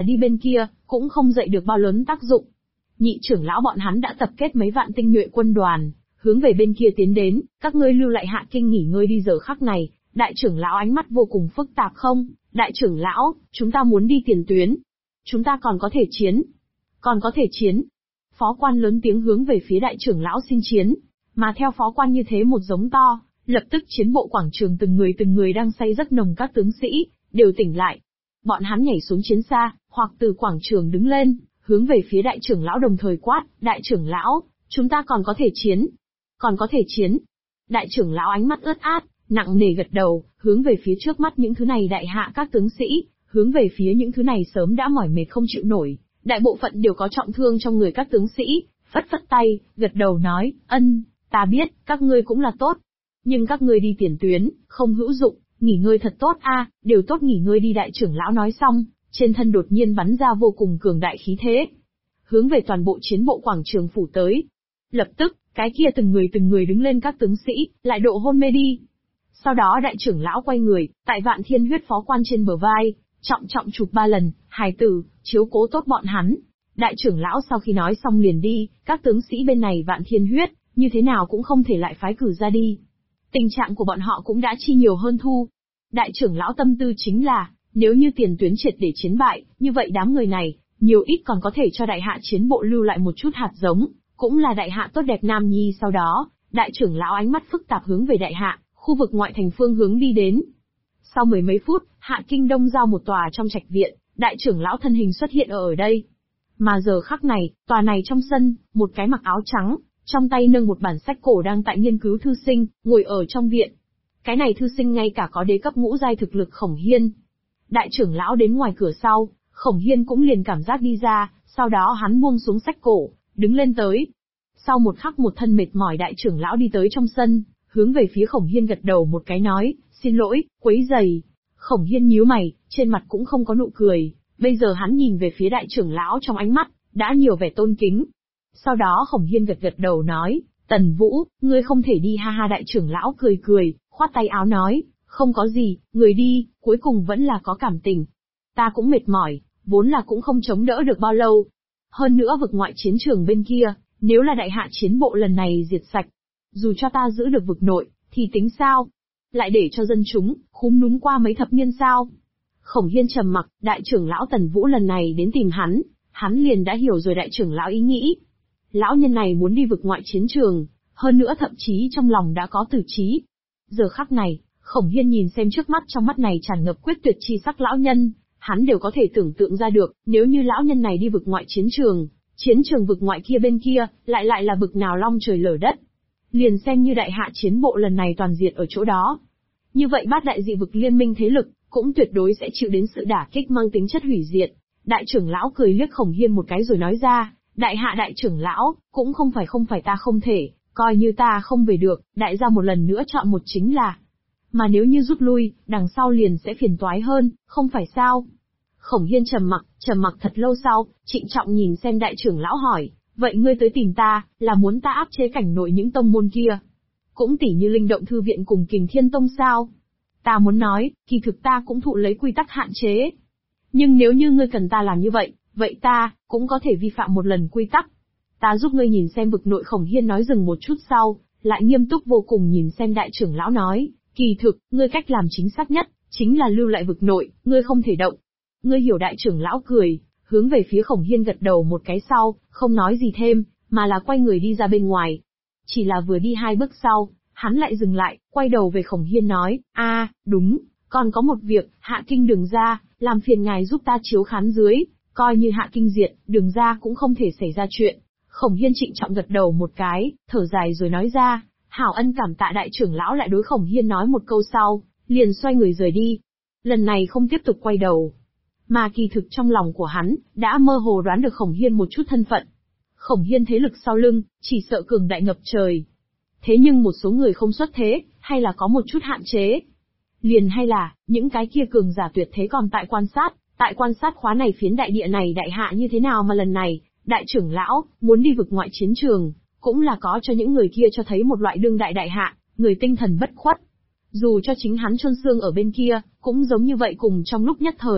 đi bên kia, cũng không dậy được bao lớn tác dụng. Nhị trưởng lão bọn hắn đã tập kết mấy vạn tinh nhuệ quân đoàn, hướng về bên kia tiến đến, các ngươi lưu lại Hạ Kinh nghỉ ngơi đi giờ khắc này. Đại trưởng lão ánh mắt vô cùng phức tạp. Không, đại trưởng lão, chúng ta muốn đi tiền tuyến. Chúng ta còn có thể chiến. Còn có thể chiến. Phó quan lớn tiếng hướng về phía đại trưởng lão xin chiến, mà theo phó quan như thế một giống to, lập tức chiến bộ quảng trường từng người đang say giấc nồng các tướng sĩ, đều tỉnh lại. Bọn hắn nhảy xuống chiến xa, hoặc từ quảng trường đứng lên, hướng về phía đại trưởng lão đồng thời quát, đại trưởng lão, chúng ta còn có thể chiến. Còn có thể chiến. Đại trưởng lão ánh mắt ướt át, nặng nề gật đầu, hướng về phía trước mắt những thứ này đại hạ các tướng sĩ, hướng về phía những thứ này sớm đã mỏi mệt không chịu nổi, đại bộ phận đều có trọng thương trong người các tướng sĩ, phất phất tay, gật đầu nói, ta biết, các ngươi cũng là tốt. Nhưng các ngươi đi tiền tuyến, không hữu dụng, nghỉ ngơi thật tốt đều tốt nghỉ ngơi đi. Đại trưởng lão nói xong, trên thân đột nhiên bắn ra vô cùng cường đại khí thế, hướng về toàn bộ chiến bộ quảng trường phủ tới. Lập tức, cái kia từng người đứng lên các tướng sĩ, lại độ hôn mê đi. Sau đó đại trưởng lão quay người, tại Vạn Thiên Huyết phó quan trên bờ vai, trọng chụp 3 lần, hài tử, chiếu cố tốt bọn hắn. Đại trưởng lão sau khi nói xong liền đi, các tướng sĩ bên này Vạn Thiên Huyết, như thế nào cũng không thể lại phái cử ra đi. Tình trạng của bọn họ cũng đã chi nhiều hơn thu. Đại trưởng lão tâm tư chính là, nếu như tiền tuyến triệt để chiến bại, như vậy đám người này, nhiều ít còn có thể cho đại hạ chiến bộ lưu lại một chút hạt giống, cũng là đại hạ tốt đẹp nam nhi. Sau đó, đại trưởng lão ánh mắt phức tạp hướng về đại hạ, khu vực ngoại thành phương hướng đi đến. Sau mười mấy phút, Hạ Kinh Đông giao một tòa trong trạch viện, đại trưởng lão thân hình xuất hiện ở đây. Mà giờ khắc này, tòa này trong sân, một cái mặc áo trắng, trong tay nâng một bản sách cổ đang tại nghiên cứu thư sinh, ngồi ở trong viện. Cái này thư sinh ngay cả có đế cấp ngũ giai thực lực Khổng Hiên. Đại trưởng lão đến ngoài cửa sau, Khổng Hiên cũng liền cảm giác đi ra, sau đó hắn buông xuống sách cổ, đứng lên tới. Sau một khắc một thân mệt mỏi đại trưởng lão đi tới trong sân, hướng về phía Khổng Hiên gật đầu một cái nói, xin lỗi, quấy rầy. Khổng Hiên nhíu mày, trên mặt cũng không có nụ cười, bây giờ hắn nhìn về phía đại trưởng lão trong ánh mắt, đã nhiều vẻ tôn kính. Sau đó Khổng Hiên gật đầu nói, Tần Vũ, ngươi không thể đi ha ha. Đại trưởng lão cười, khoát tay áo nói, không có gì, người đi, cuối cùng vẫn là có cảm tình. Ta cũng mệt mỏi, vốn là cũng không chống đỡ được bao lâu. Hơn nữa vực ngoại chiến trường bên kia, nếu là đại hạ chiến bộ lần này diệt sạch, dù cho ta giữ được vực nội, thì tính sao? Lại để cho dân chúng, khúm núm qua mấy thập niên sao? Khổng Hiên trầm mặc, đại trưởng lão Tần Vũ lần này đến tìm hắn liền đã hiểu rồi đại trưởng lão ý nghĩ. Lão nhân này muốn đi vực ngoại chiến trường, hơn nữa thậm chí trong lòng đã có tử trí. Giờ khắc này, Khổng Hiên nhìn xem trước mắt, trong mắt này tràn ngập quyết tuyệt chi sắc lão nhân, hắn đều có thể tưởng tượng ra được, nếu như lão nhân này đi vực ngoại chiến trường vực ngoại kia bên kia, lại là bực nào long trời lở đất. Liền xem như đại hạ chiến bộ lần này toàn diệt ở chỗ đó. Như vậy bát đại dị vực liên minh thế lực, cũng tuyệt đối sẽ chịu đến sự đả kích mang tính chất hủy diệt. Đại trưởng lão cười liếc Khổng Hiên một cái rồi nói ra, đại hạ đại trưởng lão, cũng không phải ta không thể, coi như ta không về được, đại gia một lần nữa chọn một chính là. Mà nếu như rút lui, đằng sau liền sẽ phiền toái hơn, không phải sao? Khổng Hiên trầm mặc thật lâu sau, trịnh trọng nhìn xem đại trưởng lão hỏi, vậy ngươi tới tìm ta, là muốn ta áp chế cảnh nội những tông môn kia? Cũng tỉ như Linh Động Thư Viện cùng Kình Thiên Tông sao? Ta muốn nói, kỳ thực ta cũng thụ lấy quy tắc hạn chế. Nhưng nếu như ngươi cần ta làm như vậy, vậy ta, cũng có thể vi phạm một lần quy tắc. Ta giúp ngươi nhìn xem vực nội. Khổng Hiên nói dừng một chút sau, lại nghiêm túc vô cùng nhìn xem đại trưởng lão nói, kỳ thực, ngươi cách làm chính xác nhất, chính là lưu lại vực nội, ngươi không thể động. Ngươi hiểu. Đại trưởng lão cười, hướng về phía Khổng Hiên gật đầu một cái sau, không nói gì thêm, mà là quay người đi ra bên ngoài. Chỉ là vừa đi 2 bước sau, hắn lại dừng lại, quay đầu về Khổng Hiên nói, đúng, còn có một việc, Hạ Kinh Đường ra, làm phiền ngài giúp ta chiếu khán dưới, coi như Hạ Kinh diệt, Đường ra cũng không thể xảy ra chuyện. Khổng Hiên trịnh trọng gật đầu một cái, thở dài rồi nói ra, hảo ân cảm tạ. Đại trưởng lão lại đối Khổng Hiên nói một câu sau, liền xoay người rời đi. Lần này không tiếp tục quay đầu. Mà kỳ thực trong lòng của hắn, đã mơ hồ đoán được Khổng Hiên một chút thân phận. Khổng Hiên thế lực sau lưng, chỉ sợ cường đại ngập trời. Thế nhưng một số người không xuất thế, hay là có một chút hạn chế. Liền hay là, những cái kia cường giả tuyệt thế còn tại quan sát khóa này phiến đại địa này đại hạ như thế nào mà lần này, đại trưởng lão, muốn đi vực ngoại chiến trường, cũng là có cho những người kia cho thấy một loại đương đại đại hạ, người tinh thần bất khuất. Dù cho chính hắn chôn xương ở bên kia, cũng giống như vậy cùng trong lúc nhất thời,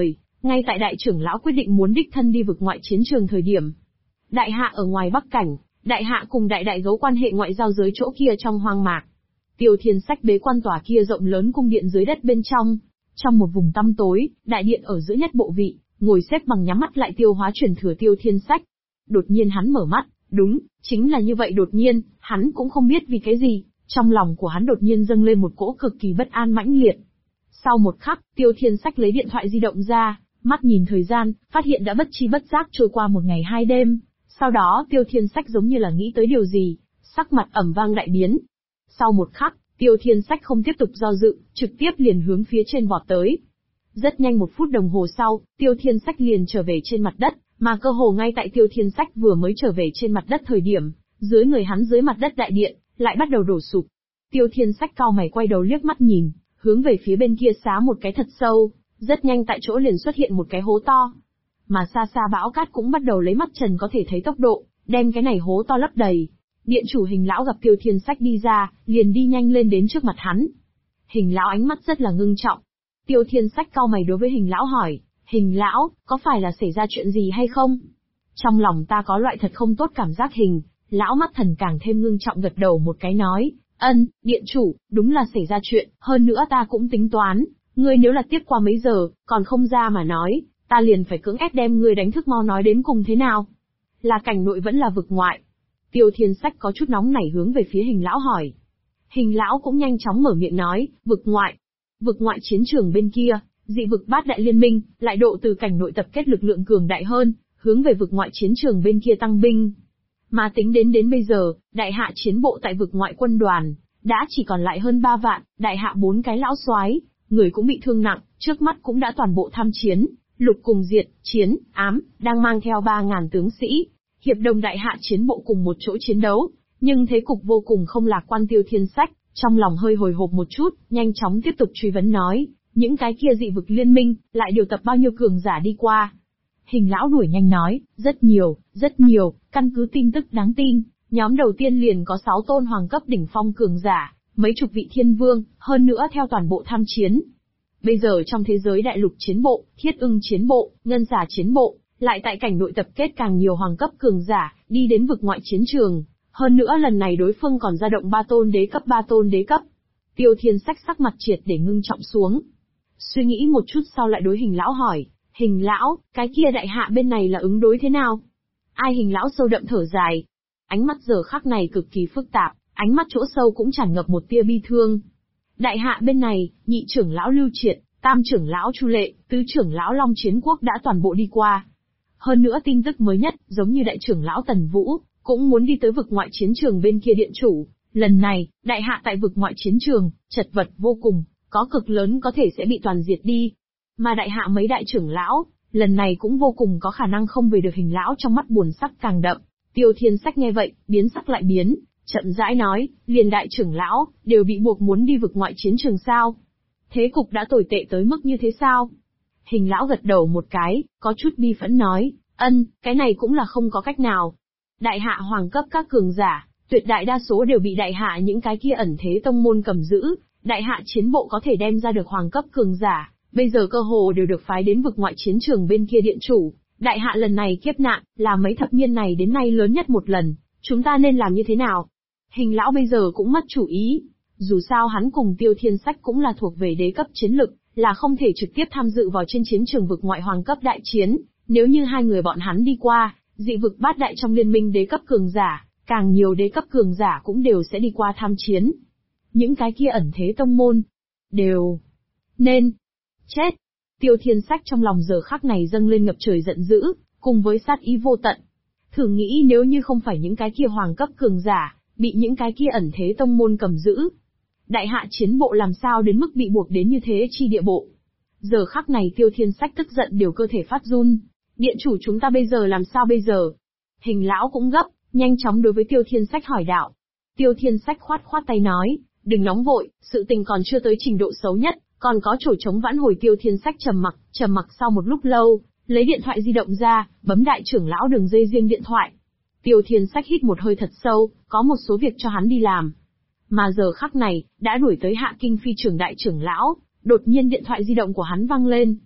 Ngay tại đại trưởng lão quyết định muốn đích thân đi vực ngoại chiến trường thời điểm, đại hạ ở ngoài Bắc Cảnh, đại hạ cùng đại đại gấu quan hệ ngoại giao giới chỗ kia trong hoang mạc. Tiêu Thiên Sách bế quan tòa kia rộng lớn cung điện dưới đất bên trong. Trong một vùng tăm tối, đại điện ở giữa nhất bộ vị, ngồi xếp bằng nhắm mắt lại tiêu hóa truyền thừa Tiêu Thiên Sách. Đột nhiên hắn mở mắt, đúng, chính là như vậy đột nhiên, hắn cũng không biết vì cái gì, trong lòng của hắn đột nhiên dâng lên một cỗ cực kỳ bất an mãnh liệt. Sau một khắc, Tiêu Thiên Sách lấy điện thoại di động ra, mắt nhìn thời gian, phát hiện đã bất chi bất giác trôi qua một ngày hai đêm. Sau đó Tiêu Thiên Sách giống như là nghĩ tới điều gì, sắc mặt ẩm vang đại biến. Sau một khắc, Tiêu Thiên Sách không tiếp tục do dự, trực tiếp liền hướng phía trên vọt tới. Rất nhanh 1 phút đồng hồ sau, Tiêu Thiên Sách liền trở về trên mặt đất, mà cơ hồ ngay tại Tiêu Thiên Sách vừa mới trở về trên mặt đất thời điểm, dưới người hắn dưới mặt đất đại điện, lại bắt đầu đổ sụp. Tiêu Thiên Sách cau mày quay đầu liếc mắt nhìn, hướng về phía bên kia xá một cái thật sâu, rất nhanh tại chỗ liền xuất hiện một cái hố to. Mà xa xa bão cát cũng bắt đầu lấy mắt trần có thể thấy tốc độ, đem cái này hố to lấp đầy. Điện chủ Hình lão gặp Tiêu Thiên Sách đi ra, liền đi nhanh lên đến trước mặt hắn. Hình lão ánh mắt rất là ngưng trọng. Tiêu Thiên Sách cau mày đối với Hình lão hỏi, Hình lão, có phải là xảy ra chuyện gì hay không? Trong lòng ta có loại thật không tốt cảm giác. Hình lão mắt thần càng thêm ngưng trọng gật đầu một cái nói, điện chủ, đúng là xảy ra chuyện, hơn nữa ta cũng tính toán, ngươi nếu là tiếp qua mấy giờ, còn không ra mà nói, ta liền phải cưỡng ép đem ngươi đánh thức, mau nói đến cùng thế nào? Là cảnh nội vẫn là vực ngoại? Tiêu Thiên Sách có chút nóng nảy hướng về phía Hình lão hỏi. Hình lão cũng nhanh chóng mở miệng nói, vực ngoại. Vực ngoại chiến trường bên kia, dị vực bát đại liên minh, lại độ từ cảnh nội tập kết lực lượng cường đại hơn, hướng về vực ngoại chiến trường bên kia tăng binh. Mà tính đến bây giờ, đại hạ chiến bộ tại vực ngoại quân đoàn, đã chỉ còn lại hơn 3 vạn, đại hạ 4 cái lão soái, người cũng bị thương nặng, trước mắt cũng đã toàn bộ tham chiến, lục cùng diệt, chiến, ám, đang mang theo 3.000 tướng sĩ, hiệp đồng đại hạ chiến bộ cùng một chỗ chiến đấu, nhưng thế cục vô cùng không lạc quan. Tiêu Thiên Sách, trong lòng hơi hồi hộp một chút, nhanh chóng tiếp tục truy vấn nói, những cái kia dị vực liên minh, lại điều tập bao nhiêu cường giả đi qua? Hình lão đuổi nhanh nói, rất nhiều, căn cứ tin tức đáng tin, nhóm đầu tiên liền có 6 tôn hoàng cấp đỉnh phong cường giả, mấy chục vị thiên vương, hơn nữa theo toàn bộ tham chiến. Bây giờ trong thế giới đại lục chiến bộ, thiết ưng chiến bộ, ngân xà chiến bộ, lại tại cảnh nội tập kết càng nhiều hoàng cấp cường giả, đi đến vực ngoại chiến trường. Hơn nữa lần này đối phương còn ra động 3 tôn đế cấp. Tiêu Thiên Sách sắc mặt triệt để ngưng trọng xuống. Suy nghĩ một chút sau lại đối Hình lão hỏi, Hình lão, cái kia đại hạ bên này là ứng đối thế nào? Ai? Hình lão sâu đậm thở dài. Ánh mắt giờ khắc này cực kỳ phức tạp, ánh mắt chỗ sâu cũng tràn ngập một tia bi thương. Đại hạ bên này, nhị trưởng lão Lưu Triệt, tam trưởng lão Chu Lệ, tứ trưởng lão Long Chiến Quốc đã toàn bộ đi qua. Hơn nữa tin tức mới nhất, giống như đại trưởng lão Tần Vũ, cũng muốn đi tới vực ngoại chiến trường bên kia. Điện chủ, lần này, đại hạ tại vực ngoại chiến trường, chật vật vô cùng, có cực lớn có thể sẽ bị toàn diệt đi. Mà đại hạ mấy đại trưởng lão, lần này cũng vô cùng có khả năng không về được. Hình lão trong mắt buồn sắc càng đậm. Tiêu Thiên Sách nghe vậy, biến sắc lại biến, chậm rãi nói, liền đại trưởng lão, đều bị buộc muốn đi vực ngoại chiến trường sao? Thế cục đã tồi tệ tới mức như thế sao? Hình lão gật đầu một cái, có chút bi phẫn nói, cái này cũng là không có cách nào. Đại hạ hoàng cấp các cường giả, tuyệt đại đa số đều bị đại hạ những cái kia ẩn thế tông môn cầm giữ, đại hạ chiến bộ có thể đem ra được hoàng cấp cường giả, bây giờ cơ hồ đều được phái đến vực ngoại chiến trường bên kia. Điện chủ, đại hạ lần này kiếp nạn, là mấy thập niên này đến nay lớn nhất một lần, chúng ta nên làm như thế nào? Hình lão bây giờ cũng mất chủ ý. Dù sao hắn cùng Tiêu Thiên Sách cũng là thuộc về đế cấp chiến lực, là không thể trực tiếp tham dự vào trên chiến trường vực ngoại hoàng cấp đại chiến. Nếu như hai người bọn hắn đi qua, dị vực bát đại trong liên minh đế cấp cường giả, càng nhiều đế cấp cường giả cũng đều sẽ đi qua tham chiến. Những cái kia ẩn thế tông môn, đều nên chết. Tiêu Thiên Sách trong lòng giờ khắc này dâng lên ngập trời giận dữ, cùng với sát ý vô tận. Thử nghĩ nếu như không phải những cái kia hoàng cấp cường giả, bị những cái kia ẩn thế tông môn cầm giữ, đại hạ chiến bộ làm sao đến mức bị buộc đến như thế chi địa bộ. Giờ khắc này Tiêu Thiên Sách tức giận đều cơ thể phát run. Điện chủ, chúng ta bây giờ làm sao bây giờ? Hình lão cũng gấp, nhanh chóng đối với Tiêu Thiên Sách hỏi đạo. Tiêu Thiên Sách khoát khoát tay nói, đừng nóng vội, sự tình còn chưa tới trình độ xấu nhất, còn có chỗ trống vãn hồi. Tiêu Thiên Sách trầm mặc sau một lúc lâu, lấy điện thoại di động ra, bấm đại trưởng lão đường dây riêng điện thoại. Tiêu Thiên Sách hít một hơi thật sâu, có một số việc cho hắn đi làm. Mà giờ khắc này, đã đuổi tới Hạ Kinh Phi trưởng đại trưởng lão, đột nhiên điện thoại di động của hắn vang lên.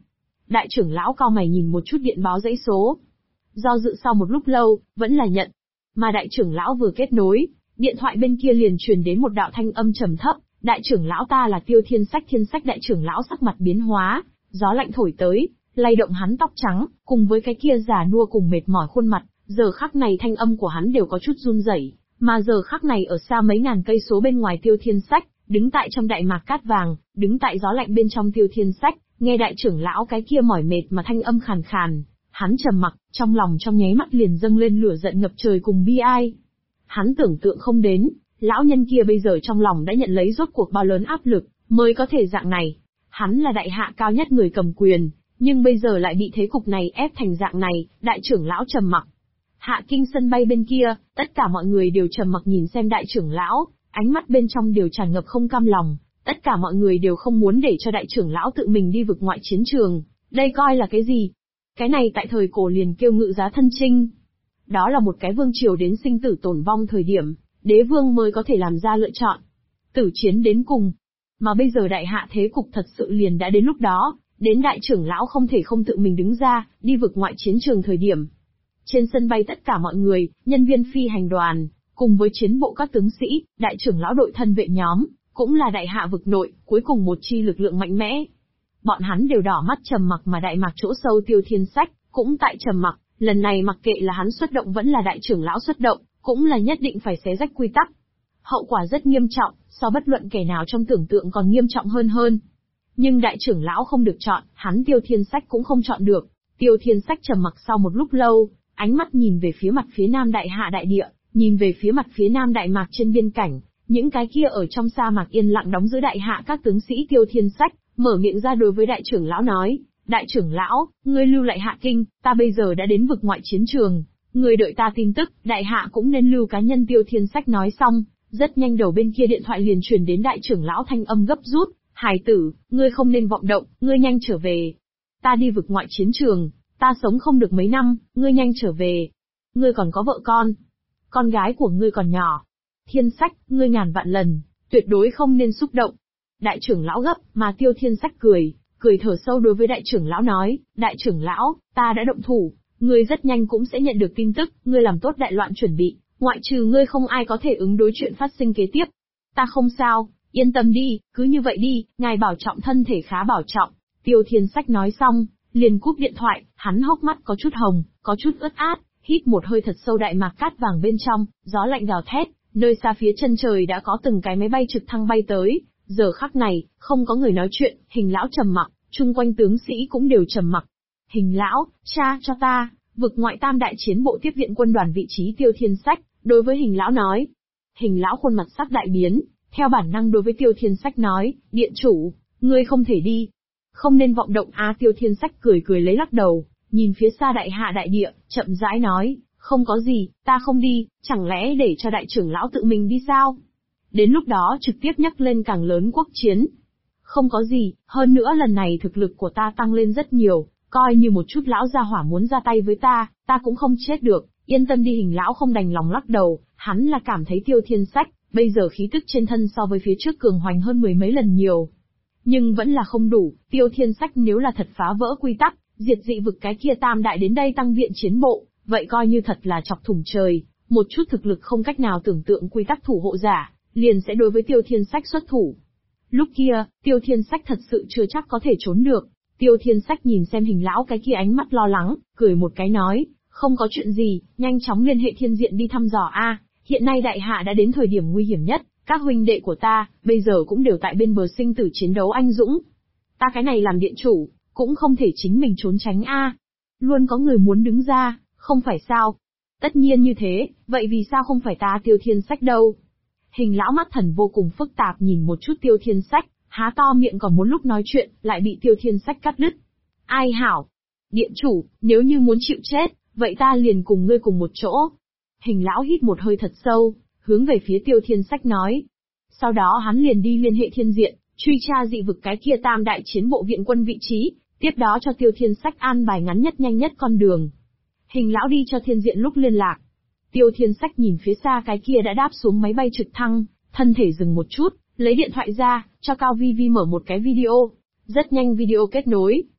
Đại trưởng lão cau mày nhìn một chút điện báo dãy số. Do dự sau một lúc lâu, vẫn là nhận. Mà đại trưởng lão vừa kết nối, điện thoại bên kia liền truyền đến một đạo thanh âm trầm thấp, đại trưởng lão ta là Tiêu Thiên Sách đại trưởng lão sắc mặt biến hóa, gió lạnh thổi tới, lay động hắn tóc trắng, cùng với cái kia già nua cùng mệt mỏi khuôn mặt, giờ khắc này thanh âm của hắn đều có chút run rẩy, mà giờ khắc này ở xa mấy ngàn cây số bên ngoài Tiêu Thiên Sách, đứng tại trong đại mạc cát vàng, đứng tại gió lạnh bên trong Tiêu Thiên Sách, nghe đại trưởng lão cái kia mỏi mệt mà thanh âm khàn khàn, hắn trầm mặc, trong lòng trong nháy mắt liền dâng lên lửa giận ngập trời cùng bi ai. Hắn tưởng tượng không đến, lão nhân kia bây giờ trong lòng đã nhận lấy rốt cuộc bao lớn áp lực, mới có thể dạng này. Hắn là đại hạ cao nhất người cầm quyền, nhưng bây giờ lại bị thế cục này ép thành dạng này, đại trưởng lão trầm mặc. Hạ Kinh sân bay bên kia, tất cả mọi người đều trầm mặc nhìn xem đại trưởng lão, ánh mắt bên trong đều tràn ngập không cam lòng, tất cả mọi người đều không muốn để cho đại trưởng lão tự mình đi vực ngoại chiến trường, đây coi là cái gì? Cái này tại thời cổ liền kêu ngự giá thân chinh. Đó là một cái vương triều đến sinh tử tồn vong thời điểm, đế vương mới có thể làm ra lựa chọn. Tử chiến đến cùng. Mà bây giờ đại hạ thế cục thật sự liền đã đến lúc đó, đến đại trưởng lão không thể không tự mình đứng ra, đi vực ngoại chiến trường thời điểm. Trên sân bay tất cả mọi người, nhân viên phi hành đoàn, cùng với chiến bộ các tướng sĩ, đại trưởng lão đội thân vệ nhóm, cũng là đại hạ vực nội, cuối cùng một chi lực lượng mạnh mẽ. Bọn hắn đều đỏ mắt trầm mặc mà đại mạc chỗ sâu Tiêu Thiên Sách, cũng tại trầm mặc, lần này mặc kệ là hắn xuất động vẫn là đại trưởng lão xuất động, cũng là nhất định phải xé rách quy tắc. Hậu quả rất nghiêm trọng, so bất luận kẻ nào trong tưởng tượng còn nghiêm trọng hơn. Nhưng đại trưởng lão không được chọn, hắn Tiêu Thiên Sách cũng không chọn được. Tiêu Thiên Sách trầm mặc sau một lúc lâu, ánh mắt nhìn về phía mặt phía nam đại hạ đại địa, nhìn về phía mặt phía nam đại mạc trên biên cảnh, những cái kia ở trong sa mạc yên lặng đóng giữ đại hạ các tướng sĩ Tiêu Thiên Sách, mở miệng ra đối với đại trưởng lão nói, đại trưởng lão, ngươi lưu lại Hạ Kinh, ta bây giờ đã đến vực ngoại chiến trường, ngươi đợi ta tin tức, đại hạ cũng nên lưu cá nhân. Tiêu Thiên Sách nói xong, rất nhanh đầu bên kia điện thoại liền truyền đến đại trưởng lão thanh âm gấp rút, hài tử, ngươi không nên vọng động, ngươi nhanh trở về. Ta đi vực ngoại chiến trường, ta sống không được mấy năm, ngươi nhanh trở về. Ngươi còn có vợ con gái của ngươi còn nhỏ. Thiên Sách, ngươi ngàn vạn lần, tuyệt đối không nên xúc động. Đại trưởng lão gấp, mà Tiêu Thiên Sách cười thở sâu đối với đại trưởng lão nói, đại trưởng lão, ta đã động thủ, ngươi rất nhanh cũng sẽ nhận được tin tức, ngươi làm tốt đại loạn chuẩn bị, ngoại trừ ngươi không ai có thể ứng đối chuyện phát sinh kế tiếp. Ta không sao, yên tâm đi, cứ như vậy đi, ngài bảo trọng thân thể khá bảo trọng. Tiêu Thiên Sách nói xong, liền cúp điện thoại, hắn hốc mắt có chút hồng, có chút ướt át, hít một hơi thật sâu đại mạc cát vàng bên trong, gió lạnh gào thét, nơi xa phía chân trời đã có từng cái máy bay trực thăng bay tới. Giờ khắc này, không có người nói chuyện, Hình lão trầm mặc, chung quanh tướng sĩ cũng đều trầm mặc. Hình lão, cha cho ta, vực ngoại tam đại chiến bộ tiếp viện quân đoàn vị trí. Tiêu Thiên Sách, đối với Hình lão nói. Hình lão khuôn mặt sắc đại biến, theo bản năng đối với Tiêu Thiên Sách nói, điện chủ, ngươi không thể đi. Không nên vọng động a. Tiêu Thiên Sách cười lấy lắc đầu, nhìn phía xa đại hạ đại địa, chậm rãi nói, không có gì, ta không đi, chẳng lẽ để cho đại trưởng lão tự mình đi sao? Đến lúc đó trực tiếp nhắc lên càng lớn quốc chiến. Không có gì, hơn nữa lần này thực lực của ta tăng lên rất nhiều, coi như một chút lão gia hỏa muốn ra tay với ta cũng không chết được, yên tâm đi. Hình lão không đành lòng lắc đầu, hắn là cảm thấy Tiêu Thiên Sách, bây giờ khí tức trên thân so với phía trước cường hoành hơn mười mấy lần nhiều. Nhưng vẫn là không đủ, Tiêu Thiên Sách nếu là thật phá vỡ quy tắc, diệt dị vực cái kia tam đại đến đây tăng viện chiến bộ, vậy coi như thật là chọc thủng trời, một chút thực lực không cách nào tưởng tượng quy tắc thủ hộ giả, liền sẽ đối với Tiêu Thiên Sách xuất thủ. Lúc kia, Tiêu Thiên Sách thật sự chưa chắc có thể trốn được. Tiêu Thiên Sách nhìn xem Hình lão cái kia ánh mắt lo lắng, cười một cái nói, không có chuyện gì, nhanh chóng liên hệ thiên diện đi thăm dò a. Hiện nay đại hạ đã đến thời điểm nguy hiểm nhất, các huynh đệ của ta, bây giờ cũng đều tại bên bờ sinh tử chiến đấu anh dũng. Ta cái này làm điện chủ, cũng không thể chính mình trốn tránh a. Luôn có người muốn đứng ra, không phải sao? Tất nhiên như thế, vậy vì sao không phải ta Tiêu Thiên Sách đâu? Hình lão mắt thần vô cùng phức tạp nhìn một chút Tiêu Thiên Sách, há to miệng còn muốn lúc nói chuyện, lại bị Tiêu Thiên Sách cắt đứt. Ai hảo? Điện chủ, nếu như muốn chịu chết, vậy ta liền cùng ngươi cùng một chỗ. Hình lão hít một hơi thật sâu, hướng về phía Tiêu Thiên Sách nói. Sau đó hắn liền đi liên hệ thiên diện, truy tra dị vực cái kia tam đại chiến bộ viện quân vị trí, tiếp đó cho Tiêu Thiên Sách an bài ngắn nhất nhanh nhất con đường. Hình lão đi cho thiên diện lúc liên lạc. Tiêu Thiên Sách nhìn phía xa cái kia đã đáp xuống máy bay trực thăng, thân thể dừng một chút, lấy điện thoại ra, cho Cao Vi Vi mở một cái video. Rất nhanh video kết nối,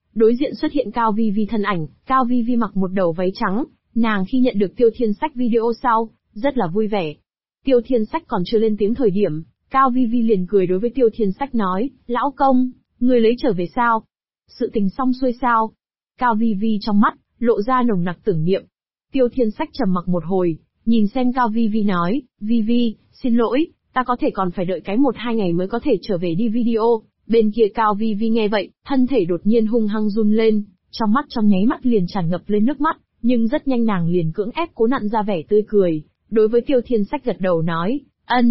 đối diện xuất hiện Cao Vi Vi thân ảnh, Cao Vi Vi mặc một đầu váy trắng, nàng khi nhận được Tiêu Thiên Sách video sau, rất là vui vẻ. Tiêu Thiên Sách còn chưa lên tiếng thời điểm, Cao Vi Vi liền cười đối với Tiêu Thiên Sách nói, lão công, người lấy trở về sao? Sự tình xong xuôi sao? Cao Vi Vi trong mắt, lộ ra nồng nặc tưởng niệm. Tiêu Thiên Sách trầm mặc một hồi, nhìn xem Cao Vi Vi nói, Vi Vi, xin lỗi, ta có thể còn phải đợi cái 1-2 ngày mới có thể trở về đi video. Bên kia Cao Vi Vi nghe vậy, thân thể đột nhiên hung hăng run lên, trong mắt trong nháy mắt liền tràn ngập lên nước mắt, nhưng rất nhanh nàng liền cưỡng ép cố nặn ra vẻ tươi cười, đối với Tiêu Thiên Sách gật đầu nói,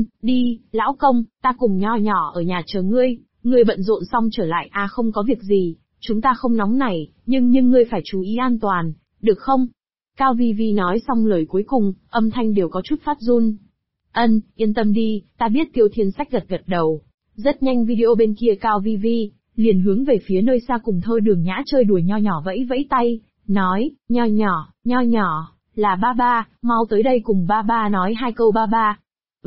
đi, lão công, ta cùng Nho Nhỏ ở nhà chờ ngươi bận rộn xong trở lại không có việc gì, chúng ta không nóng nảy, nhưng ngươi phải chú ý an toàn, được không? Cao Vi Vi nói xong lời cuối cùng, âm thanh đều có chút phát run. Yên tâm đi, ta biết. Tiêu Thiên Sách gật gật đầu. Rất nhanh video bên kia Cao Vi Vi liền hướng về phía nơi xa cùng Thơ Đường Nhã chơi đùa Nho Nhỏ vẫy vẫy tay, nói, Nho Nhỏ, là ba ba, mau tới đây cùng ba ba nói 2 câu ba ba.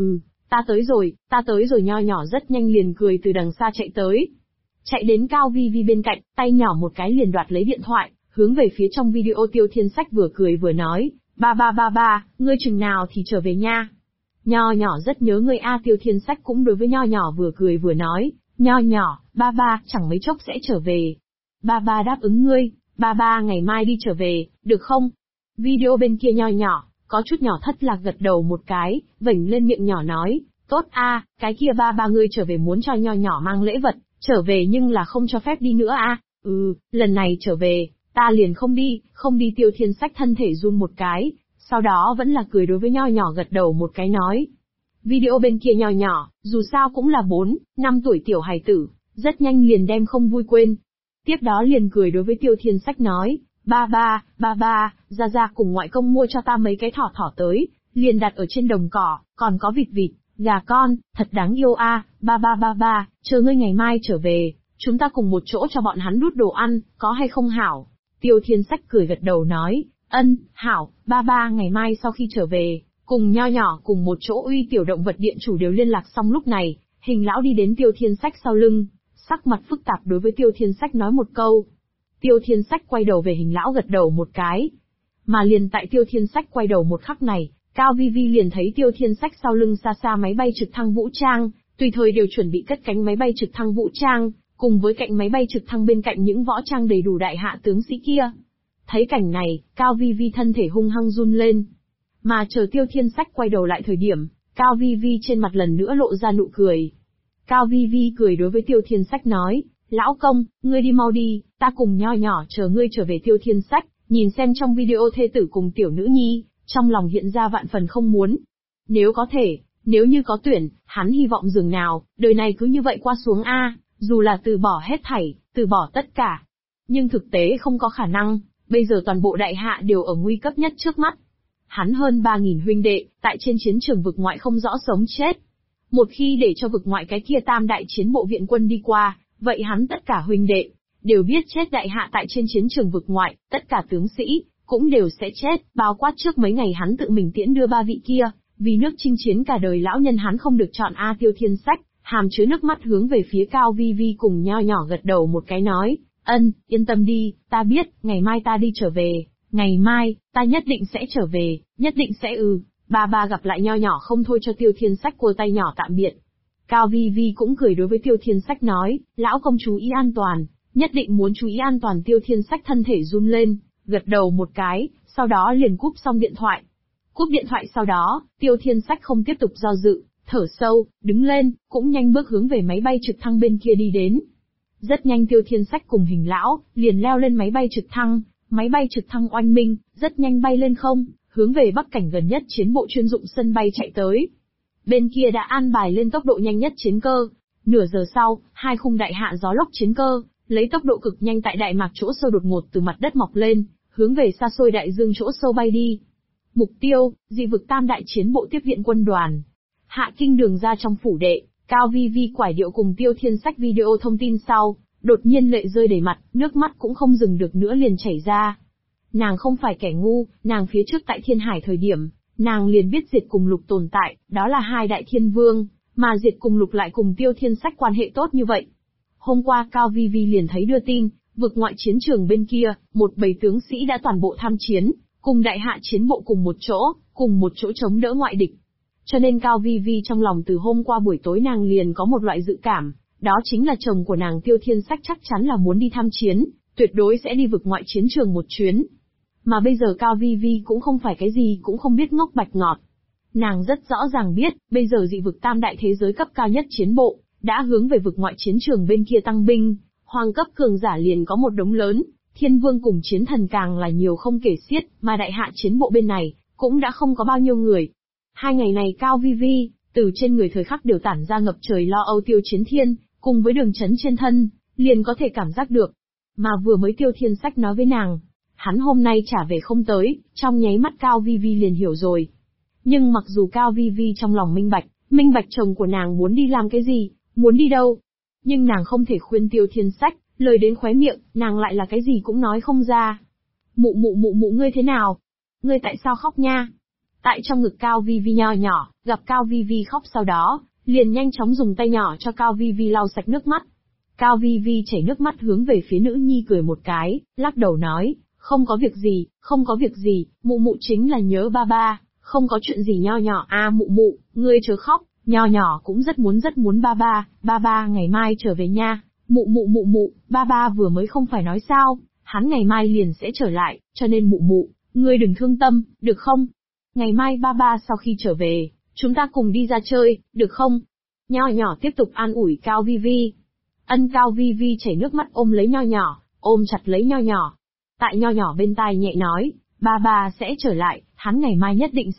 Ta tới rồi. Nho Nhỏ rất nhanh liền cười từ đằng xa chạy tới. Chạy đến Cao Vi Vi bên cạnh, tay nhỏ một cái liền đoạt lấy điện thoại, hướng về phía trong video Tiêu Thiên Sách vừa cười vừa nói, ba ba, ngươi chừng nào thì trở về nha. Nho Nhỏ rất nhớ ngươi Tiêu Thiên Sách cũng đối với Nho Nhỏ vừa cười vừa nói, Nho Nhỏ, ba ba, chẳng mấy chốc sẽ trở về. Ba ba đáp ứng ngươi, ba ba ngày mai đi trở về, được không? Video bên kia Nho Nhỏ, có chút nhỏ thất lạc gật đầu một cái, vểnh lên miệng nhỏ nói, tốt cái kia ba ba ngươi trở về muốn cho Nho Nhỏ mang lễ vật, trở về nhưng là không cho phép đi nữa lần này trở về, ta liền không đi. Tiêu Thiên Sách thân thể run một cái, sau đó vẫn là cười đối với Nho Nhỏ gật đầu một cái nói. Video bên kia Nho Nhỏ, dù sao cũng là 4-5 tuổi tiểu hài tử, rất nhanh liền đem không vui quên. Tiếp đó liền cười đối với Tiêu Thiên Sách nói, ba ba, ra cùng ngoại công mua cho ta mấy cái thỏ tới, liền đặt ở trên đồng cỏ, còn có vịt, gà con, thật đáng yêu ba ba, chờ ngươi ngày mai trở về, chúng ta cùng một chỗ cho bọn hắn đút đồ ăn, có hay không hảo? Tiêu Thiên Sách cười gật đầu nói, hảo, ba ba ngày mai sau khi trở về, cùng Nho Nhỏ cùng một chỗ. Uy tiểu động vật điện chủ đều liên lạc xong lúc này, Hình lão đi đến Tiêu Thiên Sách sau lưng, sắc mặt phức tạp đối với Tiêu Thiên Sách nói một câu. Tiêu Thiên Sách quay đầu về Hình lão gật đầu một cái. Mà liền tại Tiêu Thiên Sách quay đầu một khắc này, Cao Vi Vi liền thấy Tiêu Thiên Sách sau lưng xa xa máy bay trực thăng vũ trang, tùy thời đều chuẩn bị cất cánh máy bay trực thăng vũ trang, cùng với cạnh máy bay trực thăng bên cạnh những võ trang đầy đủ đại hạ tướng sĩ kia. Thấy cảnh này, Cao Vi Vi thân thể hung hăng run lên. Mà chờ Tiêu Thiên Sách quay đầu lại thời điểm, Cao Vi Vi trên mặt lần nữa lộ ra nụ cười. Cao Vi Vi cười đối với Tiêu Thiên Sách nói, lão công, ngươi đi mau đi, ta cùng Nho Nhỏ chờ ngươi trở về. Tiêu Thiên Sách nhìn xem trong video thê tử cùng tiểu nữ nhi, trong lòng hiện ra vạn phần không muốn. Nếu có thể, nếu như có tuyển, hắn hy vọng dường nào, đời này cứ như vậy qua xuống dù là từ bỏ hết thảy, từ bỏ tất cả. Nhưng thực tế không có khả năng, bây giờ toàn bộ đại hạ đều ở nguy cấp nhất trước mắt. Hắn hơn 3.000 huynh đệ, tại trên chiến trường vực ngoại không rõ sống chết. Một khi để cho vực ngoại cái kia tam đại chiến bộ viện quân đi qua, vậy hắn tất cả huynh đệ, đều biết chết. Đại hạ tại trên chiến trường vực ngoại, tất cả tướng sĩ, cũng đều sẽ chết, bao quát trước mấy ngày hắn tự mình tiễn đưa 3 vị kia, vì nước chinh chiến cả đời lão nhân hắn không được chọn. Tiêu Thiên Sách, hàm chứa nước mắt hướng về phía Cao Vi Vi cùng Nho Nhỏ gật đầu một cái nói, yên tâm đi, ta biết, ngày mai ta đi trở về, ngày mai, ta nhất định sẽ trở về, nhất định sẽ ba gặp lại. Nho Nhỏ không thôi cho Tiêu Thiên Sách cua tay nhỏ tạm biệt. Cao Vi Vi cũng cười đối với Tiêu Thiên Sách nói, lão công chú ý an toàn, nhất định muốn chú ý an toàn. Tiêu Thiên Sách thân thể run lên, gật đầu một cái, sau đó liền cúp xong điện thoại. Cúp điện thoại sau đó, Tiêu Thiên Sách không tiếp tục do dự, thở sâu, đứng lên, cũng nhanh bước hướng về máy bay trực thăng bên kia đi đến. Rất nhanh Tiêu Thiên Sách cùng Hình lão liền leo lên máy bay trực thăng oanh minh, rất nhanh bay lên không, hướng về bắc cảnh gần nhất chiến bộ chuyên dụng sân bay chạy tới. Bên kia đã an bài lên tốc độ nhanh nhất chiến cơ. Nửa giờ sau, 2 khung đại hạ gió lốc chiến cơ, lấy tốc độ cực nhanh tại Đại Mạc chỗ sâu đột ngột từ mặt đất mọc lên, hướng về xa xôi đại dương chỗ sâu bay đi. Mục tiêu, dị vực tam đại chiến bộ tiếp viện quân đoàn. Hạ Kinh Đường ra trong phủ đệ, Cao Vi Vi quải điệu cùng Tiêu Thiên Sách video thông tin sau, đột nhiên lệ rơi đầy mặt, nước mắt cũng không dừng được nữa liền chảy ra. Nàng không phải kẻ ngu, nàng phía trước tại Thiên Hải thời điểm, nàng liền biết Diệt cùng Lục tồn tại, đó là 2 đại thiên vương, mà Diệt cùng Lục lại cùng Tiêu Thiên Sách quan hệ tốt như vậy. Hôm qua Cao Vi Vi liền thấy đưa tin, Vực ngoại chiến trường bên kia, một bầy tướng sĩ đã toàn bộ tham chiến, cùng đại hạ chiến bộ cùng một chỗ chống đỡ ngoại địch. Cho nên Cao Vi Vi trong lòng từ hôm qua buổi tối nàng liền có một loại dự cảm, đó chính là chồng của nàng Tiêu Thiên Sách chắc chắn là muốn đi tham chiến, tuyệt đối sẽ đi vực ngoại chiến trường một chuyến. Mà bây giờ Cao Vi Vi cũng không phải cái gì cũng không biết ngốc bạch ngọt. Nàng rất rõ ràng biết, bây giờ dị vực tam đại thế giới cấp cao nhất chiến bộ, đã hướng về vực ngoại chiến trường bên kia tăng binh, hoàng cấp cường giả liền có một đống lớn, thiên vương cùng chiến thần càng là nhiều không kể xiết, mà đại hạ chiến bộ bên này, cũng đã không có bao nhiêu người. 2 ngày này Cao Vi Vi, từ trên người thời khắc đều tản ra ngập trời lo âu Tiêu Chiến Thiên, cùng với đường chấn trên thân, liền có thể cảm giác được. Mà vừa mới Tiêu Thiên Sách nói với nàng, hắn hôm nay trả về không tới, trong nháy mắt Cao Vi Vi liền hiểu rồi. Nhưng mặc dù Cao Vi Vi trong lòng minh bạch chồng của nàng muốn đi làm cái gì, muốn đi đâu. Nhưng nàng không thể khuyên Tiêu Thiên Sách, lời đến khóe miệng, nàng lại là cái gì cũng nói không ra. Mụ ngươi thế nào? Ngươi tại sao khóc nha? Tại trong ngực Cao Vi Vi nho nhỏ, gặp Cao Vi Vi khóc sau đó, liền nhanh chóng dùng tay nhỏ cho Cao Vi Vi lau sạch nước mắt. Cao Vi Vi chảy nước mắt hướng về phía nữ nhi cười một cái, lắc đầu nói, không có việc gì, mụ chính là nhớ ba ba, không có chuyện gì nho nhỏ à mụ, ngươi chớ khóc, nho nhỏ cũng rất muốn ba ba ngày mai trở về nha, mụ, ba ba vừa mới không phải nói sao, hắn ngày mai liền sẽ trở lại, cho nên mụ, ngươi đừng thương tâm, được không? Ngày mai ba ba sau khi trở về, chúng ta cùng đi ra chơi, được không? Nho nhỏ tiếp tục an ủi Cao Vi Vi. Cao Vi Vi chảy nước mắt ôm lấy nho nhỏ, ôm chặt lấy nho nhỏ. Tại nho nhỏ bên tai nhẹ nói, ba ba sẽ trở lại, hắn ngày mai nhất định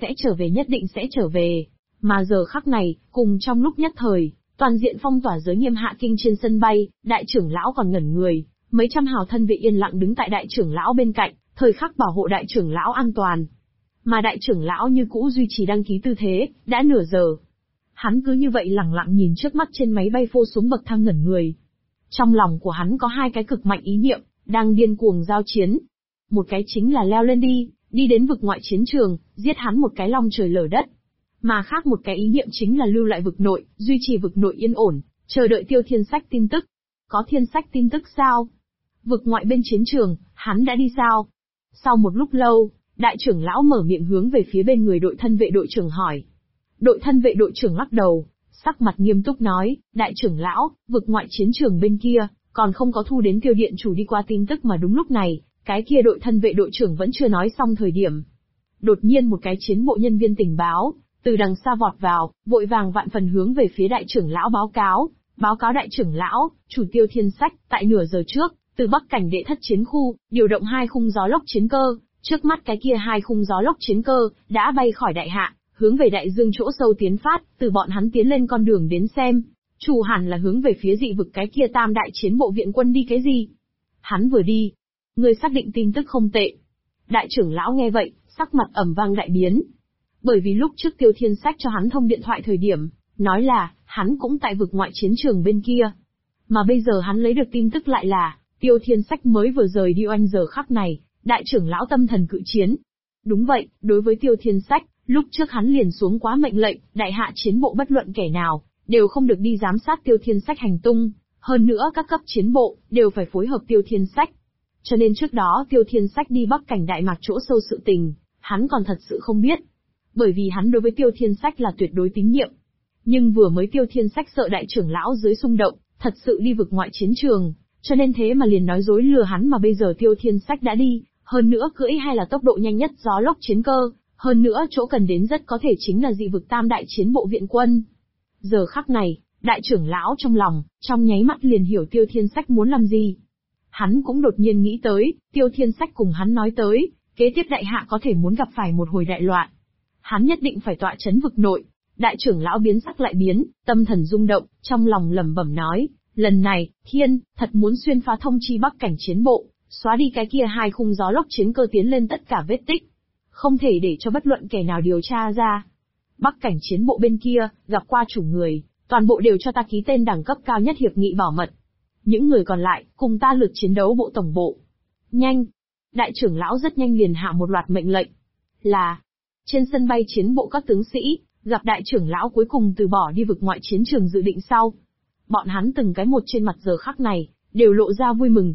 sẽ trở về. Mà giờ khắc này, cùng trong lúc nhất thời, toàn diện phong tỏa giới nghiêm hạ kinh trên sân bay, đại trưởng lão còn ngẩn người, mấy trăm hào thân vệ yên lặng đứng tại đại trưởng lão bên cạnh, thời khắc bảo hộ đại trưởng lão an toàn. Mà đại trưởng lão như cũ duy trì đăng ký tư thế, đã nửa giờ. Hắn cứ như vậy lẳng lặng nhìn trước mắt trên máy bay phô xuống bậc thang ngẩn người. Trong lòng của hắn có 2 cái cực mạnh ý niệm, đang điên cuồng giao chiến. Một cái chính là leo lên đi đến vực ngoại chiến trường, giết hắn một cái long trời lở đất. Mà khác một cái ý niệm chính là lưu lại vực nội, duy trì vực nội yên ổn, chờ đợi Tiêu Thiên Sách tin tức. Có Thiên Sách tin tức sao? Vực ngoại bên chiến trường, hắn đã đi sao? Sau một lúc lâu, đại trưởng lão mở miệng hướng về phía bên người đội thân vệ đội trưởng hỏi. Đội thân vệ đội trưởng lắc đầu, sắc mặt nghiêm túc nói, đại trưởng lão, vực ngoại chiến trường bên kia, còn không có thu đến Tiêu điện chủ đi qua tin tức mà đúng lúc này, cái kia đội thân vệ đội trưởng vẫn chưa nói xong thời điểm. Đột nhiên một cái chiến bộ nhân viên tình báo, từ đằng xa vọt vào, vội vàng vạn phần hướng về phía đại trưởng lão báo cáo đại trưởng lão, chủ Tiêu Thiên Sách, tại nửa giờ trước, từ Bắc Cảnh đệ thất chiến khu, điều động 2 khung gió lốc chiến cơ, trước mắt cái kia 2 khung gió lốc chiến cơ, đã bay khỏi đại hạ, hướng về đại dương chỗ sâu tiến phát, từ bọn hắn tiến lên con đường đến xem, chủ hẳn là hướng về phía dị vực cái kia tam đại chiến bộ viện quân đi cái gì. Hắn vừa đi, người xác định tin tức không tệ. Đại trưởng lão nghe vậy, sắc mặt ầm vang đại biến. Bởi vì lúc trước Tiêu Thiên Sách cho hắn thông điện thoại thời điểm, nói là, hắn cũng tại vực ngoại chiến trường bên kia. Mà bây giờ hắn lấy được tin tức lại là, Tiêu Thiên Sách mới vừa rời đi oanh giờ khắc này, đại trưởng lão tâm thần cự chiến. Đúng vậy, đối với Tiêu Thiên Sách, lúc trước hắn liền xuống quá mệnh lệnh, đại hạ chiến bộ bất luận kẻ nào, đều không được đi giám sát Tiêu Thiên Sách hành tung, hơn nữa các cấp chiến bộ, đều phải phối hợp Tiêu Thiên Sách. Cho nên trước đó Tiêu Thiên Sách đi Bắc Cảnh Đại Mạc chỗ sâu sự tình, hắn còn thật sự không biết. Bởi vì hắn đối với Tiêu Thiên Sách là tuyệt đối tín nhiệm. Nhưng vừa mới Tiêu Thiên Sách sợ đại trưởng lão dưới xung động, thật sự đi vực ngoại chiến trường, cho nên thế mà liền nói dối lừa hắn mà bây giờ Tiêu Thiên Sách đã đi, hơn nữa cưỡi hay là tốc độ nhanh nhất gió lốc chiến cơ, hơn nữa chỗ cần đến rất có thể chính là dị vực tam đại chiến bộ viện quân. Giờ khắc này, đại trưởng lão trong lòng, trong nháy mắt liền hiểu Tiêu Thiên Sách muốn làm gì. Hắn cũng đột nhiên nghĩ tới, Tiêu Thiên Sách cùng hắn nói tới, kế tiếp đại hạ có thể muốn gặp phải một hồi đại loạn. Hắn nhất định phải tọa chấn vực nội. Đại trưởng lão biến sắc lại biến, tâm thần rung động, trong lòng lẩm bẩm nói, lần này, thật muốn xuyên phá thông chi Bắc Cảnh chiến bộ, xóa đi cái kia 2 khung gió lốc chiến cơ tiến lên tất cả vết tích. Không thể để cho bất luận kẻ nào điều tra ra. Bắc Cảnh chiến bộ bên kia, gặp qua chủ người, toàn bộ đều cho ta ký tên đẳng cấp cao nhất hiệp nghị bảo mật. Những người còn lại, cùng ta lượt chiến đấu bộ tổng bộ. Nhanh! Đại trưởng lão rất nhanh liền hạ một loạt mệnh lệnh. Là, trên sân bay chiến bộ các tướng sĩ, gặp đại trưởng lão cuối cùng từ bỏ đi vực ngoại chiến trường dự định sau. Bọn hắn từng cái một trên mặt giờ khắc này, đều lộ ra vui mừng.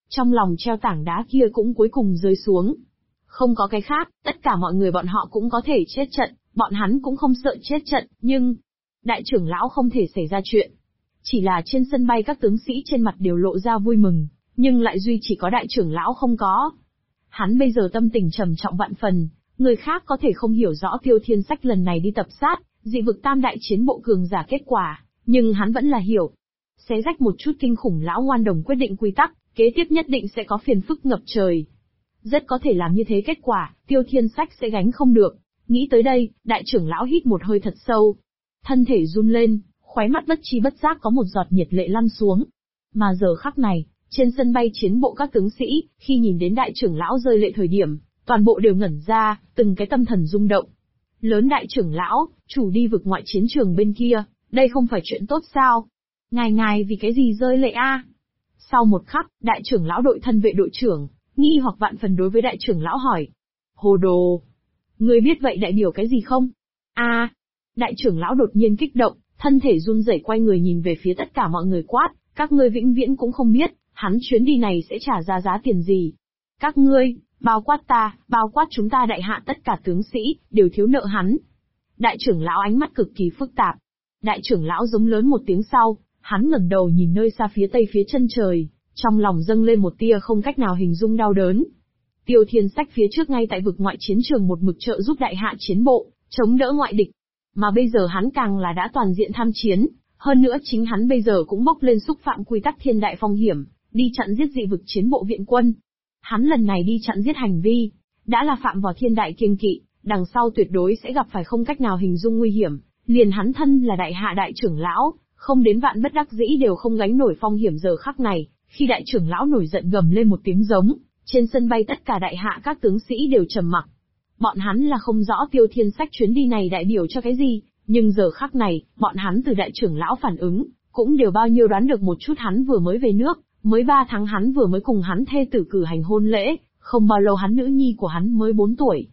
Trong lòng treo tảng đá kia cũng cuối cùng rơi xuống. Không có cái khác, tất cả mọi người bọn họ cũng có thể chết trận, bọn hắn cũng không sợ chết trận, nhưng... Đại trưởng lão không thể xảy ra chuyện. Chỉ là trên sân bay các tướng sĩ trên mặt đều lộ ra vui mừng, nhưng lại duy chỉ có đại trưởng lão không có. Hắn bây giờ tâm tình trầm trọng vạn phần, người khác có thể không hiểu rõ Tiêu Thiên Sách lần này đi tập sát, dị vực tam đại chiến bộ cường giả kết quả, nhưng hắn vẫn là hiểu. Xé rách một chút kinh khủng lão ngoan đồng quyết định quy tắc, kế tiếp nhất định sẽ có phiền phức ngập trời. Rất có thể làm như thế kết quả, Tiêu Thiên Sách sẽ gánh không được. Nghĩ tới đây, đại trưởng lão hít một hơi thật sâu. Thân thể run lên, khóe mắt bất chi bất giác có một giọt nhiệt lệ lăn xuống. Mà giờ khắc này, trên sân bay chiến bộ các tướng sĩ, khi nhìn đến đại trưởng lão rơi lệ thời điểm, toàn bộ đều ngẩn ra, từng cái tâm thần rung động. Lớn đại trưởng lão, chủ đi vực ngoại chiến trường bên kia, đây không phải chuyện tốt sao? Ngài vì cái gì rơi lệ a? Sau một khắc, đại trưởng lão đội thân vệ đội trưởng, nghi hoặc vạn phần đối với đại trưởng lão hỏi. Hồ đồ! Ngươi biết vậy đại biểu cái gì không? A! Đại trưởng lão đột nhiên kích động, thân thể run rẩy quay người nhìn về phía tất cả mọi người quát, các ngươi vĩnh viễn cũng không biết, hắn chuyến đi này sẽ trả ra giá tiền gì. Các ngươi, bao quát ta, bao quát chúng ta đại hạ tất cả tướng sĩ, đều thiếu nợ hắn. Đại trưởng lão ánh mắt cực kỳ phức tạp. Đại trưởng lão giống lớn một tiếng sau, hắn ngẩng đầu nhìn nơi xa phía tây phía chân trời, trong lòng dâng lên một tia không cách nào hình dung đau đớn. Tiêu Thiên Sách phía trước ngay tại vực ngoại chiến trường một mực trợ giúp đại hạ chiến bộ, chống đỡ ngoại địch. Mà bây giờ hắn càng là đã toàn diện tham chiến, hơn nữa chính hắn bây giờ cũng bốc lên xúc phạm quy tắc thiên đại phong hiểm, đi chặn giết dị vực chiến bộ viện quân. Hắn lần này đi chặn giết hành vi, đã là phạm vào thiên đại kiêng kỵ, đằng sau tuyệt đối sẽ gặp phải không cách nào hình dung nguy hiểm, liền hắn thân là đại hạ đại trưởng lão, không đến vạn bất đắc dĩ đều không gánh nổi phong hiểm giờ khắc này, khi đại trưởng lão nổi giận gầm lên một tiếng giống, trên sân bay tất cả đại hạ các tướng sĩ đều trầm mặc. Bọn hắn là không rõ Tiêu Thiên Sách chuyến đi này đại biểu cho cái gì, nhưng giờ khắc này, bọn hắn từ đại trưởng lão phản ứng, cũng đều bao nhiêu đoán được một chút hắn vừa mới về nước, mới 3 tháng hắn vừa mới cùng hắn thê tử cử hành hôn lễ, không bao lâu hắn nữ nhi của hắn mới 4 tuổi,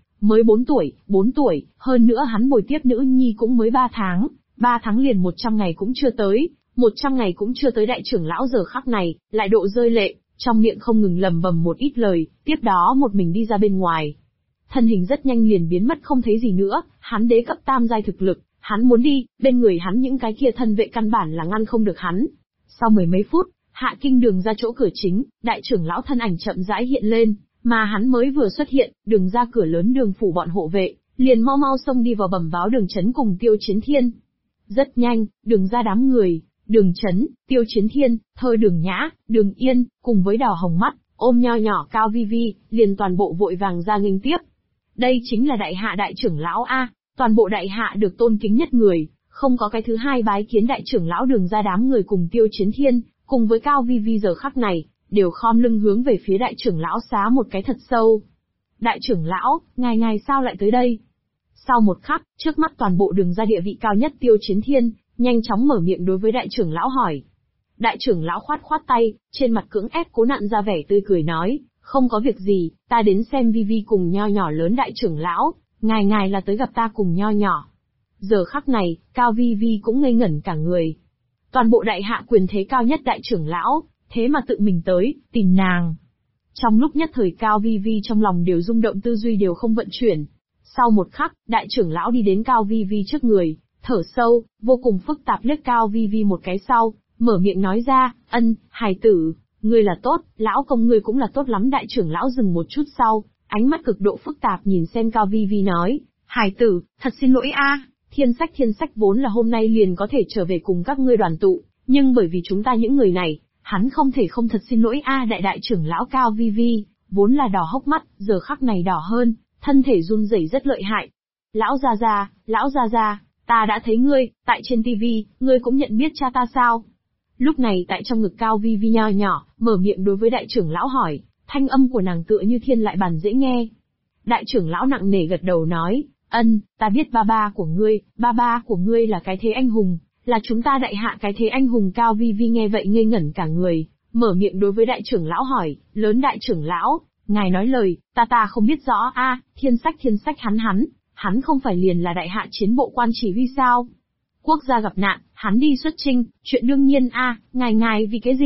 4 tuổi, hơn nữa hắn bồi tiếp nữ nhi cũng mới 3 tháng, 3 tháng liền 100 ngày cũng chưa tới, 100 ngày cũng chưa tới đại trưởng lão giờ khắc này, lại độ rơi lệ, trong miệng không ngừng lầm bầm một ít lời, tiếp đó một mình đi ra bên ngoài. Thân hình rất nhanh liền biến mất không thấy gì nữa, hắn đế cấp tam giai thực lực, hắn muốn đi, bên người hắn những cái kia thân vệ căn bản là ngăn không được hắn. Sau mười mấy phút, hạ kinh đường ra chỗ cửa chính, đại trưởng lão thân ảnh chậm rãi hiện lên, mà hắn mới vừa xuất hiện, đường ra cửa lớn đường phủ bọn hộ vệ, liền mau mau xông đi vào bẩm báo Đường Chấn cùng Tiêu Chiến Thiên. Rất nhanh, đường ra đám người, Đường Chấn, Tiêu Chiến Thiên, Thơ Đường Nhã, Đường Yên, cùng với Đào Hồng Mắt, ôm nho nhỏ Cao Vi Vi, liền toàn bộ vội vàng ra nghênh tiếp. Đây chính là đại hạ đại trưởng lão A, toàn bộ đại hạ được tôn kính nhất người, không có cái thứ hai bái kiến đại trưởng lão đường ra đám người cùng Tiêu Chiến Thiên, cùng với Cao Vi Vi giờ khắc này, đều khom lưng hướng về phía đại trưởng lão xá một cái thật sâu. Đại trưởng lão, ngài sao lại tới đây? Sau một khắc, trước mắt toàn bộ đường ra địa vị cao nhất Tiêu Chiến Thiên, nhanh chóng mở miệng đối với đại trưởng lão hỏi. Đại trưởng lão khoát khoát tay, trên mặt cưỡng ép cố nặn ra vẻ tươi cười nói, không có việc gì, ta đến xem Vi Vi cùng nho nhỏ lớn đại trưởng lão, ngài là tới gặp ta cùng nho nhỏ. Giờ khắc này, Cao Vi Vi cũng ngây ngẩn cả người. Toàn bộ đại hạ quyền thế cao nhất đại trưởng lão, thế mà tự mình tới, tìm nàng. Trong lúc nhất thời Cao Vi Vi trong lòng đều rung động tư duy đều không vận chuyển. Sau một khắc, đại trưởng lão đi đến Cao Vi Vi trước người, thở sâu, vô cùng phức tạp liếc Cao Vi Vi một cái sau, mở miệng nói ra, hài tử, ngươi là tốt, lão công ngươi cũng là tốt lắm. Đại trưởng lão dừng một chút sau, ánh mắt cực độ phức tạp nhìn xem Cao Vi Vi nói, hài tử, thật xin lỗi a, Thiên Sách vốn là hôm nay liền có thể trở về cùng các ngươi đoàn tụ, nhưng bởi vì chúng ta những người này, hắn không thể không thật xin lỗi a. Đại trưởng lão Cao Vi Vi, vốn là đỏ hốc mắt, giờ khắc này đỏ hơn, thân thể run rẩy rất lợi hại. Lão gia gia, ta đã thấy ngươi, tại trên tivi, ngươi cũng nhận biết cha ta sao? Lúc này tại trong ngực Cao Vi Vi nho nhỏ, mở miệng đối với đại trưởng lão hỏi, thanh âm của nàng tựa như thiên lại bàn dễ nghe. Đại trưởng lão nặng nề gật đầu nói, ta biết ba ba của ngươi là cái thế anh hùng, là chúng ta đại hạ cái thế anh hùng. Cao Vi Vi nghe vậy ngây ngẩn cả người, mở miệng đối với đại trưởng lão hỏi, lớn đại trưởng lão, ngài nói lời, ta không biết rõ a. Thiên sách hắn không phải liền là đại hạ chiến bộ quan chỉ huy sao? Quốc gia gặp nạn, hắn đi xuất chinh, chuyện đương nhiên a. Ngài vì cái gì?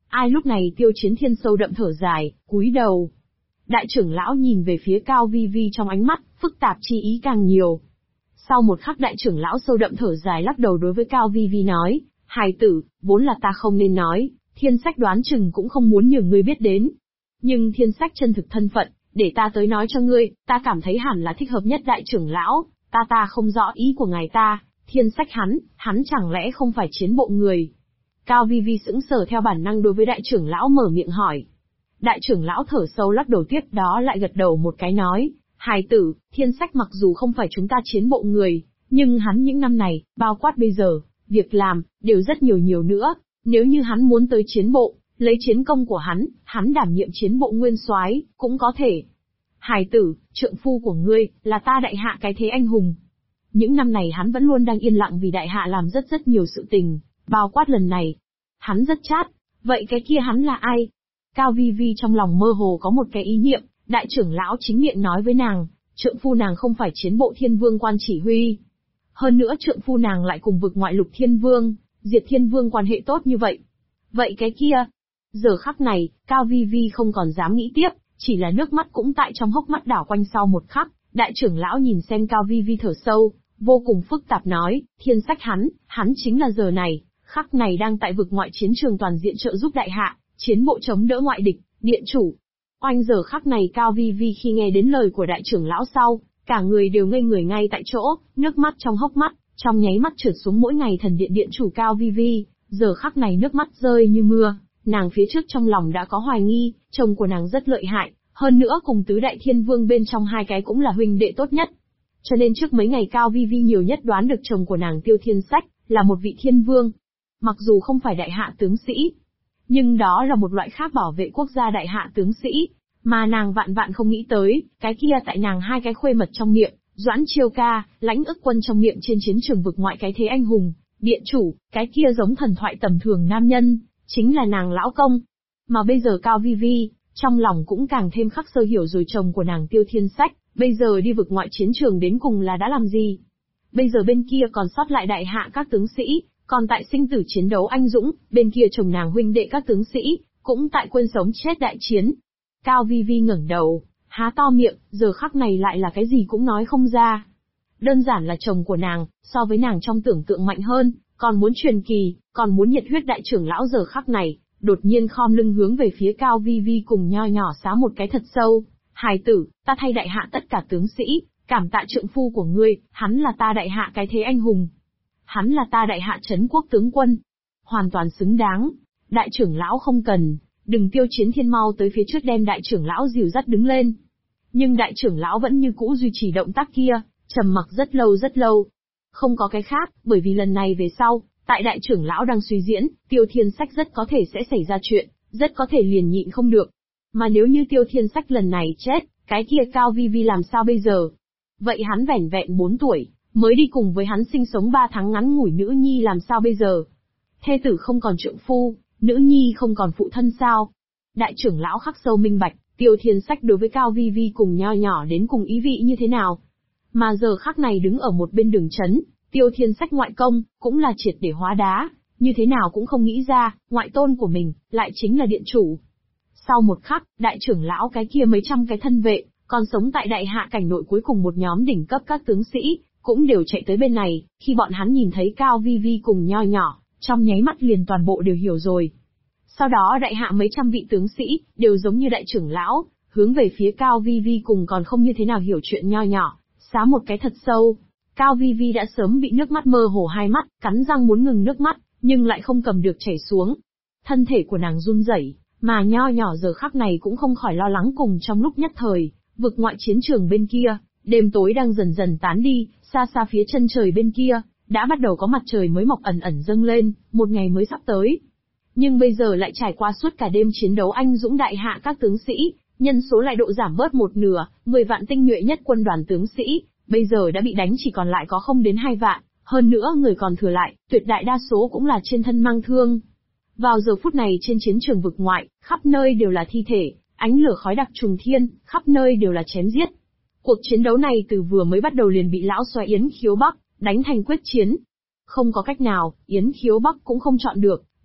Ai lúc này Tiêu Chiến Thiên sâu đậm thở dài, cúi đầu. Đại trưởng lão nhìn về phía Cao Vi Vi trong ánh mắt, phức tạp chi ý càng nhiều. Sau một khắc đại trưởng lão sâu đậm thở dài lắc đầu đối với Cao Vi Vi nói, hài tử, vốn là ta không nên nói, Thiên Sách đoán chừng cũng không muốn nhường ngươi biết đến. Nhưng Thiên Sách chân thực thân phận, để ta tới nói cho ngươi, ta cảm thấy hẳn là thích hợp nhất đại trưởng lão, ta không rõ ý của ngài ta, Thiên Sách hắn chẳng lẽ không phải chiến bộ người. Cao Vi Vi sững sờ theo bản năng đối với đại trưởng lão mở miệng hỏi. Đại trưởng lão thở sâu lắc đầu tiếp đó lại gật đầu một cái nói, hài tử, Thiên Sách mặc dù không phải chúng ta chiến bộ người, nhưng hắn những năm này, bao quát bây giờ, việc làm, đều rất nhiều nữa, nếu như hắn muốn tới chiến bộ, lấy chiến công của hắn đảm nhiệm chiến bộ nguyên soái cũng có thể. Hài tử, trượng phu của ngươi, là ta đại hạ cái thế anh hùng. Những năm này hắn vẫn luôn đang yên lặng vì đại hạ làm rất nhiều sự tình, bao quát lần này. Hắn rất chát, vậy cái kia hắn là ai? Cao Vi Vi trong lòng mơ hồ có một cái ý niệm, đại trưởng lão chính miệng nói với nàng, trượng phu nàng không phải chiến bộ thiên vương quan chỉ huy. Hơn nữa trượng phu nàng lại cùng vực ngoại lục thiên vương, diệt thiên vương quan hệ tốt như vậy. Vậy cái kia? Giờ khắc này, Cao Vi Vi không còn dám nghĩ tiếp, chỉ là nước mắt cũng tại trong hốc mắt đảo quanh sau một khắc, đại trưởng lão nhìn xem Cao Vi Vi thở sâu, vô cùng phức tạp nói, Thiên Sách hắn chính là giờ này, khắc này đang tại vực ngoại chiến trường toàn diện trợ giúp đại hạ, chiến bộ chống đỡ ngoại địch, điện chủ. Oanh giờ khắc này Cao Vi Vi khi nghe đến lời của đại trưởng lão sau, cả người đều ngây người ngay tại chỗ, nước mắt trong hốc mắt, trong nháy mắt trượt xuống mỗi ngày thần điện điện chủ Cao Vi Vi, giờ khắc này nước mắt rơi như mưa, nàng phía trước trong lòng đã có hoài nghi, chồng của nàng rất lợi hại, hơn nữa cùng tứ đại thiên vương bên trong hai cái cũng là huynh đệ tốt nhất. Cho nên trước mấy ngày Cao Vi Vi nhiều nhất đoán được chồng của nàng Tiêu Thiên Sách, là một vị thiên vương. Mặc dù không phải đại hạ tướng sĩ, nhưng đó là một loại khác bảo vệ quốc gia đại hạ tướng sĩ, mà nàng vạn không nghĩ tới, cái kia tại nàng hai cái khuê mật trong miệng, Doãn Chiêu Ca, lãnh ức quân trong miệng trên chiến trường vực ngoại cái thế anh hùng, điện chủ, cái kia giống thần thoại tầm thường nam nhân, chính là nàng lão công. Mà bây giờ Cao Vi Vi, trong lòng cũng càng thêm khắc sâu hiểu rồi chồng của nàng Tiêu Thiên Sách, bây giờ đi vực ngoại chiến trường đến cùng là đã làm gì. Bây giờ bên kia còn sót lại đại hạ các tướng sĩ, còn tại sinh tử chiến đấu anh dũng, bên kia chồng nàng huynh đệ các tướng sĩ, cũng tại quên sống chết đại chiến. Cao Vi Vi ngẩng đầu, há to miệng, giờ khắc này lại là cái gì cũng nói không ra. Đơn giản là chồng của nàng, so với nàng trong tưởng tượng mạnh hơn, còn muốn truyền kỳ, còn muốn nhiệt huyết đại trưởng lão giờ khắc này, đột nhiên khom lưng hướng về phía Cao Vi Vi cùng nho nhỏ xá một cái thật sâu. Hài tử, ta thay đại hạ tất cả tướng sĩ, cảm tạ trượng phu của ngươi, hắn là ta đại hạ cái thế anh hùng. Hắn là ta đại hạ trấn quốc tướng quân. Hoàn toàn xứng đáng. Đại trưởng lão không cần, đừng Tiêu Chiến Thiên mau tới phía trước đem đại trưởng lão dìu dắt đứng lên. Nhưng đại trưởng lão vẫn như cũ duy trì động tác kia, trầm mặc rất lâu. Không có cái khác, bởi vì lần này về sau, tại đại trưởng lão đang suy diễn, Tiêu Thiên Sách rất có thể sẽ xảy ra chuyện, rất có thể liền nhịn không được. Mà nếu như Tiêu Thiên Sách lần này chết, cái kia Cao Vi Vi làm sao bây giờ? Vậy hắn vẻn vẹn 4 tuổi, mới đi cùng với hắn sinh sống 3 tháng ngắn ngủi nữ nhi làm sao bây giờ? Thê tử không còn trượng phu, nữ nhi không còn phụ thân sao? Đại trưởng lão khắc sâu minh bạch, Tiêu Thiên Sách đối với Cao Vi Vi cùng nho nhỏ đến cùng ý vị như thế nào? Mà giờ khắc này đứng ở một bên đường chấn, Tiêu Thiên Sách ngoại công, cũng là triệt để hóa đá, như thế nào cũng không nghĩ ra, ngoại tôn của mình, lại chính là điện chủ. Sau một khắc, đại trưởng lão cái kia mấy trăm cái thân vệ, còn sống tại đại hạ cảnh nội cuối cùng một nhóm đỉnh cấp các tướng sĩ, cũng đều chạy tới bên này, khi bọn hắn nhìn thấy Cao Vi Vi cùng nho nhỏ, trong nháy mắt liền toàn bộ đều hiểu rồi. Sau đó đại hạ mấy trăm vị tướng sĩ, đều giống như đại trưởng lão, hướng về phía Cao Vi Vi cùng còn không như thế nào hiểu chuyện nho nhỏ, xá một cái thật sâu. Cao Vi Vi đã sớm bị nước mắt mơ hồ hai mắt, cắn răng muốn ngừng nước mắt, nhưng lại không cầm được chảy xuống. Thân thể của nàng run rẩy, mà nho nhỏ giờ khắc này cũng không khỏi lo lắng cùng trong lúc nhất thời, vực ngoại chiến trường bên kia, đêm tối đang dần dần tán đi, xa xa phía chân trời bên kia, đã bắt đầu có mặt trời mới mọc ẩn ẩn dâng lên, một ngày mới sắp tới. Nhưng bây giờ lại trải qua suốt cả đêm chiến đấu anh dũng đại hạ các tướng sĩ, nhân số lại độ giảm bớt một nửa, 10 vạn tinh nhuệ nhất quân đoàn tướng sĩ, bây giờ đã bị đánh chỉ còn lại có không đến 2 vạn, hơn nữa người còn thừa lại, tuyệt đại đa số cũng là trên thân mang thương. Vào giờ phút này trên chiến trường vực ngoại, khắp nơi đều là thi thể, ánh lửa khói đặc trùng thiên, khắp nơi đều là chém giết. Cuộc chiến đấu này từ vừa mới bắt đầu liền bị lão xoáy Yến Khiếu Bắc đánh thành quyết chiến. Không có cách nào, Yến Khiếu Bắc cũng không chọn được,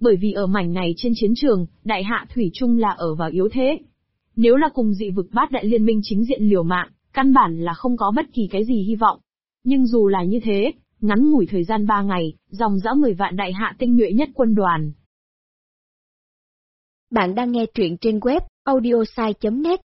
Bởi vì ở mảnh này trên chiến trường, đại hạ thủy chung là ở vào yếu thế. Nếu là cùng dị vực bát đại liên minh chính diện liều mạng, căn bản là không có bất kỳ cái gì hy vọng. Nhưng dù là như thế, ngắn ngủi thời gian 3 ngày, dòng dã 10 vạn đại hạ tinh nhuệ nhất quân đoàn. Bạn đang nghe truyện trên web audiosai.net.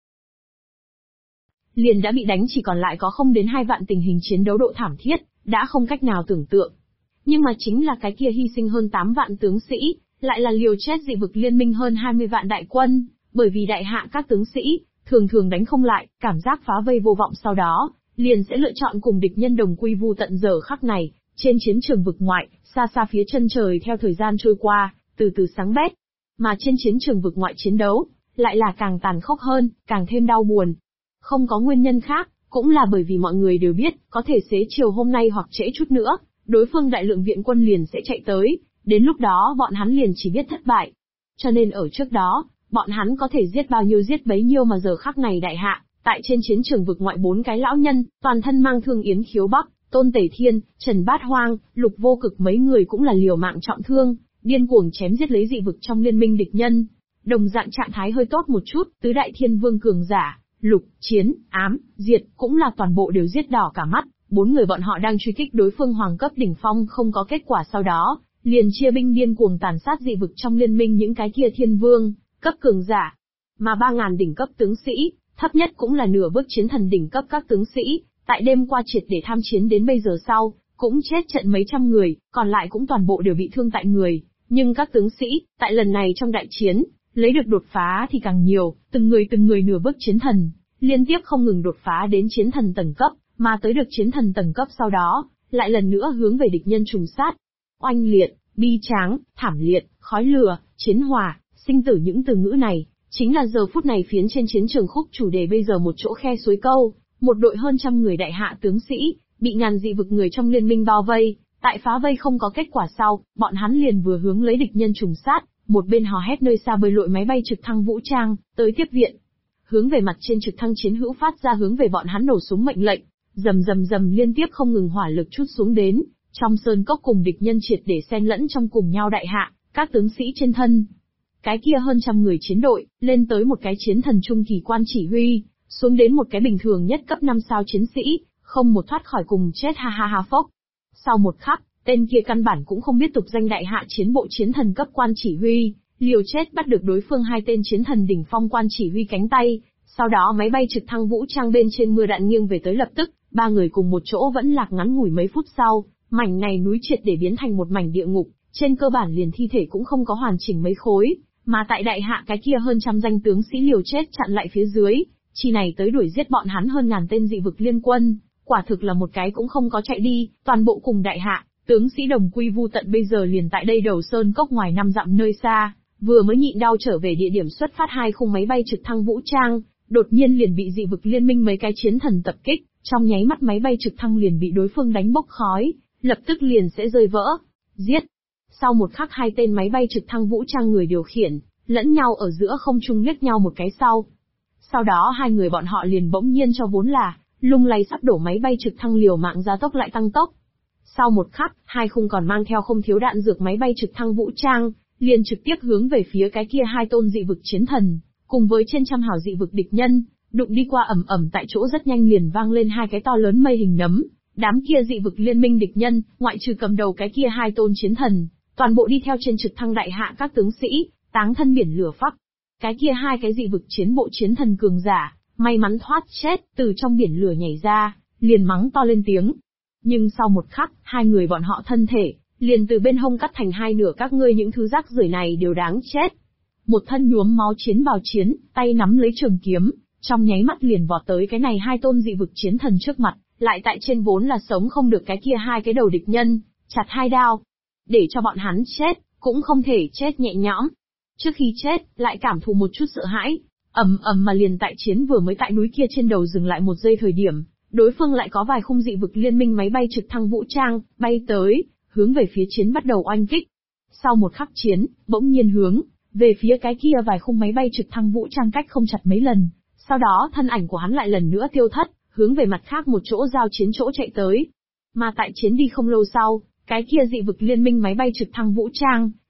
Liền đã bị đánh chỉ còn lại có không đến 2 vạn, tình hình chiến đấu độ thảm thiết, đã không cách nào tưởng tượng. Nhưng mà chính là cái kia hy sinh hơn 8 vạn tướng sĩ, lại là liều chết dị vực liên minh hơn 20 vạn đại quân, bởi vì đại hạ các tướng sĩ, thường thường đánh không lại, cảm giác phá vây vô vọng sau đó, liền sẽ lựa chọn cùng địch nhân đồng quy vu tận giờ khắc này, trên chiến trường vực ngoại, xa xa phía chân trời theo thời gian trôi qua, từ từ sáng bét. Mà trên chiến trường vực ngoại chiến đấu, lại là càng tàn khốc hơn, càng thêm đau buồn. Không có nguyên nhân khác, cũng là bởi vì mọi người đều biết, có thể xế chiều hôm nay hoặc trễ chút nữa, đối phương đại lượng viện quân liền sẽ chạy tới, đến lúc đó bọn hắn liền chỉ biết thất bại. Cho nên ở trước đó, bọn hắn có thể giết bao nhiêu giết bấy nhiêu, mà giờ khắc này đại hạ, tại trên chiến trường vực ngoại 4 cái lão nhân, toàn thân mang thương Yến Khiếu Bắc, Tôn Tể Thiên, Trần Bát Hoang, Lục Vô Cực mấy người cũng là liều mạng trọng thương, điên cuồng chém giết lấy dị vực trong liên minh địch nhân. Đồng dạng trạng thái hơi tốt một chút, tứ đại thiên vương cường giả, Lục, Chiến, Ám, Diệt cũng là toàn bộ đều giết đỏ cả mắt. 4 người bọn họ đang truy kích đối phương hoàng cấp đỉnh phong không có kết quả, sau đó liền chia binh điên cuồng tàn sát dị vực trong liên minh những cái kia thiên vương cấp cường giả. Mà 3.000 đỉnh cấp tướng sĩ, thấp nhất cũng là nửa bước chiến thần đỉnh cấp các tướng sĩ, tại đêm qua triệt để tham chiến đến bây giờ sau, cũng chết trận mấy trăm người, còn lại cũng toàn bộ đều bị thương tại người. Nhưng các tướng sĩ, tại lần này trong đại chiến, lấy được đột phá thì càng nhiều, từng người nửa bước chiến thần, liên tiếp không ngừng đột phá đến chiến thần tầng cấp, mà tới được chiến thần tầng cấp sau đó, lại lần nữa hướng về địch nhân trùng sát. Oanh liệt, bi tráng, thảm liệt, khói lửa, chiến hỏa, sinh tử, những từ ngữ này, chính là giờ phút này phiến trên chiến trường khúc chủ đề bây giờ một chỗ khe suối câu, một đội hơn trăm người đại hạ tướng sĩ, bị ngàn dị vực người trong liên minh bao vây, tại phá vây không có kết quả sau, bọn hắn liền vừa hướng lấy địch nhân trùng sát, một bên hò hét nơi xa bơi lội máy bay trực thăng vũ trang, tới tiếp viện. Hướng về mặt trên trực thăng chiến hữu phát ra hướng về bọn hắn nổ súng mệnh lệnh, rầm rầm rầm liên tiếp không ngừng hỏa lực trút xuống đến, trong sơn cốc cùng địch nhân triệt để xen lẫn trong cùng nhau đại hạ, các tướng sĩ trên thân. Cái kia hơn trăm người chiến đội, lên tới một cái chiến thần trung kỳ quan chỉ huy, xuống đến một cái bình thường nhất cấp 5 sao chiến sĩ, không một thoát khỏi cùng chết ha ha ha phốc. Sau một khắc, tên kia căn bản cũng không biết tục danh đại hạ chiến bộ chiến thần cấp quan chỉ huy, liều chết bắt được đối phương 2 tên chiến thần đỉnh phong quan chỉ huy cánh tay, sau đó máy bay trực thăng vũ trang bên trên mưa đạn nghiêng về tới lập tức, 3 người cùng một chỗ vẫn lạc ngắn ngủi mấy phút sau, mảnh này núi triệt để biến thành một mảnh địa ngục, trên cơ bản liền thi thể cũng không có hoàn chỉnh mấy khối, mà tại đại hạ cái kia hơn trăm danh tướng sĩ liều chết chặn lại phía dưới, chi này tới đuổi giết bọn hắn hơn ngàn tên dị vực liên quân, quả thực là một cái cũng không có chạy đi, toàn bộ cùng đại hạ, tướng sĩ đồng quy vu tận bây giờ liền tại đây đầu sơn cốc ngoài 5 dặm nơi xa, vừa mới nhịn đau trở về địa điểm xuất phát 2 khung máy bay trực thăng vũ trang, đột nhiên liền bị dị vực liên minh mấy cái chiến thần tập kích, trong nháy mắt máy bay trực thăng liền bị đối phương đánh bốc khói, lập tức liền sẽ rơi vỡ. Giết! Sau một khắc 2 tên máy bay trực thăng vũ trang người điều khiển, lẫn nhau ở giữa không trung liếc nhau một cái sau. Sau đó 2 người bọn họ liền bỗng nhiên cho vốn là lung lay sắp đổ máy bay trực thăng liều mạng gia tốc lại tăng tốc. Sau một khắc, 2 khung còn mang theo không thiếu đạn dược máy bay trực thăng vũ trang, liền trực tiếp hướng về phía cái kia 2 tôn dị vực chiến thần, cùng với trên trăm hào dị vực địch nhân, đụng đi qua ầm ầm tại chỗ rất nhanh liền vang lên 2 cái to lớn mây hình nấm. Đám kia dị vực liên minh địch nhân, ngoại trừ cầm đầu cái kia 2 tôn chiến thần, toàn bộ đi theo trên trực thăng đại hạ các tướng sĩ, táng thân biển lửa phắc. Cái kia 2 cái dị vực chiến bộ chiến thần cường giả, may mắn thoát chết, từ trong biển lửa nhảy ra, liền mắng to lên tiếng. Nhưng sau một khắc, 2 người bọn họ thân thể, liền từ bên hông cắt thành 2 nửa, các ngươi những thứ rác rưởi này đều đáng chết. Một thân nhuốm máu chiến bào chiến, tay nắm lấy trường kiếm, trong nháy mắt liền vọt tới cái này 2 tôn dị vực chiến thần trước mặt, lại tại trên vốn là sống không được cái kia 2 cái đầu địch nhân, chặt 2 đao. Để cho bọn hắn chết, cũng không thể chết nhẹ nhõm. Trước khi chết, lại cảm thụ một chút sợ hãi, ầm ầm mà liền tại chiến vừa mới tại núi kia trên đầu dừng lại 1 giây thời điểm, đối phương lại có vài khung dị vực liên minh máy bay trực thăng vũ trang, bay tới, hướng về phía chiến bắt đầu oanh kích. Sau một khắc chiến, bỗng nhiên hướng về phía cái kia vài khung máy bay trực thăng vũ trang cách không chặt mấy lần, sau đó thân ảnh của hắn lại lần nữa tiêu thất, hướng về mặt khác một chỗ giao chiến chỗ chạy tới. Mà tại chiến đi không lâu sau, cái kia dị vực liên minh máy bay trực thăng vũ trang,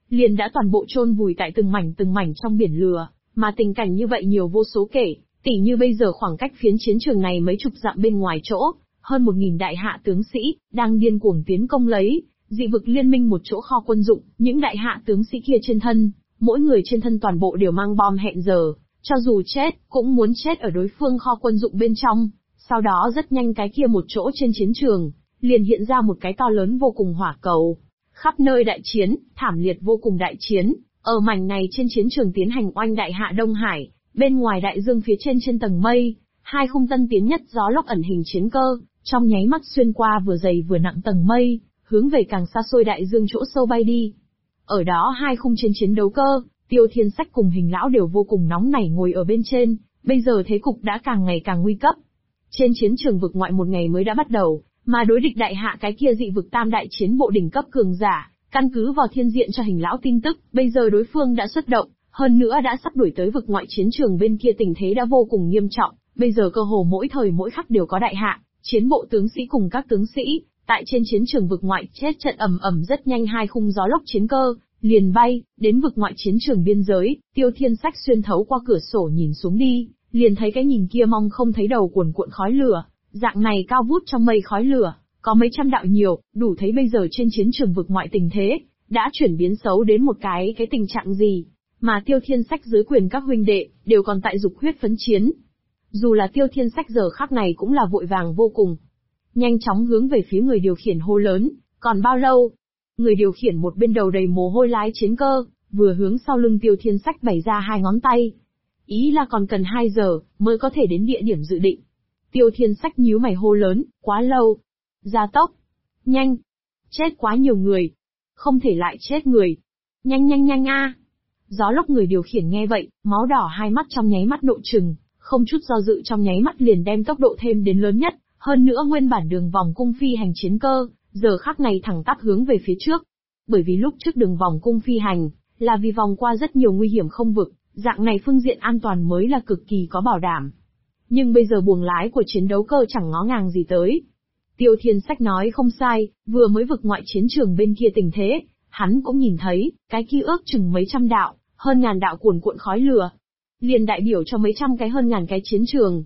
liền đã toàn bộ chôn vùi tại từng mảnh trong biển lửa, mà tình cảnh như vậy nhiều vô số kể, tỉ như bây giờ khoảng cách phiến chiến trường này mấy chục dặm bên ngoài chỗ, hơn 1.000 đại hạ tướng sĩ, đang điên cuồng tiến công lấy, dị vực liên minh một chỗ kho quân dụng, những đại hạ tướng sĩ kia trên thân, mỗi người trên thân toàn bộ đều mang bom hẹn giờ, cho dù chết, cũng muốn chết ở đối phương kho quân dụng bên trong. Sau đó rất nhanh cái kia một chỗ trên chiến trường, liền hiện ra một cái to lớn vô cùng hỏa cầu. Khắp nơi đại chiến, thảm liệt vô cùng đại chiến, ở mảnh này trên chiến trường tiến hành oanh đại hạ Đông Hải, bên ngoài đại dương phía trên tầng mây, hai khung tân tiến nhất gió lốc ẩn hình chiến cơ, trong nháy mắt xuyên qua vừa dày vừa nặng tầng mây, hướng về càng xa xôi đại dương chỗ sâu bay đi. Ở đó hai khung trên chiến đấu cơ, Tiêu Thiên Sách cùng Hình Lão đều vô cùng nóng nảy ngồi ở bên trên, bây giờ thế cục đã càng ngày càng nguy cấp. Trên chiến trường vực ngoại một ngày mới đã bắt đầu, mà đối địch đại hạ cái kia dị vực tam đại chiến bộ đỉnh cấp cường giả, căn cứ vào thiên diện cho Hình Lão tin tức, bây giờ đối phương đã xuất động, hơn nữa đã sắp đuổi tới vực ngoại chiến trường bên kia, tình thế đã vô cùng nghiêm trọng, bây giờ cơ hồ mỗi thời mỗi khắc đều có đại hạ, chiến bộ tướng sĩ cùng các tướng sĩ, tại trên chiến trường vực ngoại chết trận ầm ầm. Rất nhanh hai khung gió lốc chiến cơ liền bay đến vực ngoại chiến trường biên giới. Tiêu Thiên Sách xuyên thấu qua cửa sổ nhìn xuống đi, liền thấy cái nhìn kia mong không thấy đầu cuồn cuộn khói lửa, dạng này cao vút trong mây khói lửa, có mấy trăm đạo nhiều, đủ thấy bây giờ trên chiến trường vực ngoại tình thế đã chuyển biến xấu đến một cái tình trạng gì. Mà Tiêu Thiên Sách dưới quyền các huynh đệ đều còn tại dục huyết phấn chiến. Dù là Tiêu Thiên Sách giờ khắc này cũng là vội vàng vô cùng, nhanh chóng hướng về phía người điều khiển hô lớn, còn bao lâu? Người điều khiển một bên đầu đầy mồ hôi lái chiến cơ, vừa hướng sau lưng Tiêu Thiên Sách bày ra hai ngón tay. Ý là còn cần 2 giờ, mới có thể đến địa điểm dự định. Tiêu Thiên Sách nhíu mày hô lớn, quá lâu. Gia tốc. Nhanh. Chết quá nhiều người. Không thể lại chết người. Nhanh a. Gió lốc người điều khiển nghe vậy, máu đỏ hai mắt trong nháy mắt nội trừng, không chút do dự trong nháy mắt liền đem tốc độ thêm đến lớn nhất, hơn nữa nguyên bản đường vòng cung phi hành chiến cơ, giờ khắc này thẳng tắp hướng về phía trước. Bởi vì lúc trước đường vòng cung phi hành, là vì vòng qua rất nhiều nguy hiểm không vực, dạng này phương diện an toàn mới là cực kỳ có bảo đảm. Nhưng bây giờ buồng lái của chiến đấu cơ chẳng ngó ngàng gì tới. Tiêu Thiên Sách nói không sai, vừa mới vực ngoại chiến trường bên kia tình thế, hắn cũng nhìn thấy, cái kia ước chừng mấy trăm đạo, hơn ngàn đạo cuồn cuộn khói lửa. Liền đại biểu cho mấy trăm cái hơn ngàn cái chiến trường.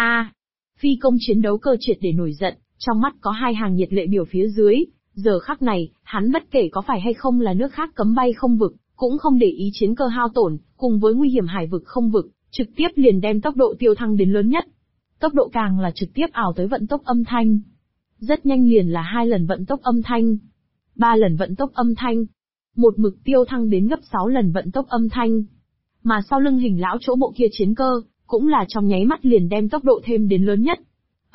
Phi công chiến đấu cơ triệt để nổi giận, trong mắt có hai hàng nhiệt lệ biểu phía dưới. Giờ khắc này, hắn bất kể có phải hay không là nước khác cấm bay không vực, cũng không để ý chiến cơ hao tổn, cùng với nguy hiểm hải vực không vực, trực tiếp liền đem tốc độ tiêu thăng đến lớn nhất. Tốc độ càng là trực tiếp ảo tới vận tốc âm thanh. Rất nhanh liền là 2 lần vận tốc âm thanh, 3 lần vận tốc âm thanh, một mực tiêu thăng đến gấp 6 lần vận tốc âm thanh. Mà sau lưng Hình Lão chỗ bộ kia chiến cơ, cũng là trong nháy mắt liền đem tốc độ thêm đến lớn nhất.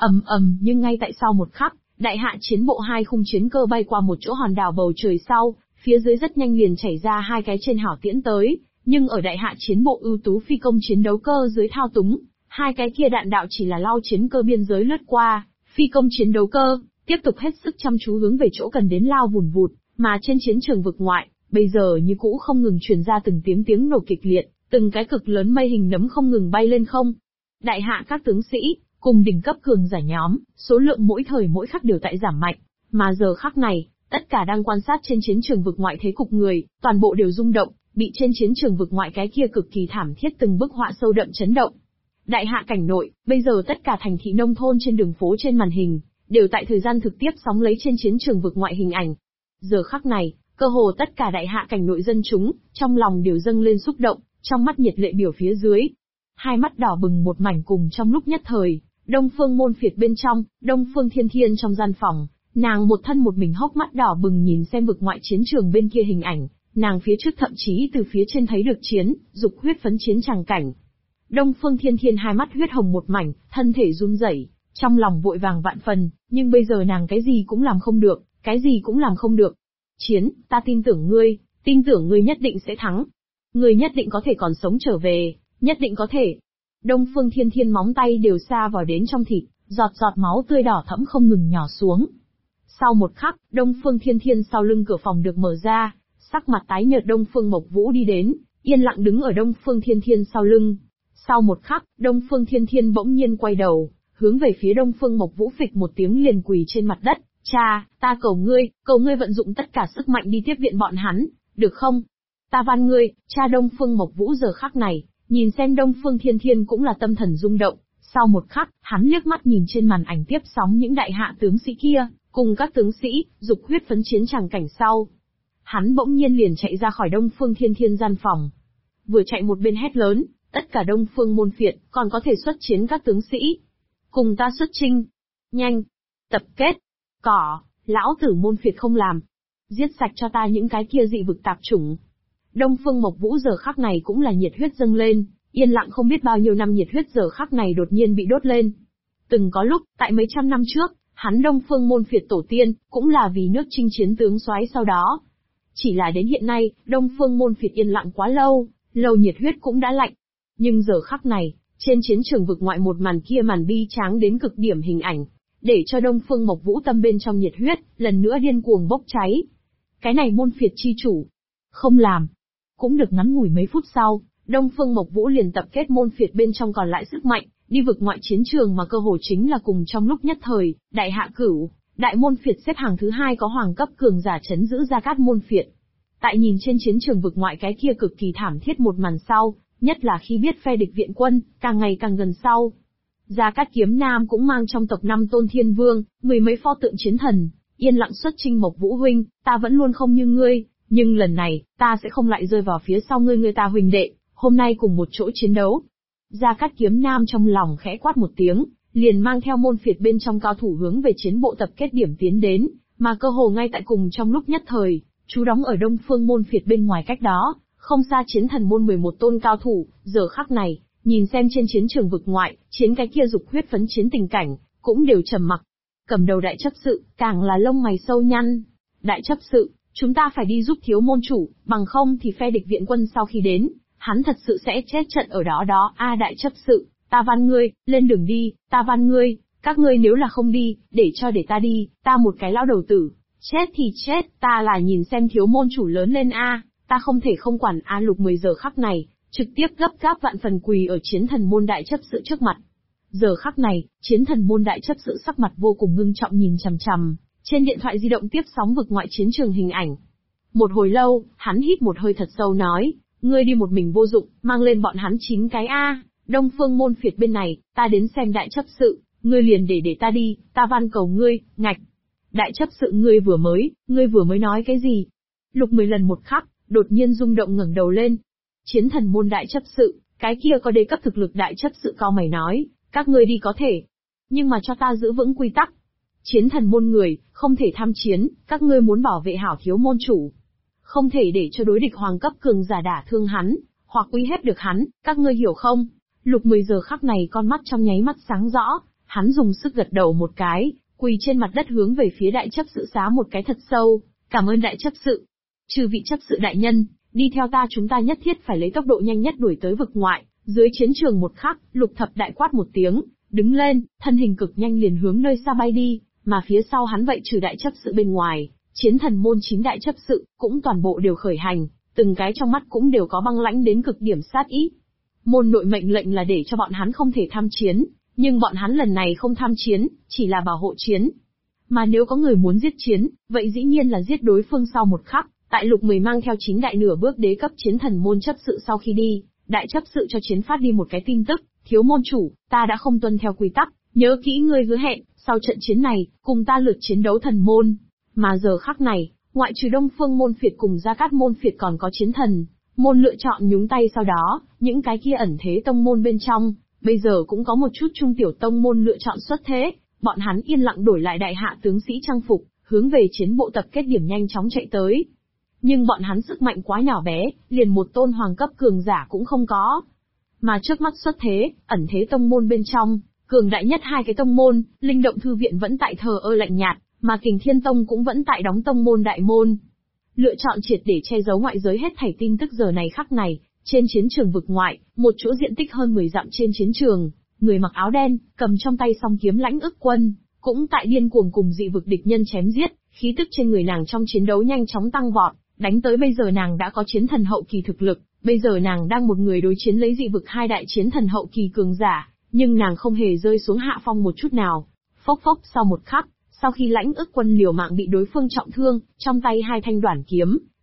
Nhưng ngay tại sau một khắc, đại hạ chiến bộ hai khung chiến cơ bay qua một chỗ hòn đảo bầu trời sau, phía dưới rất nhanh liền chảy ra hai cái trên hảo tiễn tới, nhưng ở đại hạ chiến bộ ưu tú phi công chiến đấu cơ dưới thao túng, hai cái kia đạn đạo chỉ là lao chiến cơ biên giới lướt qua, phi công chiến đấu cơ tiếp tục hết sức chăm chú hướng về chỗ cần đến lao vùn vụt, mà trên chiến trường vực ngoại, bây giờ như cũ không ngừng truyền ra từng tiếng nổ kịch liệt, từng cái cực lớn mây hình nấm không ngừng bay lên không. Đại hạ các tướng sĩ cùng đỉnh cấp cường giả nhóm, số lượng mỗi thời mỗi khắc đều tại giảm mạnh, mà giờ khắc này, tất cả đang quan sát trên chiến trường vực ngoại thế cục người, toàn bộ đều rung động, bị trên chiến trường vực ngoại cái kia cực kỳ thảm thiết từng bức họa sâu đậm chấn động. Đại hạ cảnh nội, bây giờ tất cả thành thị nông thôn trên đường phố trên màn hình, đều tại thời gian thực tiếp sóng lấy trên chiến trường vực ngoại hình ảnh. Giờ khắc này, cơ hồ tất cả đại hạ cảnh nội dân chúng, trong lòng đều dâng lên xúc động, trong mắt nhiệt lệ biểu phía dưới. Hai mắt đỏ bừng một mảnh cùng trong lúc nhất thời, Đông Phương Môn Phiệt bên trong, Đông Phương Thiên Thiên trong gian phòng, nàng một thân một mình hốc mắt đỏ bừng nhìn xem vực ngoại chiến trường bên kia hình ảnh, nàng phía trước thậm chí từ phía trên thấy được chiến, dục huyết phấn chiến tràng cảnh. Đông Phương Thiên Thiên hai mắt huyết hồng một mảnh, thân thể run rẩy, trong lòng vội vàng vạn phần, nhưng bây giờ nàng cái gì cũng làm không được, cái gì cũng làm không được. Chiến, ta tin tưởng ngươi nhất định sẽ thắng. Ngươi nhất định có thể còn sống trở về, nhất định có thể. Đông Phương Thiên Thiên móng tay đều xa vào đến trong thịt, giọt giọt máu tươi đỏ thẫm không ngừng nhỏ xuống. Sau một khắc, Đông Phương Thiên Thiên sau lưng cửa phòng được mở ra, sắc mặt tái nhợt Đông Phương Mộc Vũ đi đến, yên lặng đứng ở Đông Phương Thiên Thiên sau lưng. Sau một khắc, Đông Phương Thiên Thiên bỗng nhiên quay đầu, hướng về phía Đông Phương Mộc Vũ phịch một tiếng liền quỳ trên mặt đất. Cha, ta cầu ngươi vận dụng tất cả sức mạnh đi tiếp viện bọn hắn, được không? ta van ngươi, cha Đông Phương Mộc Vũ giờ khắc này, nhìn xem Đông Phương Thiên Thiên cũng là tâm thần rung động. Sau một khắc, hắn liếc mắt nhìn trên màn ảnh tiếp sóng những đại hạ tướng sĩ kia, cùng các tướng sĩ, dục huyết phấn chiến tràng cảnh sau. Hắn bỗng nhiên liền chạy ra khỏi Đông Phương Thiên Thiên gian phòng. Vừa chạy một bên hét lớn, tất cả Đông Phương môn phiệt, còn có thể xuất chiến các tướng sĩ. Cùng ta xuất chinh. Nhanh. Tập kết. Cỏ, lão tử môn phiệt không làm. Giết sạch cho ta những cái kia dị vực tạp chủng. Đông Phương Mộc Vũ giờ khắc này cũng là nhiệt huyết dâng lên, yên lặng không biết bao nhiêu năm nhiệt huyết giờ khắc này đột nhiên bị đốt lên. Từng có lúc, tại mấy trăm năm trước, hắn Đông Phương môn phiệt tổ tiên, cũng là vì nước chinh chiến tướng soái sau đó. Chỉ là đến hiện nay, Đông Phương môn phiệt yên lặng quá lâu, lâu nhiệt huyết cũng đã lạnh. Nhưng giờ khắc này, trên chiến trường vực ngoại một màn kia màn bi tráng đến cực điểm hình ảnh, để cho Đông Phương Mộc Vũ tâm bên trong nhiệt huyết, lần nữa điên cuồng bốc cháy. Cái này môn phiệt chi chủ, không làm. Cũng được ngắn ngủi mấy phút sau, Đông Phương Mộc Vũ liền tập kết môn phiệt bên trong còn lại sức mạnh, đi vực ngoại chiến trường mà cơ hồ chính là cùng trong lúc nhất thời, đại hạ cửu, đại môn phiệt xếp hàng thứ 2 có hoàng cấp cường giả trấn giữ Gia Cát môn phiệt. Tại nhìn trên chiến trường vực ngoại cái kia cực kỳ thảm thiết một màn sau, nhất là khi biết phe địch viện quân, càng ngày càng gần sau. Gia Cát Kiếm Nam cũng mang trong tộc 5 tôn thiên vương, 10 mấy pho tượng chiến thần, yên lặng xuất chinh. Mộc Vũ huynh, ta vẫn luôn không như ngươi, nhưng lần này, ta sẽ không lại rơi vào phía sau ngươi ta huynh đệ, hôm nay cùng một chỗ chiến đấu. Gia Cát Kiếm Nam trong lòng khẽ quát một tiếng, liền mang theo môn phiệt bên trong cao thủ hướng về chiến bộ tập kết điểm tiến đến, mà cơ hồ ngay tại cùng trong lúc nhất thời, chú đóng ở Đông Phương môn phiệt bên ngoài cách đó, không xa chiến thần môn 11 tôn cao thủ, giờ khắc này, nhìn xem trên chiến trường vực ngoại, chiến cái kia dục huyết phấn chiến tình cảnh, cũng đều trầm mặc. Cầm đầu đại chấp sự, càng là lông mày sâu nhăn. Đại chấp sự, chúng ta phải đi giúp thiếu môn chủ, bằng không thì phe địch viện quân sau khi đến, hắn thật sự sẽ chết trận ở đó đó. Đại chấp sự, ta van ngươi, lên đường đi, ta van ngươi, các ngươi nếu là không đi, để ta đi, ta một cái lão đầu tử, chết thì chết, ta là nhìn xem thiếu môn chủ lớn lên ta không thể không quản. Lục 10 giờ khắc này, trực tiếp gấp gáp vạn phần quỳ ở chiến thần môn đại chấp sự trước mặt. Giờ khắc này, chiến thần môn đại chấp sự sắc mặt vô cùng ngưng trọng nhìn chằm chằm trên điện thoại di động tiếp sóng vực ngoại chiến trường hình ảnh. Một hồi lâu, hắn hít một hơi thật sâu nói, ngươi đi một mình vô dụng, mang lên bọn hắn 9 cái Đông Phương môn phiệt bên này, ta đến xem đại chấp sự, ngươi liền để ta đi, ta van cầu ngươi, ngạch. Đại chấp sự ngươi vừa mới nói cái gì? Lục 10 lần một khắc, đột nhiên rung động ngẩng đầu lên. Chiến thần môn đại chấp sự, cái kia có đế cấp thực lực đại chấp sự cao mày nói, các ngươi đi có thể, nhưng mà cho ta giữ vững quy tắc. Chiến thần môn người, không thể tham chiến, các ngươi muốn bảo vệ hảo thiếu môn chủ. Không thể để cho đối địch hoàng cấp cường giả đả thương hắn, hoặc uy hiếp được hắn, các ngươi hiểu không? Lục 10 giờ khắc này con mắt trong nháy mắt sáng rõ, hắn dùng sức gật đầu một cái, quỳ trên mặt đất hướng về phía đại chấp sự xá một cái thật sâu, cảm ơn đại chấp sự. Chư vị chấp sự đại nhân, đi theo ta, chúng ta nhất thiết phải lấy tốc độ nhanh nhất đuổi tới vực ngoại. Dưới chiến trường một khắc, Lục Thập đại quát một tiếng, đứng lên, thân hình cực nhanh liền hướng nơi xa bay đi, mà phía sau hắn vậy trừ đại chấp sự bên ngoài, chiến thần môn 9 đại chấp sự, cũng toàn bộ đều khởi hành, từng cái trong mắt cũng đều có băng lãnh đến cực điểm sát ý. Môn nội mệnh lệnh là để cho bọn hắn không thể tham chiến, nhưng bọn hắn lần này không tham chiến, chỉ là bảo hộ chiến. Mà nếu có người muốn giết chiến, vậy dĩ nhiên là giết đối phương. Sau một khắc, tại Lục 10 mang theo 9 đại nửa bước đế cấp chiến thần môn chấp sự sau khi đi, đại chấp sự cho chiến phát đi một cái tin tức, thiếu môn chủ, ta đã không tuân theo quy tắc, nhớ kỹ ngươi hứa hẹn, sau trận chiến này, cùng ta lượt chiến đấu thần môn. Mà giờ khắc này, ngoại trừ Đông Phương môn phiệt cùng Gia Cát môn phiệt còn có chiến thần môn lựa chọn nhúng tay. Sau đó, những cái kia ẩn thế tông môn bên trong, bây giờ cũng có một chút trung tiểu tông môn lựa chọn xuất thế, bọn hắn yên lặng đổi lại đại hạ tướng sĩ trang phục, hướng về chiến bộ tập kết điểm nhanh chóng chạy tới. Nhưng bọn hắn sức mạnh quá nhỏ bé, liền một tôn hoàng cấp cường giả cũng không có. Mà trước mắt xuất thế, ẩn thế tông môn bên trong, cường đại nhất 2 cái tông môn, Linh Động Thư Viện vẫn tại thờ ơ lạnh nhạt, mà Kình Thiên Tông cũng vẫn tại đóng tông môn đại môn. Lựa chọn triệt để che giấu ngoại giới hết thảy tin tức giờ này khắc này, trên chiến trường vực ngoại, một chỗ diện tích hơn 10 dặm trên chiến trường, người mặc áo đen, cầm trong tay song kiếm Lãnh Ức Quân, cũng tại điên cuồng cùng dị vực địch nhân chém giết, khí tức trên người nàng trong chiến đấu nhanh chóng tăng vọt, đánh tới bây giờ nàng đã có chiến thần hậu kỳ thực lực, bây giờ nàng đang một người đối chiến lấy dị vực 2 đại chiến thần hậu kỳ cường giả, nhưng nàng không hề rơi xuống hạ phong một chút nào. Phốc phốc, sau một khắc, sau khi Lãnh Ức Quân liều mạng bị đối phương trọng thương, trong tay 2 thanh đoản kiếm,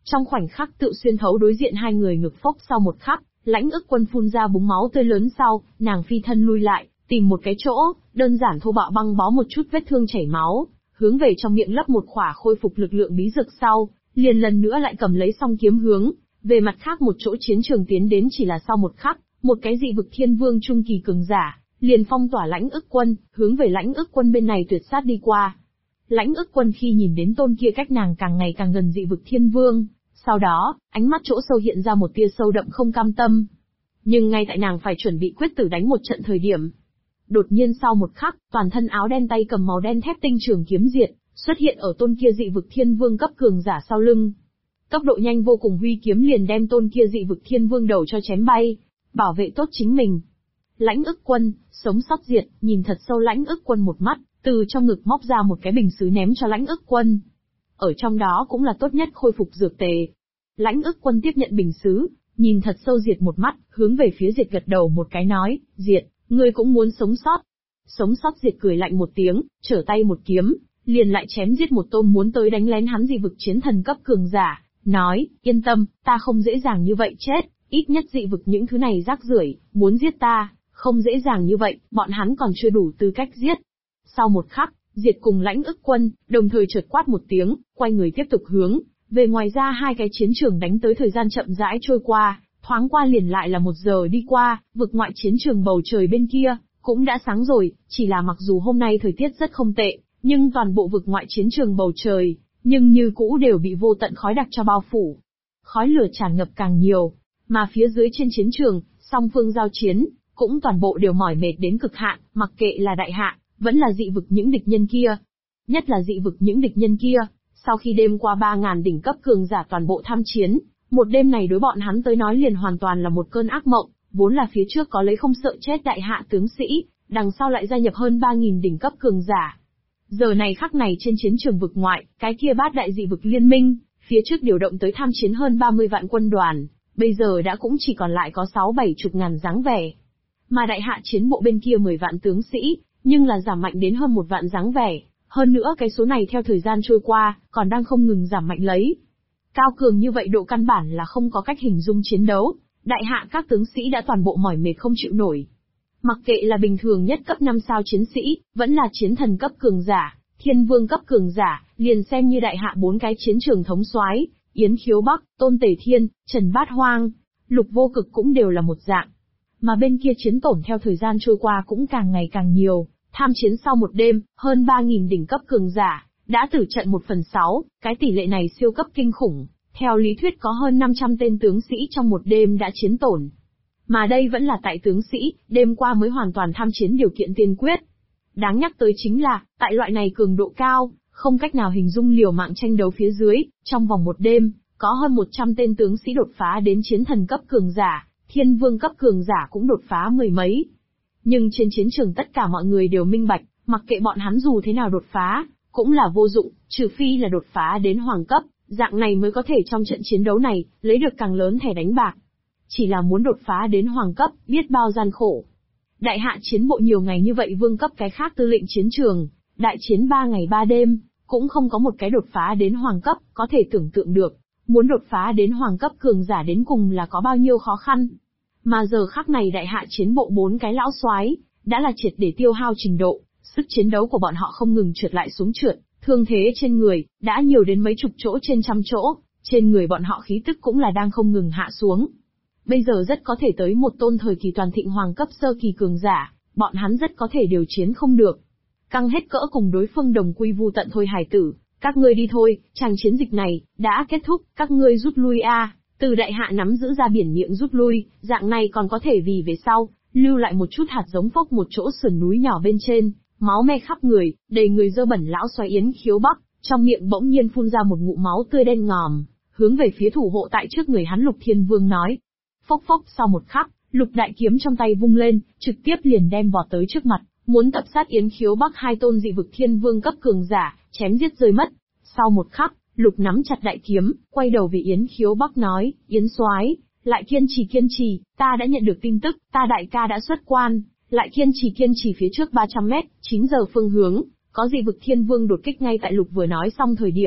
Trong khoảnh khắc tự xuyên thấu đối diện hai người ngực phốc sau một khắc, Lãnh Ức Quân phun ra búng máu tươi lớn sau, nàng phi thân lui lại, tìm một cái chỗ, đơn giản thô bạo băng bó một chút vết thương chảy máu, hướng về trong miệng lấp một khỏa khôi phục lực lượng bí dược sau, liền lần nữa lại cầm lấy song kiếm hướng về mặt khác một chỗ chiến trường tiến đến. Chỉ là sau một khắc, một cái dị vực thiên vương trung kỳ cường giả liền phong tỏa Lãnh Ức Quân, hướng về Lãnh Ức Quân bên này tuyệt sát đi qua. Lãnh Ức Quân khi nhìn đến tôn kia cách nàng càng ngày càng gần dị vực thiên vương, sau đó, ánh mắt chỗ sâu hiện ra một tia sâu đậm không cam tâm. Nhưng ngay tại nàng phải chuẩn bị quyết tử đánh một trận thời điểm, đột nhiên sau một khắc, toàn thân áo đen tay cầm màu đen thép tinh trường kiếm diệt, xuất hiện ở tôn kia dị vực thiên vương cấp cường giả sau lưng. Tốc độ nhanh vô cùng, huy kiếm liền đem tôn kia dị vực thiên vương đầu cho chém bay, bảo vệ tốt chính mình. Lãnh Ức Quân, sống sót diệt, nhìn thật sâu Lãnh Ức Quân một mắt, từ trong ngực móc ra một cái bình sứ ném cho Lãnh Ức Quân. Ở trong đó cũng là tốt nhất khôi phục dược tề. Lãnh Ức Quân tiếp nhận bình sứ, nhìn thật sâu Diệt một mắt, hướng về phía Diệt gật đầu một cái nói, Diệt, ngươi cũng muốn sống sót. Sống sót Diệt cười lạnh một tiếng, trở tay một kiếm, liền lại chém giết một tôm muốn tới đánh lén hắn dị vực chiến thần cấp cường giả, nói, yên tâm, ta không dễ dàng như vậy chết, ít nhất dị vực những thứ này rác rưởi, muốn giết ta, không dễ dàng như vậy, bọn hắn còn chưa đủ tư cách giết. Sau một khắc, Diệt cùng Lãnh Ức Quân, đồng thời chợt quát một tiếng, quay người tiếp tục hướng về ngoài ra hai cái chiến trường đánh tới. Thời gian chậm rãi trôi qua, thoáng qua liền lại là 1 giờ đi qua, vực ngoại chiến trường bầu trời bên kia cũng đã sáng rồi, chỉ là mặc dù hôm nay thời tiết rất không tệ, nhưng toàn bộ vực ngoại chiến trường bầu trời, nhưng như cũ đều bị vô tận khói đặc cho bao phủ. Khói lửa tràn ngập càng nhiều, mà phía dưới trên chiến trường, song phương giao chiến, cũng toàn bộ đều mỏi mệt đến cực hạn, mặc kệ là đại hạ, vẫn là dị vực những địch nhân kia. Nhất là dị vực những địch nhân kia, sau khi đêm qua 3.000 đỉnh cấp cường giả toàn bộ tham chiến, một đêm này đối bọn hắn tới nói liền hoàn toàn là một cơn ác mộng, vốn là phía trước có lấy không sợ chết đại hạ tướng sĩ, đằng sau lại gia nhập hơn 3.000 đỉnh cấp cường giả. Giờ này khắc này trên chiến trường vực ngoại, cái kia bát đại dị vực liên minh, phía trước điều động tới tham chiến hơn 30 vạn quân đoàn, bây giờ đã cũng chỉ còn lại có 6-7 chục ngàn dáng vẻ. Mà đại hạ chiến bộ bên kia 10 vạn tướng sĩ, nhưng là giảm mạnh đến hơn 1 vạn dáng vẻ. Hơn nữa cái số này theo thời gian trôi qua, còn đang không ngừng giảm mạnh lấy. Cao cường như vậy độ căn bản là không có cách hình dung chiến đấu, đại hạ các tướng sĩ đã toàn bộ mỏi mệt không chịu nổi. Mặc kệ là bình thường nhất cấp 5 sao chiến sĩ, vẫn là chiến thần cấp cường giả, thiên vương cấp cường giả, liền xem như đại hạ 4 cái chiến trường thống soái, Yến Khiếu Bắc, Tôn Tể Thiên, Trần Bát Hoang, Lục Vô Cực cũng đều là một dạng. Mà bên kia chiến tổn theo thời gian trôi qua cũng càng ngày càng nhiều. Tham chiến sau một đêm, hơn 3.000 đỉnh cấp cường giả đã tử trận 1/6, cái tỷ lệ này siêu cấp kinh khủng. Theo lý thuyết có hơn 500 tên tướng sĩ trong một đêm đã chiến tổn. Mà đây vẫn là tại tướng sĩ, đêm qua mới hoàn toàn tham chiến điều kiện tiên quyết. Đáng nhắc tới chính là, tại loại này cường độ cao, không cách nào hình dung liều mạng tranh đấu phía dưới, trong vòng một đêm, có hơn 100 tên tướng sĩ đột phá đến chiến thần cấp cường giả, thiên vương cấp cường giả cũng đột phá 10 mấy. Nhưng trên chiến trường tất cả mọi người đều minh bạch, mặc kệ bọn hắn dù thế nào đột phá, cũng là vô dụng, trừ phi là đột phá đến hoàng cấp, dạng này mới có thể trong trận chiến đấu này, lấy được càng lớn thẻ đánh bạc. Chỉ là muốn đột phá đến hoàng cấp, biết bao gian khổ. Đại hạ chiến bộ nhiều ngày như vậy vương cấp cái khác tư lệnh chiến trường, đại chiến 3 ngày 3 đêm, cũng không có một cái đột phá đến hoàng cấp, có thể tưởng tượng được, muốn đột phá đến hoàng cấp cường giả đến cùng là có bao nhiêu khó khăn. Mà giờ khắc này đại hạ chiến bộ 4 cái lão soái đã là triệt để tiêu hao trình độ, sức chiến đấu của bọn họ không ngừng trượt lại xuống trượt, thương thế trên người đã nhiều đến mấy chục chỗ trên trăm chỗ, trên người bọn họ khí tức cũng là đang không ngừng hạ xuống. Bây giờ rất có thể tới một tôn thời kỳ toàn thịnh hoàng cấp sơ kỳ cường giả, bọn hắn rất có thể điều chiến không được. Căng hết cỡ cùng đối phương đồng quy vu tận thôi hải tử, các ngươi đi thôi, chàng chiến dịch này đã kết thúc, các ngươi rút lui a. Từ đại hạ nắm giữ ra biển miệng rút lui, dạng này còn có thể vì về sau, lưu lại một chút hạt giống phốc một chỗ sườn núi nhỏ bên trên, máu me khắp người, đầy người dơ bẩn lão xoáy Yến Khiếu Bắc, trong miệng bỗng nhiên phun ra một ngụm máu tươi đen ngòm, hướng về phía thủ hộ tại trước người hắn Lục Thiên Vương nói. Phốc phốc sau một khắc, Lục đại kiếm trong tay vung lên, trực tiếp liền đem vọt tới trước mặt, muốn tập sát Yến Khiếu Bắc hai tôn dị vực thiên vương cấp cường giả, chém giết rơi mất. Sau một khắc, Lục nắm chặt đại kiếm, quay đầu về Yến Khiếu Bắc nói, Yến soái, lại kiên trì, ta đã nhận được tin tức, ta đại ca đã xuất quan, lại kiên trì phía trước 300 mét, 9 giờ phương hướng, có dị vực thiên vương đột kích ngay tại Lục vừa nói xong thời điểm,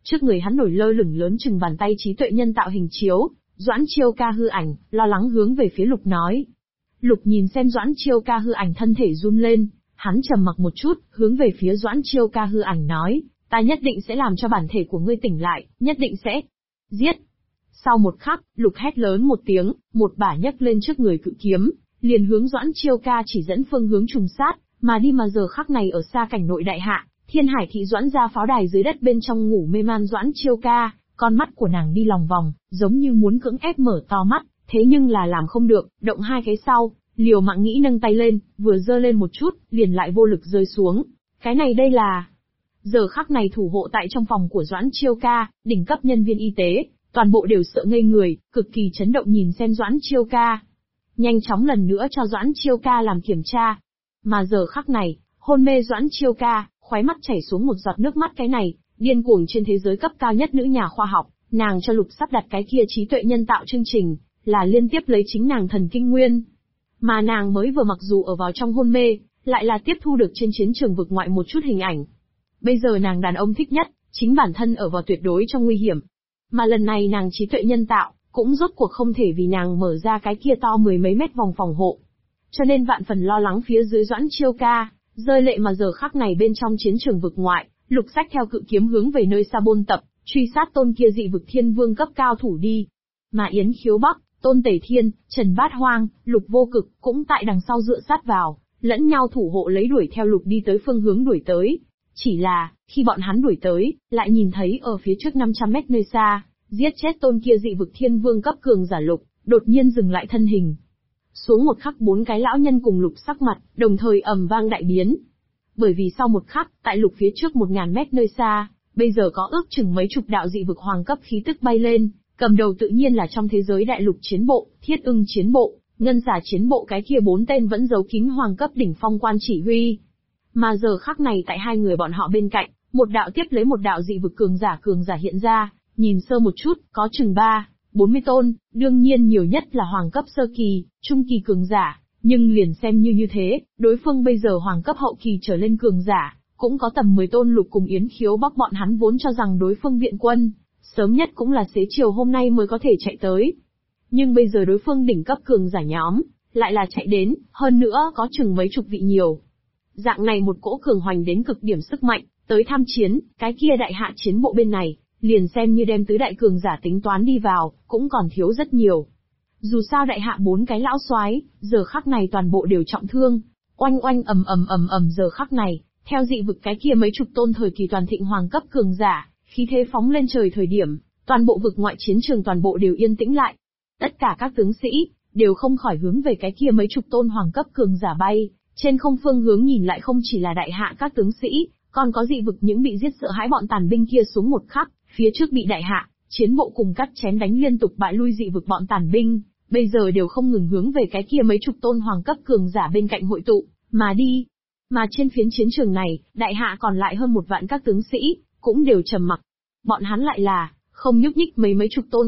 Trước người hắn nổi lơ lửng lớn chừng bàn tay trí tuệ nhân tạo hình chiếu, Doãn Chiêu Ca hư ảnh, lo lắng hướng về phía Lục nói. Lục nhìn xem Doãn Chiêu Ca hư ảnh thân thể run lên, hắn trầm mặc một chút, hướng về phía Doãn Chiêu Ca hư ảnh nói, ta nhất định sẽ làm cho bản thể của ngươi tỉnh lại, nhất định sẽ giết. Sau một khắc, Lục hét lớn một tiếng, một bả nhấc lên trước người cự kiếm, liền hướng Doãn Chiêu Ca chỉ dẫn phương hướng trùng sát, mà đi mà giờ khắc này ở xa cảnh nội đại hạ, Thiên Hải thị Doãn gia pháo đài dưới đất bên trong ngủ mê man Doãn Chiêu Ca, con mắt của nàng đi lòng vòng, giống như muốn cưỡng ép mở to mắt, thế nhưng là làm không được, động hai cái sau, liều mạng nghĩ nâng tay lên, vừa giơ lên một chút, liền lại vô lực rơi xuống. Cái này đây là... Giờ khắc này thủ hộ tại trong phòng của Doãn Chiêu Ca, đỉnh cấp nhân viên y tế, toàn bộ đều sợ ngây người, cực kỳ chấn động nhìn xem Doãn Chiêu Ca. Nhanh chóng lần nữa cho Doãn Chiêu Ca làm kiểm tra. Mà giờ khắc này, hôn mê Doãn Chiêu Ca, khóe mắt chảy xuống một giọt nước mắt cái này, điên cuồng trên thế giới cấp cao nhất nữ nhà khoa học, nàng cho Lục sắp đặt cái kia trí tuệ nhân tạo chương trình, là liên tiếp lấy chính nàng thần kinh nguyên. Mà nàng mới vừa mặc dù ở vào trong hôn mê, lại là tiếp thu được trên chiến trường vực ngoại một chút hình ảnh. Bây giờ nàng đàn ông thích nhất, chính bản thân ở vào tuyệt đối trong nguy hiểm. Mà lần này nàng trí tuệ nhân tạo, cũng rốt cuộc không thể vì nàng mở ra cái kia to mười mấy mét vòng phòng hộ. Cho nên vạn phần lo lắng phía dưới Doãn Chiêu Ca, rơi lệ mà giờ khắc này bên trong chiến trường vực ngoại, Lục xách theo cự kiếm hướng về nơi xa Bôn Tập, truy sát tôn kia dị vực thiên vương cấp cao thủ đi. Mà Yến Khiếu Bắc, Tôn Tể Thiên, Trần Bát Hoang, Lục Vô Cực cũng tại đằng sau dựa sát vào, lẫn nhau thủ hộ lấy đuổi theo Lục đi tới phương hướng đuổi tới. Chỉ là, khi bọn hắn đuổi tới, lại nhìn thấy ở phía trước 500 mét nơi xa, giết chết tôn kia dị vực thiên vương cấp cường giả Lục, đột nhiên dừng lại thân hình. Xuống một khắc bốn cái lão nhân cùng Lục sắc mặt, đồng thời ầm vang đại biến. Bởi vì sau một khắc, tại Lục phía trước 1000 mét nơi xa, bây giờ có ước chừng mấy chục đạo dị vực hoàng cấp khí tức bay lên, cầm đầu tự nhiên là trong thế giới đại lục chiến bộ, Thiết Ưng chiến bộ, Ngân Xà chiến bộ cái kia 4 tên vẫn giấu kín hoàng cấp đỉnh phong quan chỉ huy. Mà giờ khắc này tại hai người bọn họ bên cạnh, một đạo tiếp lấy một đạo dị vực cường giả hiện ra, nhìn sơ một chút, có chừng 40 tôn, đương nhiên nhiều nhất là hoàng cấp sơ kỳ, trung kỳ cường giả, nhưng liền xem như thế, đối phương bây giờ hoàng cấp hậu kỳ trở lên cường giả, cũng có tầm 10 tôn. Lục cùng Yến Khiếu Bắc bọn hắn vốn cho rằng đối phương viện quân, sớm nhất cũng là xế chiều hôm nay mới có thể chạy tới. Nhưng bây giờ đối phương đỉnh cấp cường giả nhóm, lại là chạy đến, hơn nữa có chừng mấy chục vị nhiều. Dạng này một cỗ cường hoành đến cực điểm sức mạnh, tới tham chiến, cái kia đại hạ chiến bộ bên này, liền xem như đem tứ đại cường giả tính toán đi vào, cũng còn thiếu rất nhiều. Dù sao đại hạ 4 cái lão soái, giờ khắc này toàn bộ đều trọng thương, oanh oanh ầm giờ khắc này, theo dị vực cái kia mấy chục tôn thời kỳ toàn thịnh hoàng cấp cường giả, khí thế phóng lên trời thời điểm, toàn bộ vực ngoại chiến trường toàn bộ đều yên tĩnh lại. Tất cả các tướng sĩ, đều không khỏi hướng về cái kia mấy chục tôn hoàng cấp cường giả bay, trên không phương hướng nhìn lại không chỉ là đại hạ các tướng sĩ, còn có dị vực những bị giết sợ hãi bọn tàn binh kia xuống một khắc, phía trước bị đại hạ, chiến bộ cùng cắt chém đánh liên tục bại lui dị vực bọn tàn binh, bây giờ đều không ngừng hướng về cái kia mấy chục tôn hoàng cấp cường giả bên cạnh hội tụ, mà đi. Mà trên phiến chiến trường này, đại hạ còn lại hơn 1 vạn các tướng sĩ, cũng đều trầm mặc. Bọn hắn lại là, không nhúc nhích mấy chục tôn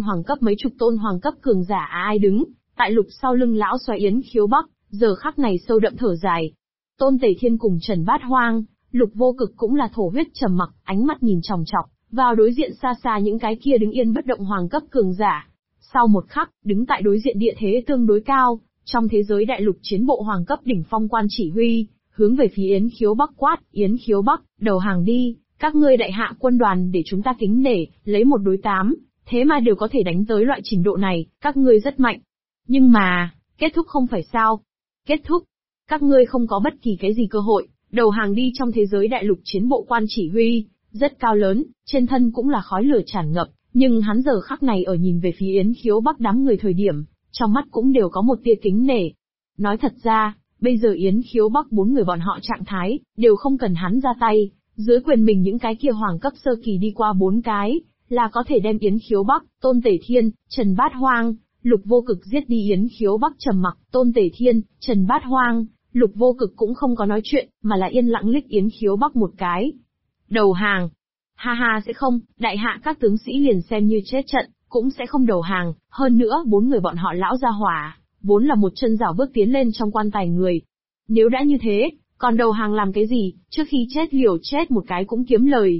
hoàng cấp cường giả ai đứng, tại Lục sau lưng lão xoáy Yến Khiếu Bắc, giờ khắc này sâu đậm thở dài. Tôn Tể Thiên cùng Trần Bát Hoang, Lục Vô Cực cũng là thổ huyết trầm mặc, ánh mắt nhìn chòng chọc vào đối diện xa xa những cái kia đứng yên bất động hoàng cấp cường giả. Sau một khắc, đứng tại đối diện địa thế tương đối cao, trong thế giới đại lục chiến bộ hoàng cấp đỉnh phong quan chỉ huy, hướng về phía Yến Khiếu Bắc quát, Yến Khiếu Bắc, đầu hàng đi, các ngươi đại hạ quân đoàn để chúng ta kính nể, lấy 1 đối 8, thế mà đều có thể đánh tới loại trình độ này, các ngươi rất mạnh. Nhưng mà, kết thúc không phải sao? Kết thúc. Các ngươi không có bất kỳ cái gì cơ hội, đầu hàng đi. Trong thế giới đại lục chiến bộ quan chỉ huy, rất cao lớn, trên thân cũng là khói lửa tràn ngập, nhưng hắn giờ khắc này ở nhìn về phía Yến Khiếu Bắc đám người thời điểm, trong mắt cũng đều có một tia kính nể. Nói thật ra, bây giờ Yến Khiếu Bắc 4 người bọn họ trạng thái, đều không cần hắn ra tay, dưới quyền mình những cái kia hoàng cấp sơ kỳ đi qua 4 cái, là có thể đem Yến Khiếu Bắc, Tôn Tể Thiên, Trần Bát Hoang, Lục Vô Cực giết đi. Yến Khiếu Bắc trầm mặc, Tôn Tể Thiên, Trần Bát Hoang, Lục Vô Cực cũng không có nói chuyện, mà là yên lặng liếc Yến Khiếu Bắc một cái. Đầu hàng? Ha ha, sẽ không, đại hạ các tướng sĩ liền xem như chết trận, cũng sẽ không đầu hàng. Hơn nữa 4 người bọn họ lão gia hỏa, vốn là một chân rảo bước tiến lên trong quan tài người. Nếu đã như thế, còn đầu hàng làm cái gì, trước khi chết liều chết một cái cũng kiếm lời.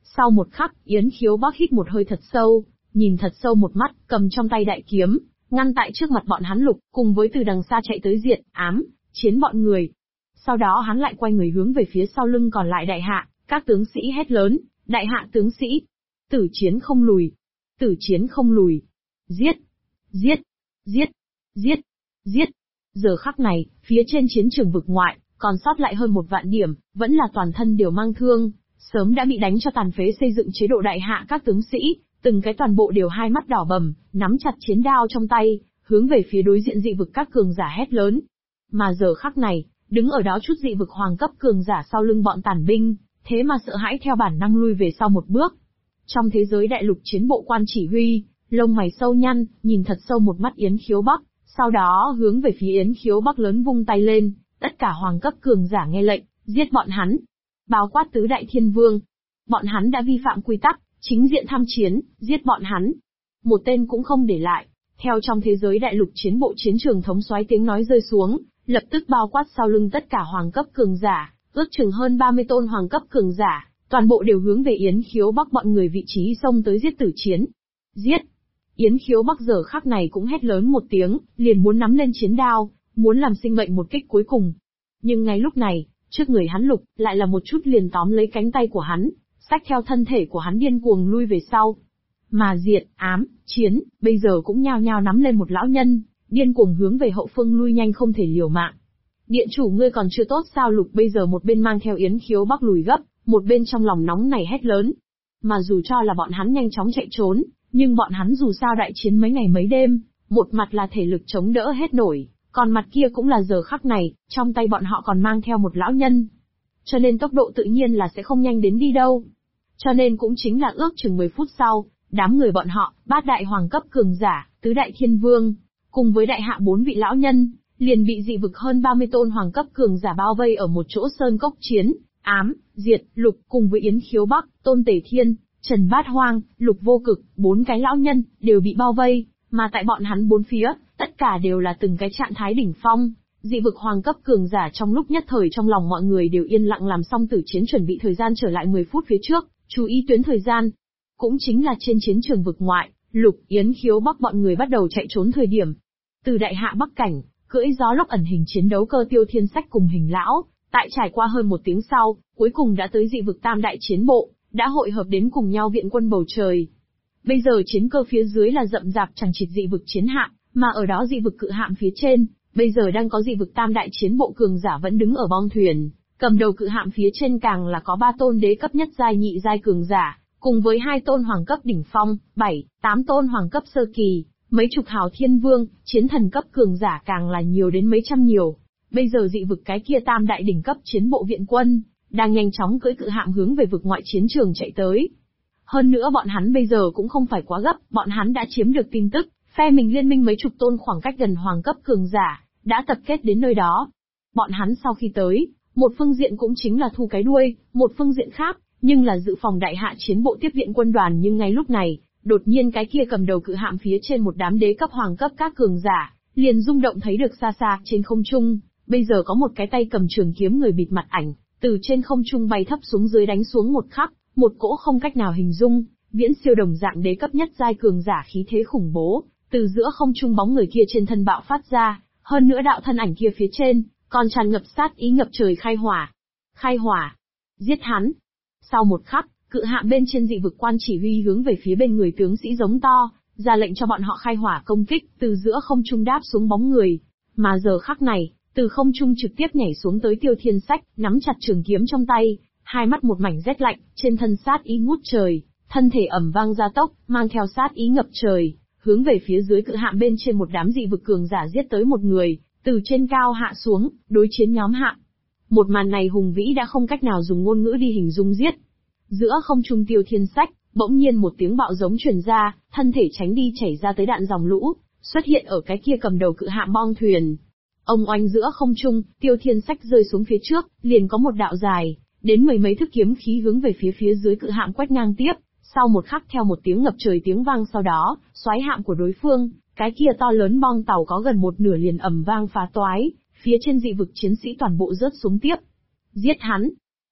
Sau một khắc, Yến Khiếu Bắc hít một hơi thật sâu, nhìn thật sâu một mắt, cầm trong tay đại kiếm, ngăn tại trước mặt bọn hắn Lục, cùng với từ đằng xa chạy tới Diệt, Ám, Chiến bọn người. Sau đó hắn lại quay người hướng về phía sau lưng còn lại đại hạ, các tướng sĩ hét lớn, đại hạ tướng sĩ, tử chiến không lùi, tử chiến không lùi, giết, giết, giết, giết, giết. Giờ khắc này, phía trên chiến trường vực ngoại, còn sót lại hơn 1 vạn điểm, vẫn là toàn thân đều mang thương, sớm đã bị đánh cho tàn phế xây dựng chế độ đại hạ các tướng sĩ, từng cái toàn bộ đều hai mắt đỏ bầm, nắm chặt chiến đao trong tay, hướng về phía đối diện dị vực các cường giả hét lớn. Mà giờ khắc này, đứng ở đó chút dị vực hoàng cấp cường giả sau lưng bọn tàn binh, thế mà sợ hãi theo bản năng lui về sau một bước. Trong thế giới đại lục chiến bộ quan chỉ huy, lông mày sâu nhăn, nhìn thật sâu một mắt Yến Khiếu Bắc, sau đó hướng về phía Yến Khiếu Bắc lớn vung tay lên, tất cả hoàng cấp cường giả nghe lệnh, giết bọn hắn. Bao quát tứ đại thiên vương. Bọn hắn đã vi phạm quy tắc, chính diện tham chiến, giết bọn hắn. Một tên cũng không để lại. Theo trong thế giới đại lục chiến bộ chiến trường thống soái tiếng nói rơi xuống, lập tức bao quát sau lưng tất cả hoàng cấp cường giả, ước chừng hơn 30 tôn hoàng cấp cường giả, toàn bộ đều hướng về Yến Khiếu Bắc bọn người vị trí xông tới giết tử chiến. Giết! Yến Khiếu Bắc giờ khắc này cũng hét lớn một tiếng, liền muốn nắm lên chiến đao, muốn làm sinh mệnh một kích cuối cùng. Nhưng ngay lúc này, trước người hắn Lục, lại là một chút liền tóm lấy cánh tay của hắn, xách theo thân thể của hắn điên cuồng lui về sau. Mà Diệt, Ám, Chiến, bây giờ cũng nhao nhao nắm lên một lão nhân, điên cuồng hướng về hậu phương lui nhanh không thể liều mạng. Điện chủ ngươi còn chưa tốt sao? Lục bây giờ một bên mang theo Yến Khiếu Bắc lùi gấp, một bên trong lòng nóng này hét lớn. Mà dù cho là bọn hắn nhanh chóng chạy trốn, nhưng bọn hắn dù sao đại chiến mấy ngày mấy đêm, một mặt là thể lực chống đỡ hết nổi, còn mặt kia cũng là giờ khắc này, trong tay bọn họ còn mang theo một lão nhân. Cho nên tốc độ tự nhiên là sẽ không nhanh đến đi đâu. Cho nên cũng chính là ước chừng 10 phút sau, đám người bọn họ, 3 đại hoàng cấp cường giả, tứ đại thiên vương, cùng với đại hạ 4 vị lão nhân, liền bị dị vực hơn 30 tôn hoàng cấp cường giả bao vây ở một chỗ sơn cốc. Chiến, Ám, Diệt, Lục cùng với Yến Khiếu Bắc, Tôn Tể Thiên, Trần Bát Hoang, Lục Vô Cực, 4 cái lão nhân, đều bị bao vây, mà tại bọn hắn 4 phía, tất cả đều là từng cái trạng thái đỉnh phong. Dị vực hoàng cấp cường giả trong lúc nhất thời trong lòng mọi người đều yên lặng làm xong tử chiến chuẩn bị thời gian trở lại 10 phút phía trước, chú ý tuyến thời gian. Cũng chính là trên chiến trường vực ngoại, Lục, Yến Khiếu Bắc bọn người bắt đầu chạy trốn thời điểm. Từ đại hạ Bắc cảnh, cưỡi gió lốc ẩn hình chiến đấu cơ Tiêu Thiên Sách cùng Hình Lão, tại trải qua hơn 1 tiếng sau, cuối cùng đã tới dị vực tam đại chiến bộ, đã hội hợp đến cùng nhau viện quân bầu trời. Bây giờ chiến cơ phía dưới là rậm rạp chẳng chịt dị vực chiến hạm, mà ở đó dị vực cự hạm phía trên, bây giờ đang có dị vực tam đại chiến bộ cường giả vẫn đứng ở bong thuyền, cầm đầu cự hạm phía trên càng là có 3 tôn đế cấp nhất giai nhị giai cường giả, cùng với 2 tôn hoàng cấp đỉnh phong, 7, 8 tôn hoàng cấp sơ kỳ, mấy chục hào thiên vương, chiến thần cấp cường giả càng là nhiều đến mấy trăm nhiều. Bây giờ dị vực cái kia tam đại đỉnh cấp chiến bộ viện quân, đang nhanh chóng cưỡi cự hạm hướng về vực ngoại chiến trường chạy tới. Hơn nữa bọn hắn bây giờ cũng không phải quá gấp, bọn hắn đã chiếm được tin tức, phe mình liên minh mấy chục tôn khoảng cách gần hoàng cấp cường giả, đã tập kết đến nơi đó. Bọn hắn sau khi tới, một phương diện cũng chính là thu cái đuôi, một phương diện khác, nhưng là dự phòng đại hạ chiến bộ tiếp viện quân đoàn. Nhưng ngay lúc này, đột nhiên cái kia cầm đầu cự hạm phía trên một đám đế cấp hoàng cấp các cường giả, liền rung động thấy được xa xa trên không trung, bây giờ có một cái tay cầm trường kiếm người bịt mặt ảnh, từ trên không trung bay thấp xuống dưới đánh xuống một khắc, một cỗ không cách nào hình dung, viễn siêu đồng dạng đế cấp nhất giai cường giả khí thế khủng bố, từ giữa không trung bóng người kia trên thân bạo phát ra, hơn nữa đạo thân ảnh kia phía trên, còn tràn ngập sát ý ngập trời khai hỏa. Khai hỏa! Giết hắn! Sau một khắc, cự hạm bên trên dị vực quan chỉ huy hướng về phía bên người tướng sĩ giống to, ra lệnh cho bọn họ khai hỏa công kích, từ giữa không trung đáp xuống bóng người. Mà giờ khắc này, từ không trung trực tiếp nhảy xuống tới Tiêu Thiên Sách, nắm chặt trường kiếm trong tay, hai mắt một mảnh rét lạnh, trên thân sát ý ngút trời, thân thể ầm vang gia tốc, mang theo sát ý ngập trời, hướng về phía dưới cự hạm bên trên một đám dị vực cường giả giết tới một người, từ trên cao hạ xuống, đối chiến nhóm hạm. Một màn này hùng vĩ đã không cách nào dùng ngôn ngữ đi hình dung giết. Giữa không trung Tiêu Thiên Sách, bỗng nhiên một tiếng bạo giống truyền ra, thân thể tránh đi chảy ra tới đạn dòng lũ, xuất hiện ở cái kia cầm đầu cự hạm bong thuyền. Ông oanh giữa không trung, Tiêu Thiên Sách rơi xuống phía trước, liền có một đạo dài, đến 10 mấy thước kiếm khí hướng về phía dưới cự hạm quét ngang tiếp. Sau một khắc theo một tiếng ngập trời tiếng vang sau đó, xoáy hạm của đối phương, cái kia to lớn bong tàu có gần một nửa liền ầm vang phá toái, phía trên dị vực chiến sĩ toàn bộ rớt xuống tiếp. Giết hắn!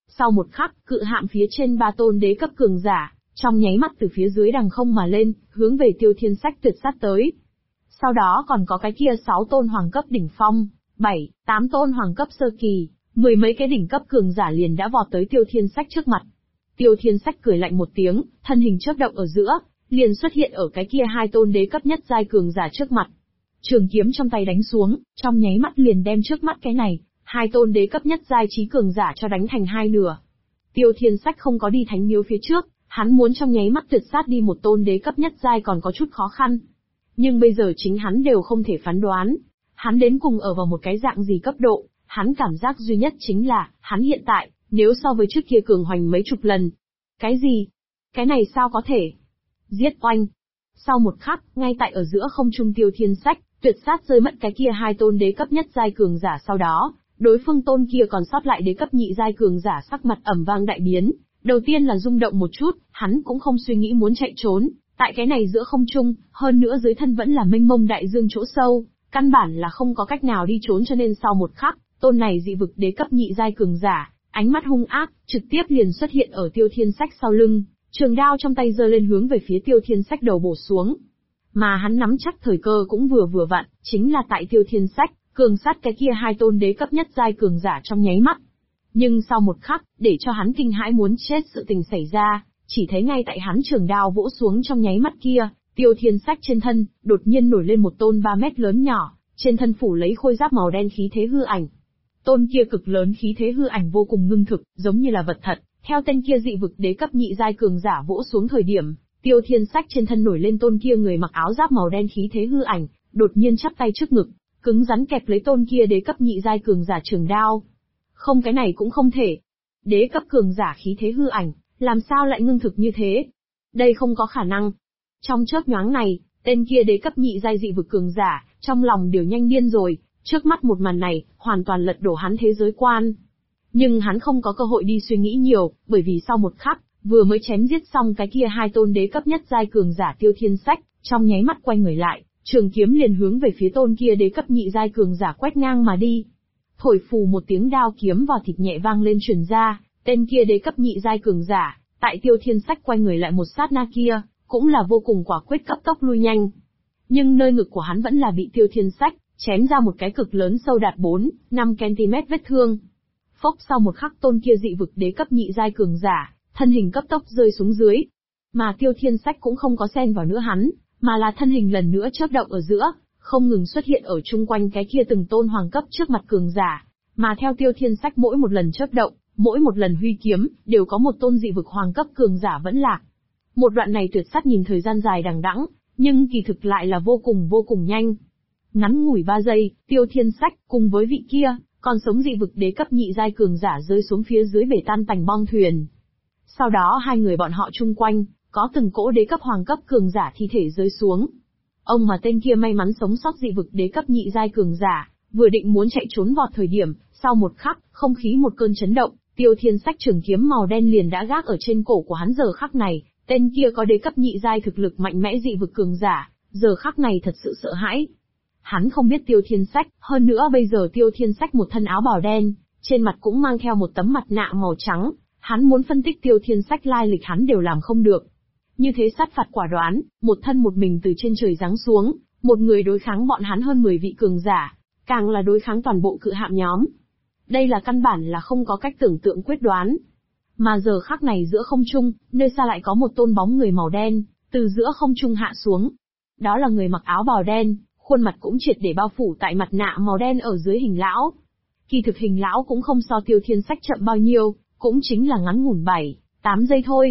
Sau một khắc, cự hạm phía trên 3 tôn đế cấp cường giả, trong nháy mắt từ phía dưới đằng không mà lên, hướng về Tiêu Thiên Sách tuyệt sát tới. Sau đó còn có cái kia 6 tôn hoàng cấp đỉnh phong, 7, 8 tôn hoàng cấp sơ kỳ, mười mấy cái đỉnh cấp cường giả liền đã vọt tới Tiêu Thiên Sách trước mặt. Tiêu Thiên Sách cười lạnh một tiếng, thân hình chớp động ở giữa, liền xuất hiện ở cái kia 2 tôn đế cấp nhất giai cường giả trước mặt. Trường kiếm trong tay đánh xuống, trong nháy mắt liền đem trước mắt cái này, 2 tôn đế cấp nhất giai trí cường giả cho đánh thành hai nửa. Tiêu Thiên Sách không có đi thánh miếu phía trước, hắn muốn trong nháy mắt tuyệt sát đi một tôn đế cấp nhất giai còn có chút khó khăn. Nhưng bây giờ chính hắn đều không thể phán đoán, hắn đến cùng ở vào một cái dạng gì cấp độ, hắn cảm giác duy nhất chính là, hắn hiện tại, nếu so với trước kia cường hoành mấy chục lần. Cái gì? Cái này sao có thể? Giết oanh! Sau một khắc, ngay tại ở giữa không trung Tiêu Thiên Sách, tuyệt sát rơi mất cái kia 2 tôn đế cấp nhất giai cường giả sau đó, đối phương tôn kia còn sót lại đế cấp nhị giai cường giả sắc mặt ẩm vang đại biến. Đầu tiên là rung động một chút, hắn cũng không suy nghĩ muốn chạy trốn, tại cái này giữa không trung, hơn nữa dưới thân vẫn là mênh mông đại dương chỗ sâu, căn bản là không có cách nào đi trốn cho nên sau một khắc, tôn này dị vực đế cấp nhị giai cường giả, ánh mắt hung ác, trực tiếp liền xuất hiện ở Tiêu Thiên Sách sau lưng, trường đao trong tay giơ lên hướng về phía Tiêu Thiên Sách đầu bổ xuống. Mà hắn nắm chắc thời cơ cũng vừa vặn, chính là tại Tiêu Thiên Sách, cường sát cái kia 2 tôn đế cấp nhất giai cường giả trong nháy mắt. Nhưng sau một khắc, để cho hắn kinh hãi muốn chết sự tình xảy ra, chỉ thấy ngay tại hắn trường đao vỗ xuống trong nháy mắt kia, Tiêu Thiên Sách trên thân, đột nhiên nổi lên một tôn 3 mét lớn nhỏ, trên thân phủ lấy khôi giáp màu đen khí thế hư ảnh. Tôn kia cực lớn khí thế hư ảnh vô cùng ngưng thực, giống như là vật thật, theo tên kia dị vực đế cấp nhị giai cường giả vỗ xuống thời điểm, Tiêu Thiên Sách trên thân nổi lên tôn kia người mặc áo giáp màu đen khí thế hư ảnh, đột nhiên chắp tay trước ngực, cứng rắn kẹp lấy tôn kia đế cấp nhị giai cường giả trường đao. Không, cái này cũng không thể. Đế cấp cường giả khí thế hư ảnh, làm sao lại ngưng thực như thế? Đây không có khả năng. Trong chớp nhoáng này, tên kia đế cấp nhị giai dị vực cường giả, trong lòng đều nhanh điên rồi, trước mắt một màn này, hoàn toàn lật đổ hắn thế giới quan. Nhưng hắn không có cơ hội đi suy nghĩ nhiều, bởi vì sau một khắc, vừa mới chém giết xong cái kia 2 tôn đế cấp nhất giai cường giả Tiêu Thiên Sách, trong nháy mắt quay người lại, trường kiếm liền hướng về phía tôn kia đế cấp nhị giai cường giả quét ngang mà đi. Thổi phù một tiếng đao kiếm vào thịt nhẹ vang lên truyền ra, tên kia đế cấp nhị giai cường giả, tại Tiêu Thiên Sách quay người lại một sát na kia, cũng là vô cùng quả quyết cấp tốc lui nhanh. Nhưng nơi ngực của hắn vẫn là bị Tiêu Thiên Sách chém ra một cái cực lớn sâu đạt 4-5 cm vết thương. Phốc, sau một khắc tôn kia dị vực đế cấp nhị giai cường giả, thân hình cấp tốc rơi xuống dưới. Mà Tiêu Thiên Sách cũng không có xen vào nữa hắn, mà là thân hình lần nữa chớp động ở giữa, không ngừng xuất hiện ở chung quanh cái kia từng tôn hoàng cấp trước mặt cường giả. Mà theo Tiêu Thiên Sách mỗi một lần chớp động, mỗi một lần huy kiếm, đều có một tôn dị vực hoàng cấp cường giả vẫn lạc. Một đoạn này tuyệt sát nhìn thời gian dài đằng đẵng, nhưng kỳ thực lại là vô cùng nhanh. Ngắn ngủi 3 giây, Tiêu Thiên Sách cùng với vị kia, còn sống dị vực đế cấp nhị giai cường giả rơi xuống phía dưới bể tan tành bong thuyền. Sau đó hai người bọn họ chung quanh, có từng cỗ đế cấp hoàng cấp cường giả thi thể rơi xuống. Ông mà tên kia may mắn sống sót dị vực đế cấp nhị giai cường giả, vừa định muốn chạy trốn vọt thời điểm, sau một khắc, không khí một cơn chấn động, Tiêu Thiên Sách trường kiếm màu đen liền đã gác ở trên cổ của hắn giờ khắc này, tên kia có đế cấp nhị giai thực lực mạnh mẽ dị vực cường giả, giờ khắc này thật sự sợ hãi. Hắn không biết Tiêu Thiên Sách, hơn nữa bây giờ Tiêu Thiên Sách một thân áo bào đen, trên mặt cũng mang theo một tấm mặt nạ màu trắng, hắn muốn phân tích Tiêu Thiên Sách lai lịch hắn đều làm không được. Như thế sát phạt quả đoán, một thân một mình từ trên trời giáng xuống, một người đối kháng bọn hắn hơn 10 vị cường giả, càng là đối kháng toàn bộ cự hạm nhóm. Đây là căn bản là không có cách tưởng tượng quyết đoán. Mà giờ khắc này giữa không trung, nơi xa lại có một tôn bóng người màu đen, từ giữa không trung hạ xuống. Đó là người mặc áo bào đen, khuôn mặt cũng triệt để bao phủ tại mặt nạ màu đen ở dưới hình lão. Kỳ thực hình lão cũng không so Tiêu Thiên Sách chậm bao nhiêu, cũng chính là ngắn ngủn 7-8 giây thôi.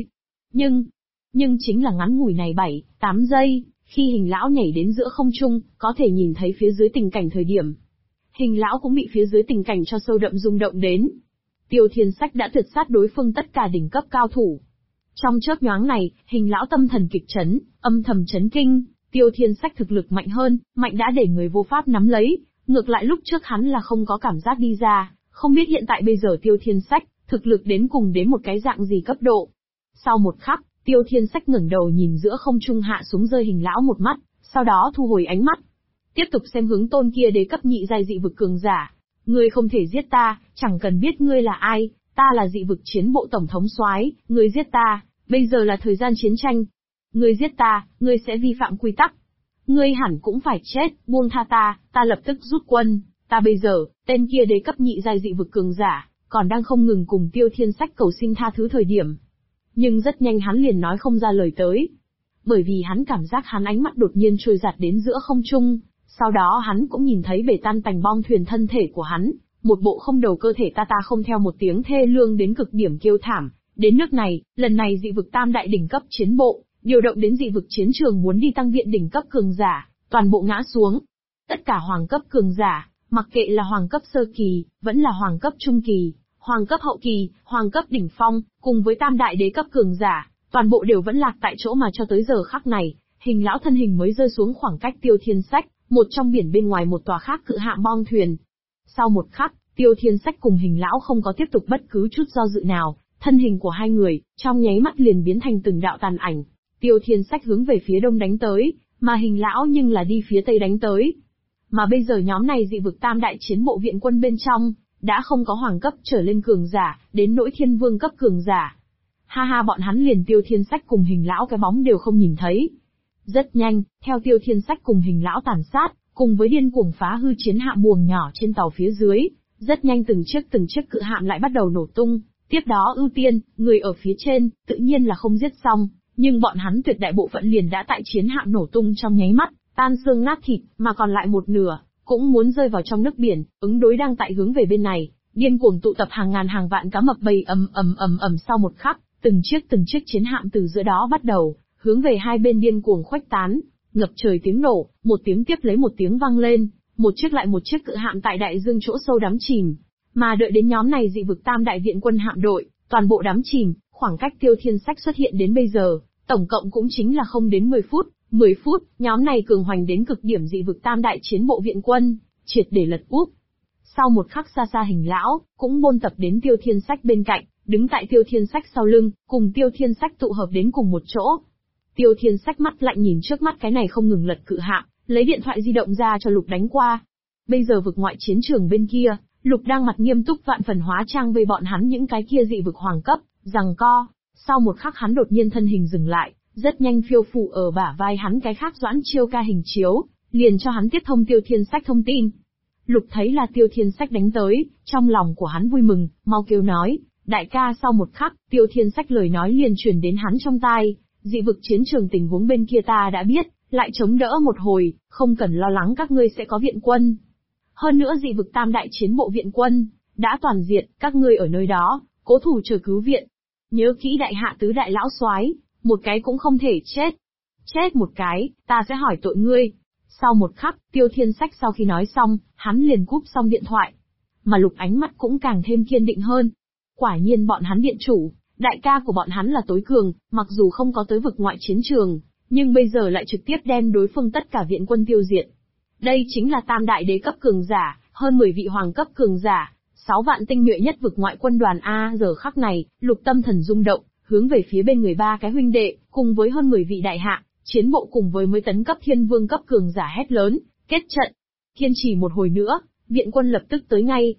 Nhưng chính là ngắn ngủi này 7-8 giây, khi hình lão nhảy đến giữa không trung, có thể nhìn thấy phía dưới tình cảnh thời điểm. Hình lão cũng bị phía dưới tình cảnh cho sâu đậm rung động đến. Tiêu Thiên Sách đã tuyệt sát đối phương tất cả đỉnh cấp cao thủ. Trong chớp nhoáng này, hình lão tâm thần kịch chấn, âm thầm chấn kinh, Tiêu Thiên Sách thực lực mạnh hơn, mạnh đã để người vô pháp nắm lấy, ngược lại lúc trước hắn là không có cảm giác đi ra, không biết hiện tại bây giờ Tiêu Thiên Sách, thực lực đến cùng đến một cái dạng gì cấp độ. Sau một khắc, Tiêu Thiên Sách ngẩng đầu nhìn giữa không trung hạ xuống rơi hình lão một mắt, sau đó thu hồi ánh mắt. Tiếp tục xem hướng tôn kia đế cấp nhị giai dị vực cường giả. Ngươi không thể giết ta, chẳng cần biết ngươi là ai, Ta là dị vực chiến bộ tổng thống soái, ngươi giết ta, bây giờ là thời gian chiến tranh. Ngươi giết ta, ngươi sẽ vi phạm quy tắc. Ngươi hẳn cũng phải chết, buông tha ta lập tức rút quân. Ta bây giờ, tên kia đế cấp nhị giai dị vực cường giả, còn đang không ngừng cùng Tiêu Thiên Sách cầu xin tha thứ thời điểm. Nhưng rất nhanh hắn liền nói không ra lời tới. Bởi vì hắn cảm giác hắn ánh mắt đột nhiên trôi giạt đến giữa không trung, sau đó hắn cũng nhìn thấy bể tan tành bong thuyền thân thể của hắn, một bộ không đầu cơ thể ta không theo một tiếng thê lương đến cực điểm kêu thảm. Đến nước này, lần này dị vực tam đại đỉnh cấp chiến bộ, điều động đến dị vực chiến trường muốn đi tăng viện đỉnh cấp cường giả, toàn bộ ngã xuống. Tất cả hoàng cấp cường giả, mặc kệ là hoàng cấp sơ kỳ, vẫn là hoàng cấp trung kỳ, hoàng cấp hậu kỳ, hoàng cấp đỉnh phong, cùng với tam đại đế cấp cường giả, toàn bộ đều vẫn lạc tại chỗ mà cho tới giờ khắc này, Hình lão thân hình mới rơi xuống khoảng cách Tiêu Thiên Sách, một trong biển bên ngoài một tòa khác cự hạm bong thuyền. Sau một khắc, Tiêu Thiên Sách cùng Hình lão không có tiếp tục bất cứ chút do dự nào, thân hình của hai người, trong nháy mắt liền biến thành từng đạo tàn ảnh. Tiêu Thiên Sách hướng về phía đông đánh tới, mà Hình lão nhưng là đi phía tây đánh tới. Mà bây giờ nhóm này dị vực tam đại chiến bộ viện quân bên trong, đã không có hoàng cấp trở lên cường giả, đến nỗi thiên vương cấp cường giả. Ha ha, bọn hắn liền Tiêu Thiên Sách cùng Hình lão cái bóng đều không nhìn thấy. Rất nhanh, theo Tiêu Thiên Sách cùng Hình lão tàn sát, cùng với điên cuồng phá hư chiến hạm buồng nhỏ trên tàu phía dưới, rất nhanh từng chiếc cự hạm lại bắt đầu nổ tung. Tiếp đó ưu tiên, người ở phía trên, tự nhiên là không giết xong, nhưng bọn hắn tuyệt đại bộ phận liền đã tại chiến hạm nổ tung trong nháy mắt, tan xương nát thịt, mà còn lại một nửa, cũng muốn rơi vào trong nước biển, ứng đối đang tại hướng về bên này, điên cuồng tụ tập hàng ngàn hàng vạn cá mập bầy ầm sau một khắc, từng chiếc chiến hạm từ giữa đó bắt đầu, hướng về hai bên điên cuồng khuếch tán, ngập trời tiếng nổ, một tiếng tiếp lấy một tiếng vang lên, một chiếc lại một chiếc cự hạm tại đại dương chỗ sâu đắm chìm. Mà đợi đến nhóm này dị vực tam đại viện quân hạm đội, toàn bộ đắm chìm, khoảng cách Tiêu Thiên Sách xuất hiện đến bây giờ, tổng cộng cũng chính là không đến 10 phút. 10 phút, nhóm này cường hoành đến cực điểm dị vực tam đại chiến bộ viện quân, triệt để lật úp. Sau một khắc xa xa Hình lão, cũng bôn tập đến Tiêu Thiên Sách bên cạnh, đứng tại Tiêu Thiên Sách sau lưng, cùng Tiêu Thiên Sách tụ hợp đến cùng một chỗ. Tiêu Thiên Sách mắt lạnh nhìn trước mắt cái này không ngừng lật cự hạm, lấy điện thoại di động ra cho Lục đánh qua. Bây giờ vực ngoại chiến trường bên kia, Lục đang mặt nghiêm túc vạn phần hóa trang với bọn hắn những cái kia dị vực hoàng cấp, giằng co. Sau một khắc hắn đột nhiên thân hình dừng lại, rất nhanh phiêu phù ở bả vai hắn cái khác Doãn Chiêu ca hình chiếu, liền cho hắn tiếp thông Tiêu Thiên Sách thông tin. Lục thấy là Tiêu Thiên Sách đánh tới, trong lòng của hắn vui mừng, mau kêu nói, đại ca. Sau một khắc, Tiêu Thiên Sách lời nói liền truyền đến hắn trong tai, dị vực chiến trường tình huống bên kia ta đã biết, lại chống đỡ một hồi, không cần lo lắng các ngươi sẽ có viện quân. Hơn nữa dị vực tam đại chiến bộ viện quân, đã toàn diện, các ngươi ở nơi đó, cố thủ chờ cứu viện. Nhớ kỹ đại hạ tứ đại lão soái, một cái cũng không thể chết. Chết một cái, ta sẽ hỏi tội ngươi. Sau một khắc, Tiêu Thiên Sách sau khi nói xong, hắn liền cúp xong điện thoại. Mà Lục ánh mắt cũng càng thêm kiên định hơn. Quả nhiên bọn hắn điện chủ, đại ca của bọn hắn là tối cường, mặc dù không có tới vực ngoại chiến trường, nhưng bây giờ lại trực tiếp đem đối phương tất cả viện quân tiêu diệt. Đây chính là tam đại đế cấp cường giả, hơn 10 vị hoàng cấp cường giả, 6 vạn tinh nhuệ nhất vực ngoại quân đoàn A. Giờ khắc này, Lục tâm thần rung động, hướng về phía bên người ba cái huynh đệ, cùng với hơn 10 vị đại hạ, chiến bộ cùng với mới tấn cấp thiên vương cấp cường giả hét lớn, kết trận. Kiên trì một hồi nữa, viện quân lập tức tới ngay.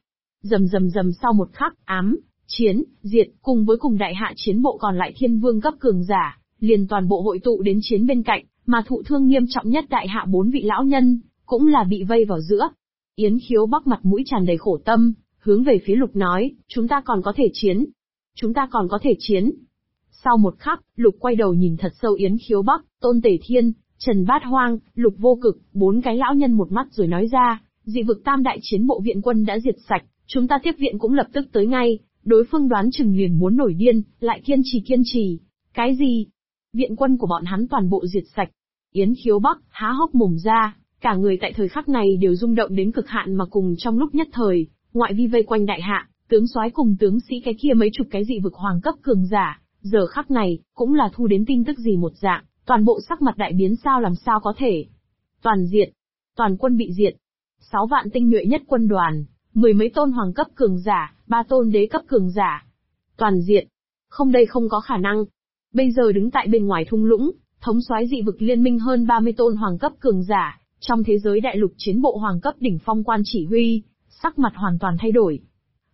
Rầm sau một khắc, chiến, diệt, cùng với cùng đại hạ chiến bộ còn lại thiên vương cấp cường giả, liền toàn bộ hội tụ đến chiến bên cạnh, mà thụ thương nghiêm trọng nhất đại hạ 4 vị lão nhân, cũng là bị vây vào giữa. Yến Khiếu Bắc mặt mũi tràn đầy khổ tâm, hướng về phía Lục nói, chúng ta còn có thể chiến. Chúng ta còn có thể chiến. Sau một khắc, Lục quay đầu nhìn thật sâu Yến Khiếu Bắc, Tôn Tể Thiên, Trần Bát Hoang, Lục Vô Cực, 4 cái lão nhân một mắt rồi nói ra, dị vực tam đại chiến bộ viện quân đã diệt sạch, chúng ta tiếp viện cũng lập tức tới ngay, đối phương đoán chừng liền muốn nổi điên, lại kiên trì. Cái gì? Viện quân của bọn hắn toàn bộ diệt sạch. Yến Khiếu Bắc há hốc mồm ra, cả người tại thời khắc này đều rung động đến cực hạn, mà cùng trong lúc nhất thời, ngoại vi vây quanh đại hạ, tướng soái cùng tướng sĩ cái kia mấy chục cái dị vực hoàng cấp cường giả, giờ khắc này, cũng là thu đến tin tức gì một dạng, toàn bộ sắc mặt đại biến. Sao làm sao có thể? Toàn diệt. Toàn quân bị diệt. 6 vạn tinh nhuệ nhất quân đoàn, 10 mấy tôn hoàng cấp cường giả, 3 tôn đế cấp cường giả. Toàn diệt. Không, đây không có khả năng. Bây giờ đứng tại bên ngoài thung lũng, thống soái dị vực liên minh hơn 30 tôn hoàng cấp cường giả, trong thế giới đại lục chiến bộ hoàng cấp đỉnh phong quan chỉ huy, sắc mặt hoàn toàn thay đổi.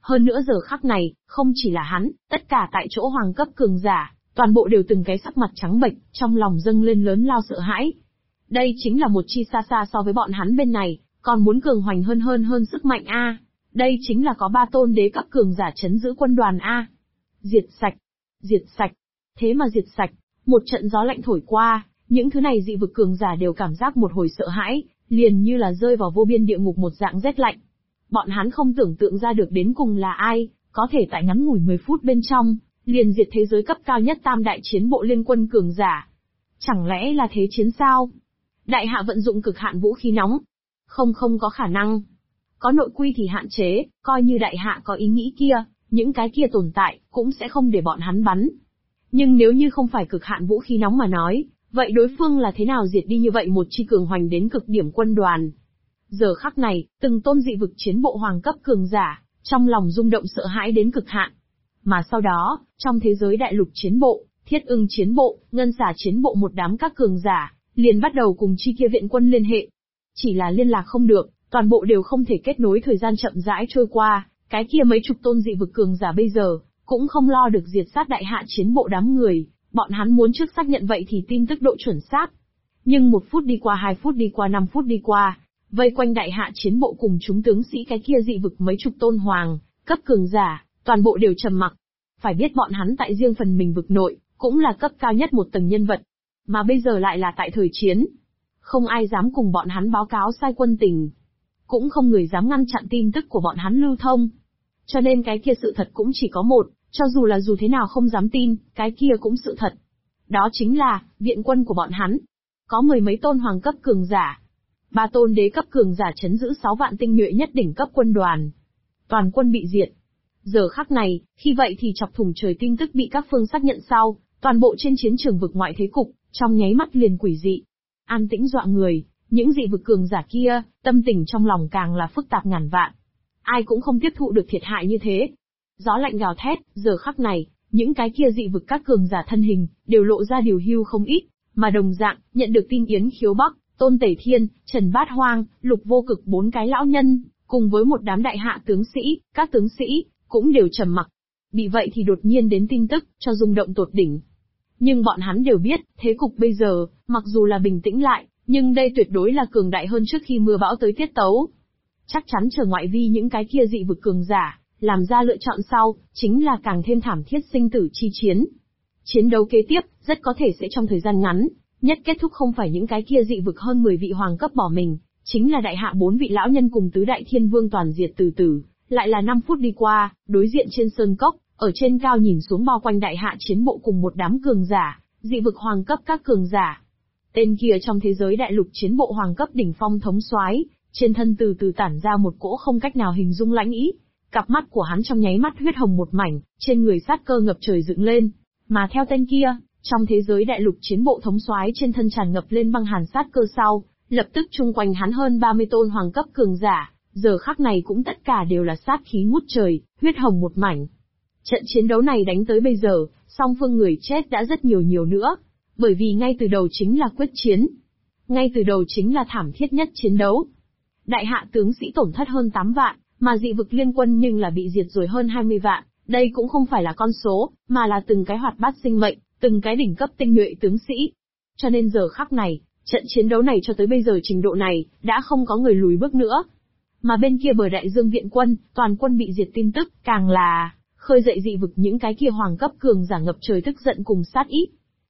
Hơn nữa giờ khắc này, không chỉ là hắn, tất cả tại chỗ hoàng cấp cường giả, toàn bộ đều từng cái sắc mặt trắng bệch, trong lòng dâng lên lớn lao sợ hãi. Đây chính là một chi xa xa so với bọn hắn bên này, còn muốn cường hoành hơn sức mạnh a. Đây chính là có 3 tôn đế cấp cường giả chấn giữ quân đoàn a. Diệt sạch. Thế mà diệt sạch, một trận gió lạnh thổi qua, những thứ này dị vực cường giả đều cảm giác một hồi sợ hãi, liền như là rơi vào vô biên địa ngục một dạng rét lạnh. Bọn hắn không tưởng tượng ra được đến cùng là ai, có thể tại ngắn ngủi 10 phút bên trong, liền diệt thế giới cấp cao nhất tam đại chiến bộ liên quân cường giả. Chẳng lẽ là thế chiến sao? Đại hạ vận dụng cực hạn vũ khí nóng. Không có khả năng. Có nội quy thì hạn chế, coi như đại hạ có ý nghĩ kia, những cái kia tồn tại, cũng sẽ không để bọn hắn bắn. Nhưng nếu như không phải cực hạn vũ khí nóng mà nói, vậy đối phương là thế nào diệt đi như vậy một chi cường hoành đến cực điểm quân đoàn? Giờ khắc này, từng tôn dị vực chiến bộ hoàng cấp cường giả, trong lòng rung động sợ hãi đến cực hạn. Mà sau đó, trong thế giới đại lục chiến bộ, thiết ưng chiến bộ, ngân xà chiến bộ một đám các cường giả, liền bắt đầu cùng chi kia viện quân liên hệ. Chỉ là liên lạc không được, toàn bộ đều không thể kết nối, thời gian chậm rãi trôi qua, cái kia mấy chục tôn dị vực cường giả bây giờ, cũng không lo được diệt sát đại hạ chiến bộ đám người, bọn hắn muốn trước xác nhận vậy thì tin tức độ chuẩn xác. Nhưng 1 phút đi qua, 2 phút đi qua, 5 phút đi qua, vây quanh đại hạ chiến bộ cùng chúng tướng sĩ cái kia dị vực mấy chục tôn hoàng cấp cường giả, toàn bộ đều trầm mặc. Phải biết bọn hắn tại riêng phần mình vực nội, cũng là cấp cao nhất một tầng nhân vật. Mà bây giờ lại là tại thời chiến. Không ai dám cùng bọn hắn báo cáo sai quân tình. Cũng không người dám ngăn chặn tin tức của bọn hắn lưu thông. Cho nên cái kia sự thật cũng chỉ có một, cho dù là dù thế nào không dám tin, cái kia cũng sự thật. Đó chính là, viện quân của bọn hắn. Có 10 mấy tôn hoàng cấp cường giả. 3 tôn đế cấp cường giả chấn giữ 6 vạn tinh nhuệ nhất đỉnh cấp quân đoàn. Toàn quân bị diệt. Giờ khắc này, khi vậy thì chọc thủng trời tin tức bị các phương xác nhận sau, toàn bộ trên chiến trường vực ngoại thế cục, trong nháy mắt liền quỷ dị. An tĩnh dọa người, những dị vực cường giả kia, tâm tình trong lòng càng là phức tạp ngàn vạn. Ai cũng không tiếp thụ được thiệt hại như thế. Gió lạnh gào thét, giờ khắc này, những cái kia dị vực các cường giả thân hình, đều lộ ra điều hưu không ít, mà đồng dạng, nhận được tin Yến Khiếu Bắc, Tôn Tể Thiên, Trần Bát Hoang, Lục Vô Cực 4 cái lão nhân, cùng với một đám đại hạ tướng sĩ, các tướng sĩ, cũng đều trầm mặc. Bị vậy thì đột nhiên đến tin tức, cho rung động tột đỉnh. Nhưng bọn hắn đều biết, thế cục bây giờ, mặc dù là bình tĩnh lại, nhưng đây tuyệt đối là cường đại hơn trước khi mưa bão tới tiết tấu. Chắc chắn chờ ngoại vi những cái kia dị vực cường giả, làm ra lựa chọn sau, chính là càng thêm thảm thiết sinh tử chi chiến. Chiến đấu kế tiếp, rất có thể sẽ trong thời gian ngắn, nhất kết thúc không phải những cái kia dị vực hơn 10 vị hoàng cấp bỏ mình, chính là đại hạ 4 vị lão nhân cùng tứ đại thiên vương toàn diệt từ từ. Lại là 5 phút đi qua, đối diện trên sơn cốc, ở trên cao nhìn xuống bao quanh đại hạ chiến bộ cùng một đám cường giả, dị vực hoàng cấp các cường giả. Tên kia trong thế giới đại lục chiến bộ hoàng cấp đỉnh phong thống soái, trên thân từ từ tản ra một cỗ không cách nào hình dung lãnh ý. Cặp mắt của hắn trong nháy mắt huyết hồng một mảnh, trên người sát cơ ngập trời dựng lên. Mà theo tên kia, trong thế giới đại lục chiến bộ thống soái trên thân tràn ngập lên băng hàn sát cơ sau, lập tức chung quanh hắn hơn 30 tôn hoàng cấp cường giả, giờ khắc này cũng tất cả đều là sát khí ngút trời, huyết hồng một mảnh. Trận chiến đấu này đánh tới bây giờ, song phương người chết đã rất nhiều nữa, bởi vì ngay từ đầu chính là quyết chiến. Ngay từ đầu chính là thảm thiết nhất chiến đấu. Đại hạ tướng sĩ tổn thất hơn 8 vạn, mà dị vực liên quân nhưng là bị diệt rồi hơn 20 vạn, đây cũng không phải là con số, mà là từng cái hoạt bát sinh mệnh, từng cái đỉnh cấp tinh nhuệ tướng sĩ. Cho nên giờ khắc này, trận chiến đấu này cho tới bây giờ trình độ này, đã không có người lùi bước nữa. Mà bên kia bờ đại dương viện quân, toàn quân bị diệt tin tức, càng là khơi dậy dị vực những cái kia hoàng cấp cường giả ngập trời tức giận cùng sát ý.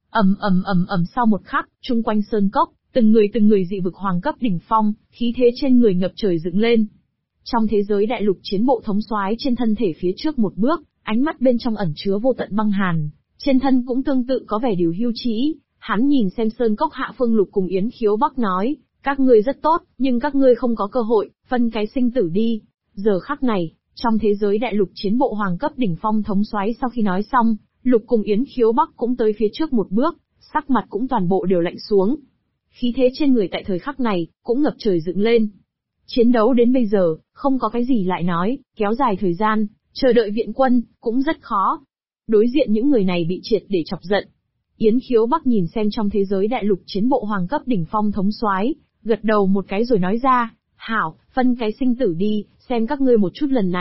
ầm sau một khắc, chung quanh sơn cốc, từng người dị vực hoàng cấp đỉnh phong, khí thế trên người ngập trời dựng lên. Trong thế giới đại lục chiến bộ thống soái trên thân thể phía trước một bước, ánh mắt bên trong ẩn chứa vô tận băng hàn, trên thân cũng tương tự có vẻ điều hưu trí. Hắn nhìn xem sơn cốc hạ Phương Lục cùng Yến Khiếu Bắc nói, các ngươi rất tốt, nhưng các ngươi không có cơ hội, phân cái sinh tử đi. Giờ khắc này, trong thế giới đại lục chiến bộ hoàng cấp đỉnh phong thống soái sau khi nói xong, Lục cùng Yến Khiếu Bắc cũng tới phía trước một bước, sắc mặt cũng toàn bộ đều lạnh xuống. Khí thế trên người tại thời khắc này, cũng ngập trời dựng lên. Chiến đấu đến bây giờ, không có cái gì lại nói, kéo dài thời gian, chờ đợi viện quân, cũng rất khó. Đối diện những người này bị triệt để chọc giận. Yến Khiếu Bắc nhìn xem trong thế giới đại lục chiến bộ hoàng cấp đỉnh phong thống soái, gật đầu một cái rồi nói ra, hảo, phân cái sinh tử đi, xem các ngươi một chút lần này,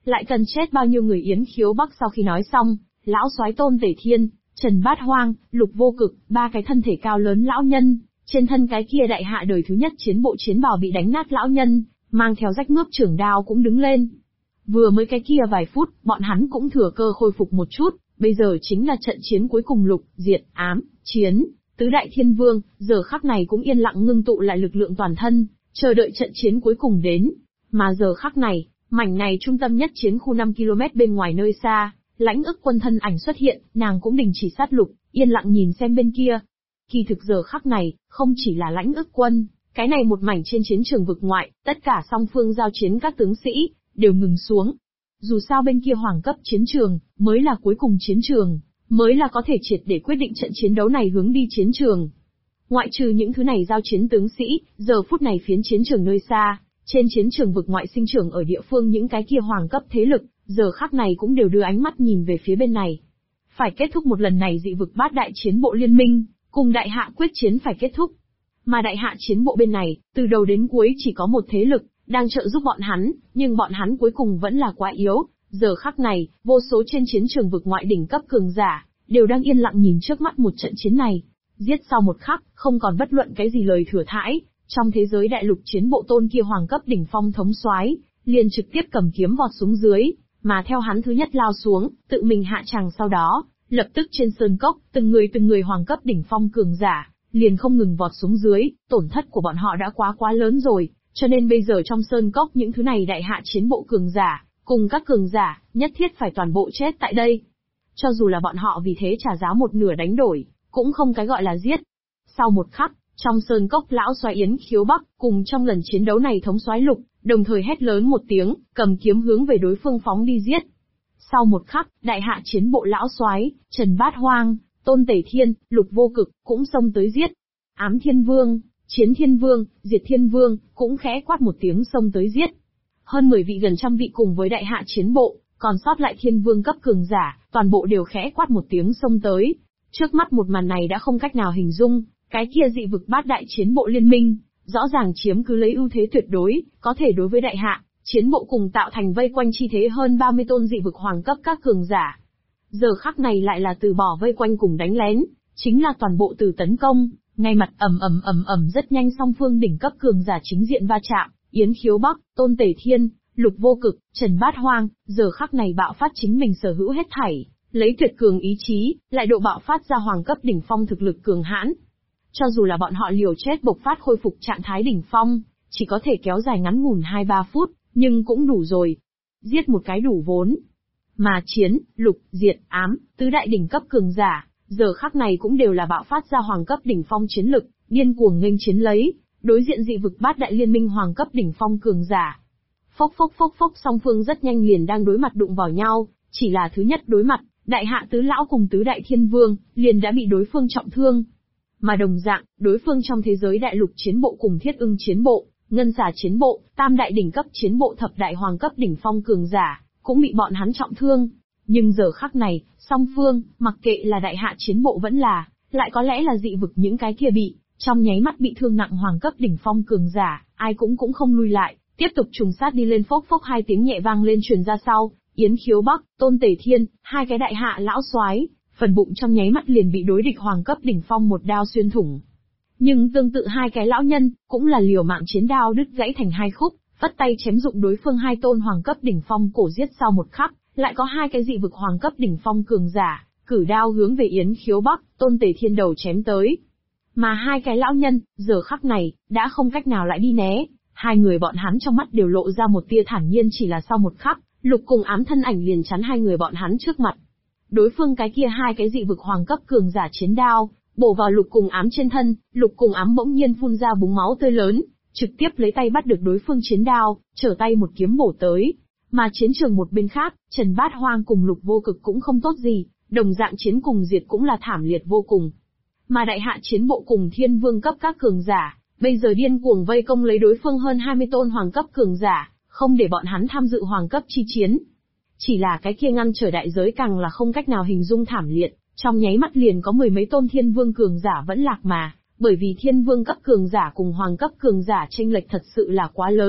lại cần chết bao nhiêu người. Yến Khiếu Bắc sau khi nói xong, lão soái Tôn Tể Thiên, Trần Bát Hoang, Lục Vô Cực, ba cái thân thể cao lớn lão nhân, trên thân cái kia đại hạ đời thứ nhất chiến bộ chiến bào bị đánh nát lão nhân, mang theo rách mướp trưởng đao cũng đứng lên. Vừa mới cái kia vài phút, bọn hắn cũng thừa cơ khôi phục một chút, bây giờ chính là trận chiến cuối cùng lục, diệt, ám, chiến. Tứ đại thiên vương, giờ khắc này cũng yên lặng ngưng tụ lại lực lượng toàn thân, chờ đợi trận chiến cuối cùng đến. Mà giờ khắc này, mảnh này trung tâm nhất chiến khu 5 km bên ngoài nơi xa, Lãnh Ức Quân thân ảnh xuất hiện, nàng cũng đình chỉ sát lục, yên lặng nhìn xem bên kia. Kỳ thực giờ khắc này, không chỉ là Lãnh Ức Quân, cái này một mảnh trên chiến trường vực ngoại, tất cả song phương giao chiến các tướng sĩ, đều ngừng xuống. Dù sao bên kia hoàng cấp chiến trường, mới là cuối cùng chiến trường, mới là có thể triệt để quyết định trận chiến đấu này hướng đi chiến trường. Ngoại trừ những thứ này giao chiến tướng sĩ, giờ phút này phiến chiến trường nơi xa, trên chiến trường vực ngoại sinh trưởng ở địa phương những cái kia hoàng cấp thế lực, giờ khắc này cũng đều đưa ánh mắt nhìn về phía bên này. Phải kết thúc một lần này dị vực bát đại chiến bộ liên minh, cùng đại hạ quyết chiến phải kết thúc. Mà đại hạ chiến bộ bên này, từ đầu đến cuối chỉ có một thế lực, đang trợ giúp bọn hắn, nhưng bọn hắn cuối cùng vẫn là quá yếu. Giờ khắc này, vô số trên chiến trường vực ngoại đỉnh cấp cường giả, đều đang yên lặng nhìn trước mắt một trận chiến này. Giết sau một khắc, không còn bất luận cái gì lời thừa thãi, trong thế giới đại lục chiến bộ Tôn kia hoàng cấp đỉnh phong thống soái, liền trực tiếp cầm kiếm vọt xuống dưới, mà theo hắn thứ nhất lao xuống, tự mình hạ tràng sau đó, lập tức trên sơn cốc, từng người hoàng cấp đỉnh phong cường giả, liền không ngừng vọt xuống dưới, tổn thất của bọn họ đã quá lớn rồi, cho nên bây giờ trong sơn cốc những thứ này đại hạ chiến bộ cường giả, cùng các cường giả, nhất thiết phải toàn bộ chết tại đây. Cho dù là bọn họ vì thế trả giá một nửa đánh đổi, cũng không cái gọi là giết. Sau một khắc, trong sơn cốc lão soái Yến Khiếu Bắc, cùng trong lần chiến đấu này thống soái Lục, đồng thời hét lớn một tiếng, cầm kiếm hướng về đối phương phóng đi giết. Sau một khắc, đại hạ chiến bộ lão soái Trần Bát Hoang, Tôn Tể Thiên, Lục Vô Cực cũng xông tới giết. Ám Thiên Vương, Chiến Thiên Vương, Diệt Thiên Vương cũng khẽ quát một tiếng xông tới giết. Hơn 10 vị gần trăm vị cùng với đại hạ chiến bộ, còn sót lại Thiên Vương cấp cường giả, toàn bộ đều khẽ quát một tiếng xông tới. Trước mắt một màn này đã không cách nào hình dung, cái kia dị vực bát đại chiến bộ liên minh, rõ ràng chiếm cứ lấy ưu thế tuyệt đối, có thể đối với đại hạ chiến bộ cùng tạo thành vây quanh chi thế hơn 30 tôn dị vực hoàng cấp các cường giả. Giờ khắc này lại là từ bỏ vây quanh cùng đánh lén, chính là toàn bộ từ tấn công, ngay mặt ầm rất nhanh song phương đỉnh cấp cường giả chính diện va chạm, Yến Khiếu Bắc, Tôn Tể Thiên, Lục Vô Cực, Trần Bát Hoang, giờ khắc này bạo phát chính mình sở hữu hết thảy, lấy tuyệt cường ý chí, lại độ bạo phát ra hoàng cấp đỉnh phong thực lực cường hãn. Cho dù là bọn họ liều chết bộc phát khôi phục trạng thái đỉnh phong, chỉ có thể kéo dài ngắn ngủn 2-3 phút, nhưng cũng đủ rồi. Giết một cái đủ vốn. Mà chiến, lục, diệt, ám, tứ đại đỉnh cấp cường giả, giờ khắc này cũng đều là bạo phát ra hoàng cấp đỉnh phong chiến lực, điên cuồng nghênh chiến lấy, đối diện dị vực bát đại liên minh hoàng cấp đỉnh phong cường giả. Phốc song phương rất nhanh liền đang đối mặt đụng vào nhau, chỉ là thứ nhất đối mặt, đại hạ tứ lão cùng tứ đại thiên vương, liền đã bị đối phương trọng thương. Mà đồng dạng, đối phương trong thế giới đại lục chiến bộ cùng thiết ưng chiến bộ, ngân xà chiến bộ, tam đại đỉnh cấp chiến bộ thập đại hoàng cấp đỉnh phong cường giả, cũng bị bọn hắn trọng thương. Nhưng giờ khắc này, song phương, mặc kệ là đại hạ chiến bộ vẫn là, lại có lẽ là dị vực những cái kia bị, trong nháy mắt bị thương nặng hoàng cấp đỉnh phong cường giả, ai cũng không lui lại, tiếp tục trùng sát đi lên. Phốc hai tiếng nhẹ vang lên truyền ra sau, Yến Khiếu Bắc, Tôn Tể Thiên, hai cái đại hạ lão soái, phần bụng trong nháy mắt liền bị đối địch hoàng cấp đỉnh phong một đao xuyên thủng. Nhưng tương tự hai cái lão nhân, cũng là liều mạng chiến đao đứt gãy thành hai khúc, vất tay chém dụng đối phương hai tôn hoàng cấp đỉnh phong cổ giết. Sau một khắc, lại có hai cái dị vực hoàng cấp đỉnh phong cường giả, cử đao hướng về Yến Khiếu Bắc, Tôn Tể Thiên đầu chém tới. Mà hai cái lão nhân, giờ khắc này, đã không cách nào lại đi né, hai người bọn hắn trong mắt đều lộ ra một tia thản nhiên. Chỉ là sau một khắc, Lục cùng Ám thân ảnh liền chắn hai người bọn hắn trước mặt. Đối phương cái kia hai cái dị vực hoàng cấp cường giả chiến đao, bổ vào Lục cùng Ám trên thân, Lục cùng Ám bỗng nhiên phun ra búng máu tươi lớn, trực tiếp lấy tay bắt được đối phương chiến đao, trở tay một kiếm bổ tới. Mà chiến trường một bên khác, Trần Bát Hoang cùng Lục Vô Cực cũng không tốt gì, đồng dạng chiến cùng diệt cũng là thảm liệt vô cùng. Mà đại hạ chiến bộ cùng thiên vương cấp các cường giả, bây giờ điên cuồng vây công lấy đối phương hơn 20 tôn hoàng cấp cường giả, không để bọn hắn tham dự hoàng cấp chi chiến. Chỉ là cái kia ngăn trở đại giới càng là không cách nào hình dung thảm liệt, trong nháy mắt liền có mười mấy tôn thiên vương cường giả vẫn lạc mà, bởi vì thiên vương cấp cường giả cùng hoàng cấp cường giả chênh lệch thật sự là quá lớn,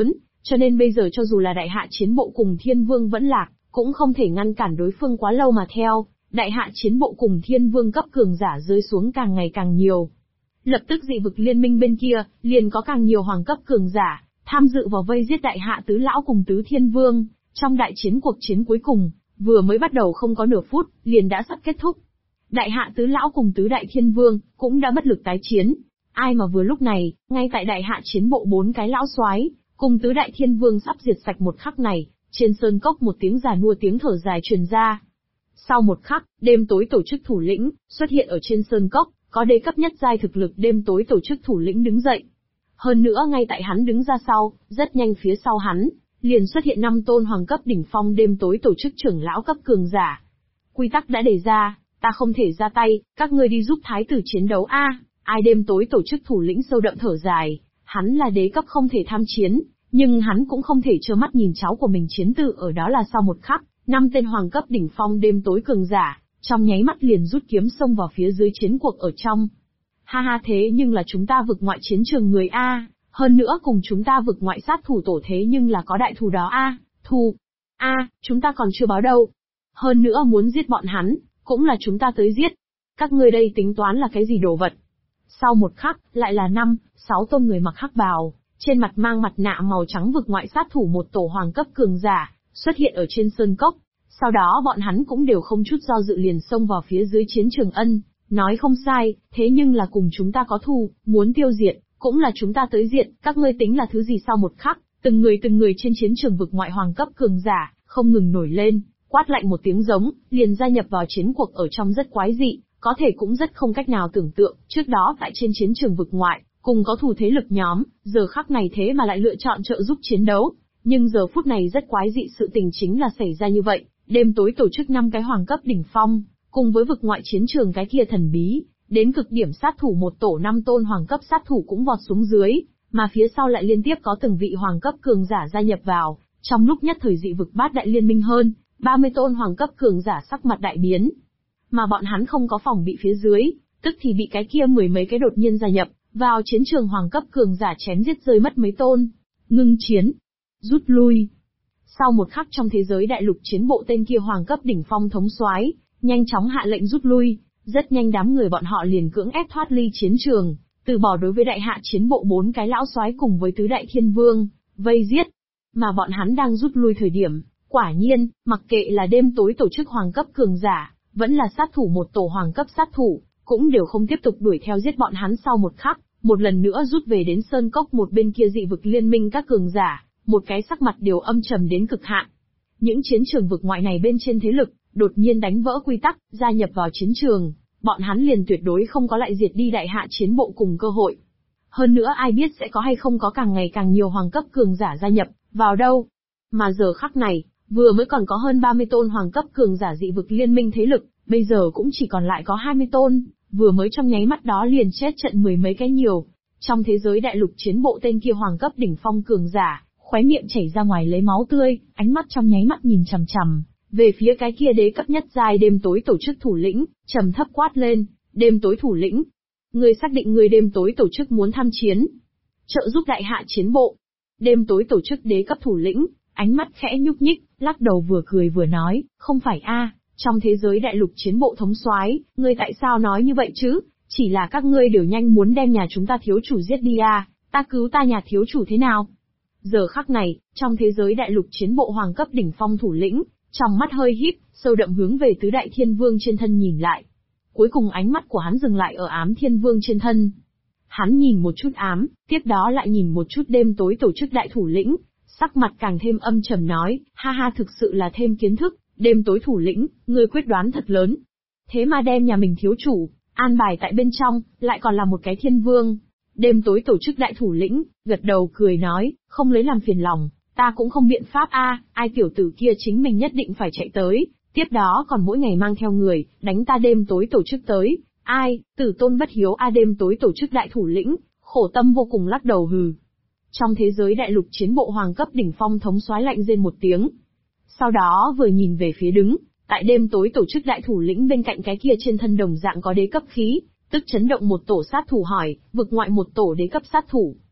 Cho nên bây giờ cho dù là đại hạ chiến bộ cùng thiên vương vẫn lạc, cũng không thể ngăn cản đối phương quá lâu mà theo, đại hạ chiến bộ cùng thiên vương cấp cường giả rơi xuống càng ngày càng nhiều. Lập tức dị vực liên minh bên kia, liền có càng nhiều hoàng cấp cường giả, tham dự vào vây giết đại hạ tứ lão cùng tứ thiên vương, trong đại chiến cuộc chiến cuối cùng, vừa mới bắt đầu không có nửa phút, liền đã sắp kết thúc. Đại hạ tứ lão cùng tứ đại thiên vương, cũng đã bất lực tái chiến. Ai mà vừa lúc này, ngay tại đại hạ chiến bộ 4 cái lão soái cùng tứ đại thiên vương sắp diệt sạch một khắc này, trên sơn cốc một tiếng già nua tiếng thở dài truyền ra. Sau một khắc, đêm tối tổ chức thủ lĩnh, xuất hiện ở trên sơn cốc, có đế cấp nhất giai thực lực đêm tối tổ chức thủ lĩnh đứng dậy. Hơn nữa ngay tại hắn đứng ra sau, rất nhanh phía sau hắn, liền xuất hiện 5 tôn hoàng cấp đỉnh phong đêm tối tổ chức trưởng lão cấp cường giả. Quy tắc đã đề ra, ta không thể ra tay, các ngươi đi giúp thái tử chiến đấu a. Ai đêm tối tổ chức thủ lĩnh sâu đậm thở dài, hắn là đế cấp không thể tham chiến, nhưng hắn cũng không thể trơ mắt nhìn cháu của mình chiến tử ở đó là sau một khắc, 5 tên hoàng cấp đỉnh phong đêm tối cường giả, trong nháy mắt liền rút kiếm xông vào phía dưới chiến cuộc ở trong. Ha ha thế nhưng là chúng ta vực ngoại chiến trường người a, hơn nữa cùng chúng ta vực ngoại sát thủ tổ thế nhưng là có đại thù đó a, thù. A, chúng ta còn chưa báo đâu. Hơn nữa muốn giết bọn hắn, cũng là chúng ta tới giết. Các ngươi đây tính toán là cái gì đồ vật? Sau một khắc, lại là 5-6 tôn người mặc hắc bào, trên mặt mang mặt nạ màu trắng vực ngoại sát thủ một tổ hoàng cấp cường giả, xuất hiện ở trên sơn cốc. Sau đó bọn hắn cũng đều không chút do dự liền xông vào phía dưới chiến trường ân, nói không sai, thế nhưng là cùng chúng ta có thù, muốn tiêu diệt, cũng là chúng ta tới diện, các ngươi tính là thứ gì sau một khắc, từng người trên chiến trường vực ngoại hoàng cấp cường giả, không ngừng nổi lên, quát lạnh một tiếng giống, liền gia nhập vào chiến cuộc ở trong rất quái dị, có thể cũng rất không cách nào tưởng tượng, trước đó tại trên chiến trường vực ngoại, cùng có thù thế lực nhóm, giờ khắc này thế mà lại lựa chọn trợ giúp chiến đấu, nhưng giờ phút này rất quái dị sự tình chính là xảy ra như vậy, đêm tối tổ chức 5 cái hoàng cấp đỉnh phong, cùng với vực ngoại chiến trường cái kia thần bí, đến cực điểm sát thủ một tổ 5 tôn hoàng cấp sát thủ cũng vọt xuống dưới, mà phía sau lại liên tiếp có từng vị hoàng cấp cường giả gia nhập vào, trong lúc nhất thời dị vực bát đại liên minh hơn, 30 tôn hoàng cấp cường giả sắc mặt đại biến. Mà bọn hắn không có phòng bị phía dưới, tức thì bị cái kia 10 mấy cái đột nhiên gia nhập, vào chiến trường hoàng cấp cường giả chém giết rơi mất mấy tôn. Ngưng chiến. Rút lui. Sau một khắc trong thế giới đại lục chiến bộ tên kia hoàng cấp đỉnh phong thống soái, nhanh chóng hạ lệnh rút lui, rất nhanh đám người bọn họ liền cưỡng ép thoát ly chiến trường, từ bỏ đối với đại hạ chiến bộ 4 cái lão soái cùng với tứ đại thiên vương, vây giết. Mà bọn hắn đang rút lui thời điểm, quả nhiên, mặc kệ là đêm tối tổ chức hoàng cấp cường giả, vẫn là sát thủ một tổ hoàng cấp sát thủ, cũng đều không tiếp tục đuổi theo giết bọn hắn sau một khắc, một lần nữa rút về đến sơn cốc một bên kia dị vực liên minh các cường giả, một cái sắc mặt đều âm trầm đến cực hạn. Những chiến trường vực ngoại này bên trên thế lực, đột nhiên đánh vỡ quy tắc, gia nhập vào chiến trường, bọn hắn liền tuyệt đối không có lại diệt đi đại hạ chiến bộ cùng cơ hội. Hơn nữa ai biết sẽ có hay không có càng ngày càng nhiều hoàng cấp cường giả gia nhập vào đâu. Mà giờ khắc này, vừa mới còn có hơn 30 tôn hoàng cấp cường giả dị vực liên minh thế lực, bây giờ cũng chỉ còn lại có 20 tôn, vừa mới trong nháy mắt đó liền chết trận 10 mấy cái nhiều. Trong thế giới đại lục chiến bộ tên kia hoàng cấp đỉnh phong cường giả, khóe miệng chảy ra ngoài lấy máu tươi, ánh mắt trong nháy mắt nhìn chằm chằm về phía cái kia đế cấp nhất giai đêm tối tổ chức thủ lĩnh, trầm thấp quát lên, đêm tối thủ lĩnh. Ngươi xác định ngươi đêm tối tổ chức muốn tham chiến, trợ giúp đại hạ chiến bộ. Đêm tối tổ chức đế cấp thủ lĩnh, ánh mắt khẽ nhúc nhích, lắc đầu vừa cười vừa nói, không phải a, trong thế giới đại lục chiến bộ thống soái, ngươi tại sao nói như vậy chứ, chỉ là các ngươi đều nhanh muốn đem nhà chúng ta thiếu chủ giết đi a, ta cứu ta nhà thiếu chủ thế nào? Giờ khắc này, trong thế giới đại lục chiến bộ hoàng cấp đỉnh phong thủ lĩnh, trong mắt hơi híp, sâu đậm hướng về tứ đại thiên vương trên thân nhìn lại. Cuối cùng ánh mắt của hắn dừng lại ở ám thiên vương trên thân. Hắn nhìn một chút ám, tiếp đó lại nhìn một chút đêm tối tổ chức đại thủ lĩnh, sắc mặt càng thêm âm trầm nói, ha ha thực sự là thêm kiến thức, đêm tối thủ lĩnh, ngươi quyết đoán thật lớn. Thế mà đem nhà mình thiếu chủ, an bài tại bên trong, lại còn là một cái thiên vương. Đêm tối tổ chức đại thủ lĩnh, gật đầu cười nói, không lấy làm phiền lòng, ta cũng không biện pháp a, ai tiểu tử kia chính mình nhất định phải chạy tới, tiếp đó còn mỗi ngày mang theo người, đánh ta đêm tối tổ chức tới, ai, tử tôn bất hiếu a đêm tối tổ chức đại thủ lĩnh, khổ tâm vô cùng lắc đầu hừ. Trong thế giới đại lục chiến bộ hoàng cấp đỉnh phong thống soái lạnh rên một tiếng. Sau đó vừa nhìn về phía đứng, tại đêm tối tổ chức đại thủ lĩnh bên cạnh cái kia trên thân đồng dạng có đế cấp khí, tức chấn động một tổ sát thủ hỏi, vực ngoại một tổ đế cấp sát thủ.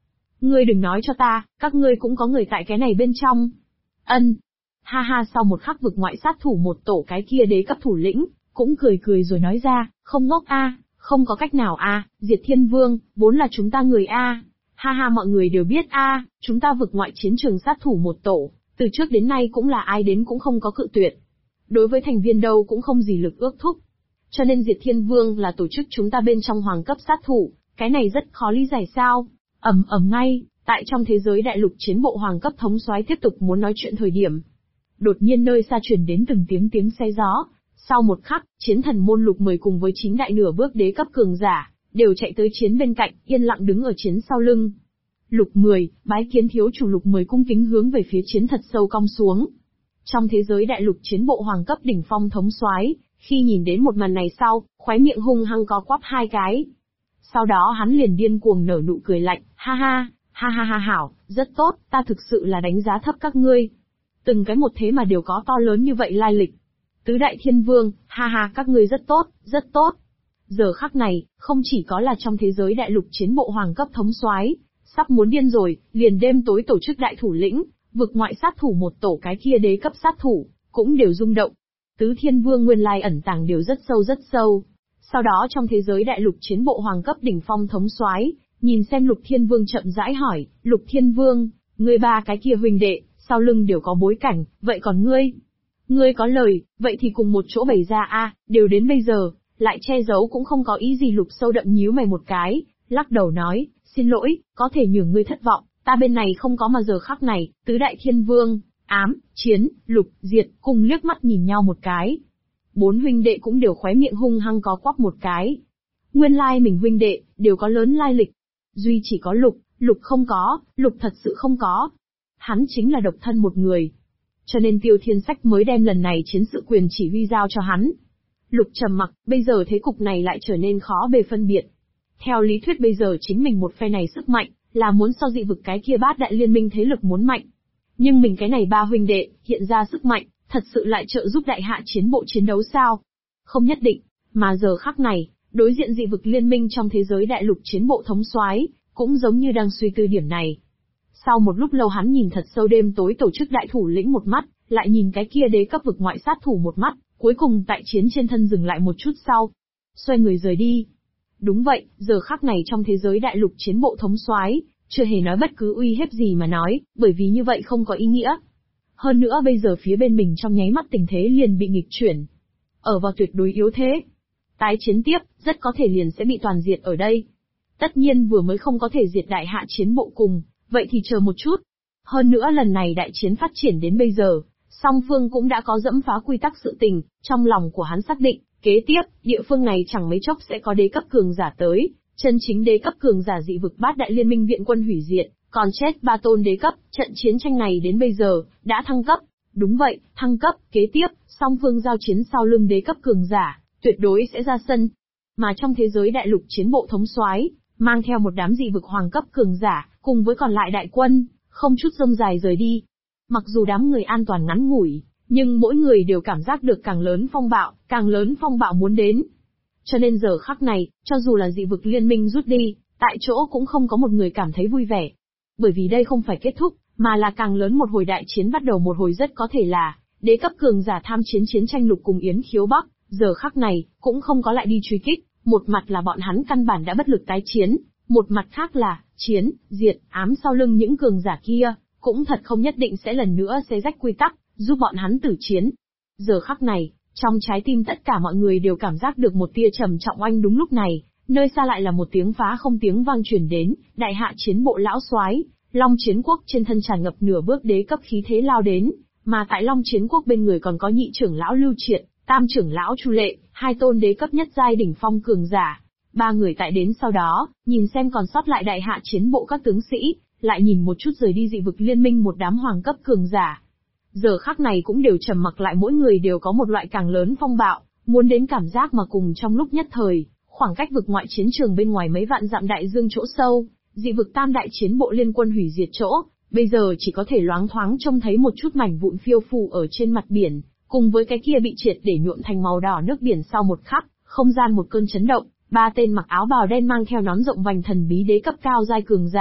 Ngươi đừng nói cho ta, các ngươi cũng có người tại cái này bên trong. Ân. Ha ha, sau một khắc vực ngoại sát thủ một tổ cái kia đế cấp thủ lĩnh, cũng cười cười rồi nói ra, không ngốc a, không có cách nào a, Diệt Thiên Vương, vốn là chúng ta người a. Ha ha, mọi người đều biết a, chúng ta vực ngoại chiến trường sát thủ một tổ, từ trước đến nay cũng là ai đến cũng không có cự tuyệt. Đối với thành viên đâu cũng không gì lực ước thúc. Cho nên Diệt Thiên Vương là tổ chức chúng ta bên trong hoàng cấp sát thủ, cái này rất khó lý giải sao. Ngay, tại trong thế giới đại lục chiến bộ hoàng cấp thống soái tiếp tục muốn nói chuyện thời điểm. Đột nhiên nơi xa truyền đến từng tiếng xe gió. Sau một khắc, chiến thần môn Lục 10 cùng với 9 đại nửa bước đế cấp cường giả, đều chạy tới chiến bên cạnh, yên lặng đứng ở chiến sau lưng. Lục 10, bái kiến thiếu chủ. Lục 10 cung kính hướng về phía chiến thật sâu cong xuống. Trong thế giới đại lục chiến bộ hoàng cấp đỉnh phong thống soái, khi nhìn đến một màn này sau, khóe miệng hung hăng có quắp hai cái. Sau đó hắn liền điên cuồng nở nụ cười lạnh, ha ha hảo, rất tốt, ta thực sự là đánh giá thấp các ngươi. Từng cái một thế mà đều có to lớn như vậy lai lịch. Tứ đại thiên vương, ha ha, các ngươi rất tốt, rất tốt. Giờ khắc này, không chỉ có là trong thế giới đại lục chiến bộ hoàng cấp thống soái, sắp muốn điên rồi, liền đêm tối tổ chức đại thủ lĩnh, vực ngoại sát thủ một tổ cái kia đế cấp sát thủ, cũng đều rung động. Tứ thiên vương nguyên lai ẩn tàng đều rất sâu. Sau đó trong thế giới đại lục chiến bộ hoàng cấp đỉnh phong thống soái, nhìn xem Lục Thiên Vương chậm rãi hỏi, Lục Thiên Vương, ngươi ba cái kia huynh đệ, sau lưng đều có bối cảnh, vậy còn ngươi? Ngươi có lời, vậy thì cùng một chỗ bày ra a, đều đến bây giờ, lại che giấu cũng không có ý gì. Lục Sâu Đậm nhíu mày một cái, lắc đầu nói, xin lỗi, có thể nhường ngươi thất vọng, ta bên này không có. Mà giờ khắc này, tứ đại thiên vương, Ám, Chiến, Lục, Diệt, cùng liếc mắt nhìn nhau một cái. Bốn huynh đệ cũng đều khóe miệng hung hăng có quắp một cái. Nguyên lai mình huynh đệ, đều có lớn lai lịch. Duy chỉ có Lục không có, Lục thật sự không có. Hắn chính là độc thân một người. Cho nên Tiêu Thiên Sách mới đem lần này chiến sự quyền chỉ huy giao cho hắn. Lục trầm mặc, bây giờ thế cục này lại trở nên khó bề phân biệt. Theo lý thuyết bây giờ chính mình một phe này sức mạnh, là muốn so dị vực cái kia bát đại liên minh thế lực muốn mạnh. Nhưng mình cái này ba huynh đệ, hiện ra sức mạnh, thật sự lại trợ giúp đại hạ chiến bộ chiến đấu sao? Không nhất định, mà giờ khắc này, đối diện dị vực liên minh trong thế giới đại lục chiến bộ thống soái, cũng giống như đang suy tư điểm này. Sau một lúc lâu hắn nhìn thật sâu đêm tối tổ chức đại thủ lĩnh một mắt, lại nhìn cái kia đế cấp vực ngoại sát thủ một mắt, cuối cùng tại chiến trên thân dừng lại một chút sau. Xoay người rời đi. Đúng vậy, giờ khắc này trong thế giới đại lục chiến bộ thống soái, chưa hề nói bất cứ uy hiếp gì mà nói, bởi vì như vậy không có ý nghĩa. Hơn nữa bây giờ phía bên mình trong nháy mắt tình thế liền bị nghịch chuyển. Ở vào tuyệt đối yếu thế. Tái chiến tiếp, rất có thể liền sẽ bị toàn diệt ở đây. Tất nhiên vừa mới không có thể diệt đại hạ chiến bộ cùng, vậy thì chờ một chút. Hơn nữa lần này đại chiến phát triển đến bây giờ, song phương cũng đã có dẫm phá quy tắc sự tình, trong lòng của hắn xác định, kế tiếp, địa phương này chẳng mấy chốc sẽ có đế cấp cường giả tới, chân chính đế cấp cường giả dị vực bát đại liên minh viện quân hủy diệt, còn chết ba tôn đế cấp, trận chiến tranh này đến bây giờ, đã thăng cấp. Đúng vậy, thăng cấp, kế tiếp, song phương giao chiến sau lưng đế cấp cường giả, tuyệt đối sẽ ra sân. Mà trong thế giới đại lục chiến bộ thống soái, mang theo một đám dị vực hoàng cấp cường giả, cùng với còn lại đại quân, không chút rông dài rời đi. Mặc dù đám người an toàn ngắn ngủi, nhưng mỗi người đều cảm giác được càng lớn phong bạo muốn đến. Cho nên giờ khắc này, cho dù là dị vực liên minh rút đi, tại chỗ cũng không có một người cảm thấy vui vẻ. Bởi vì đây không phải kết thúc, mà là càng lớn một hồi đại chiến bắt đầu, một hồi rất có thể là đế cấp cường giả tham chiến chiến tranh Lục cùng Yến Khiếu Bắc, giờ khắc này, cũng không có lại đi truy kích, một mặt là bọn hắn căn bản đã bất lực tái chiến, một mặt khác là, Chiến, Diệt, Ám sau lưng những cường giả kia, cũng thật không nhất định sẽ lần nữa xé rách quy tắc, giúp bọn hắn tử chiến. Giờ khắc này, trong trái tim tất cả mọi người đều cảm giác được một tia trầm trọng oanh. Đúng lúc này, nơi xa lại là một tiếng phá không tiếng vang truyền đến, đại hạ chiến bộ lão soái, Long Chiến Quốc trên thân tràn ngập nửa bước đế cấp khí thế lao đến, mà tại Long Chiến Quốc bên người còn có nhị trưởng lão Lưu Triệt, tam trưởng lão Chu Lệ, hai tôn đế cấp nhất giai đỉnh phong cường giả. Ba người tại đến sau đó, nhìn xem còn sót lại đại hạ chiến bộ các tướng sĩ, lại nhìn một chút rời đi dị vực liên minh một đám hoàng cấp cường giả. Giờ khắc này cũng đều trầm mặc lại, mỗi người đều có một loại càng lớn phong bạo, muốn đến cảm giác mà cùng trong lúc nhất thời, khoảng cách vực ngoại chiến trường bên ngoài mấy vạn dặm đại dương chỗ sâu, dị vực tam đại chiến bộ liên quân hủy diệt chỗ, bây giờ chỉ có thể loáng thoáng trông thấy một chút mảnh vụn phiêu phù ở trên mặt biển, cùng với cái kia bị triệt để nhuộm thành màu đỏ nước biển. Sau một khắc, không gian một cơn chấn động, ba tên mặc áo bào đen mang theo nón rộng vành thần bí đế cấp cao giai cường giả,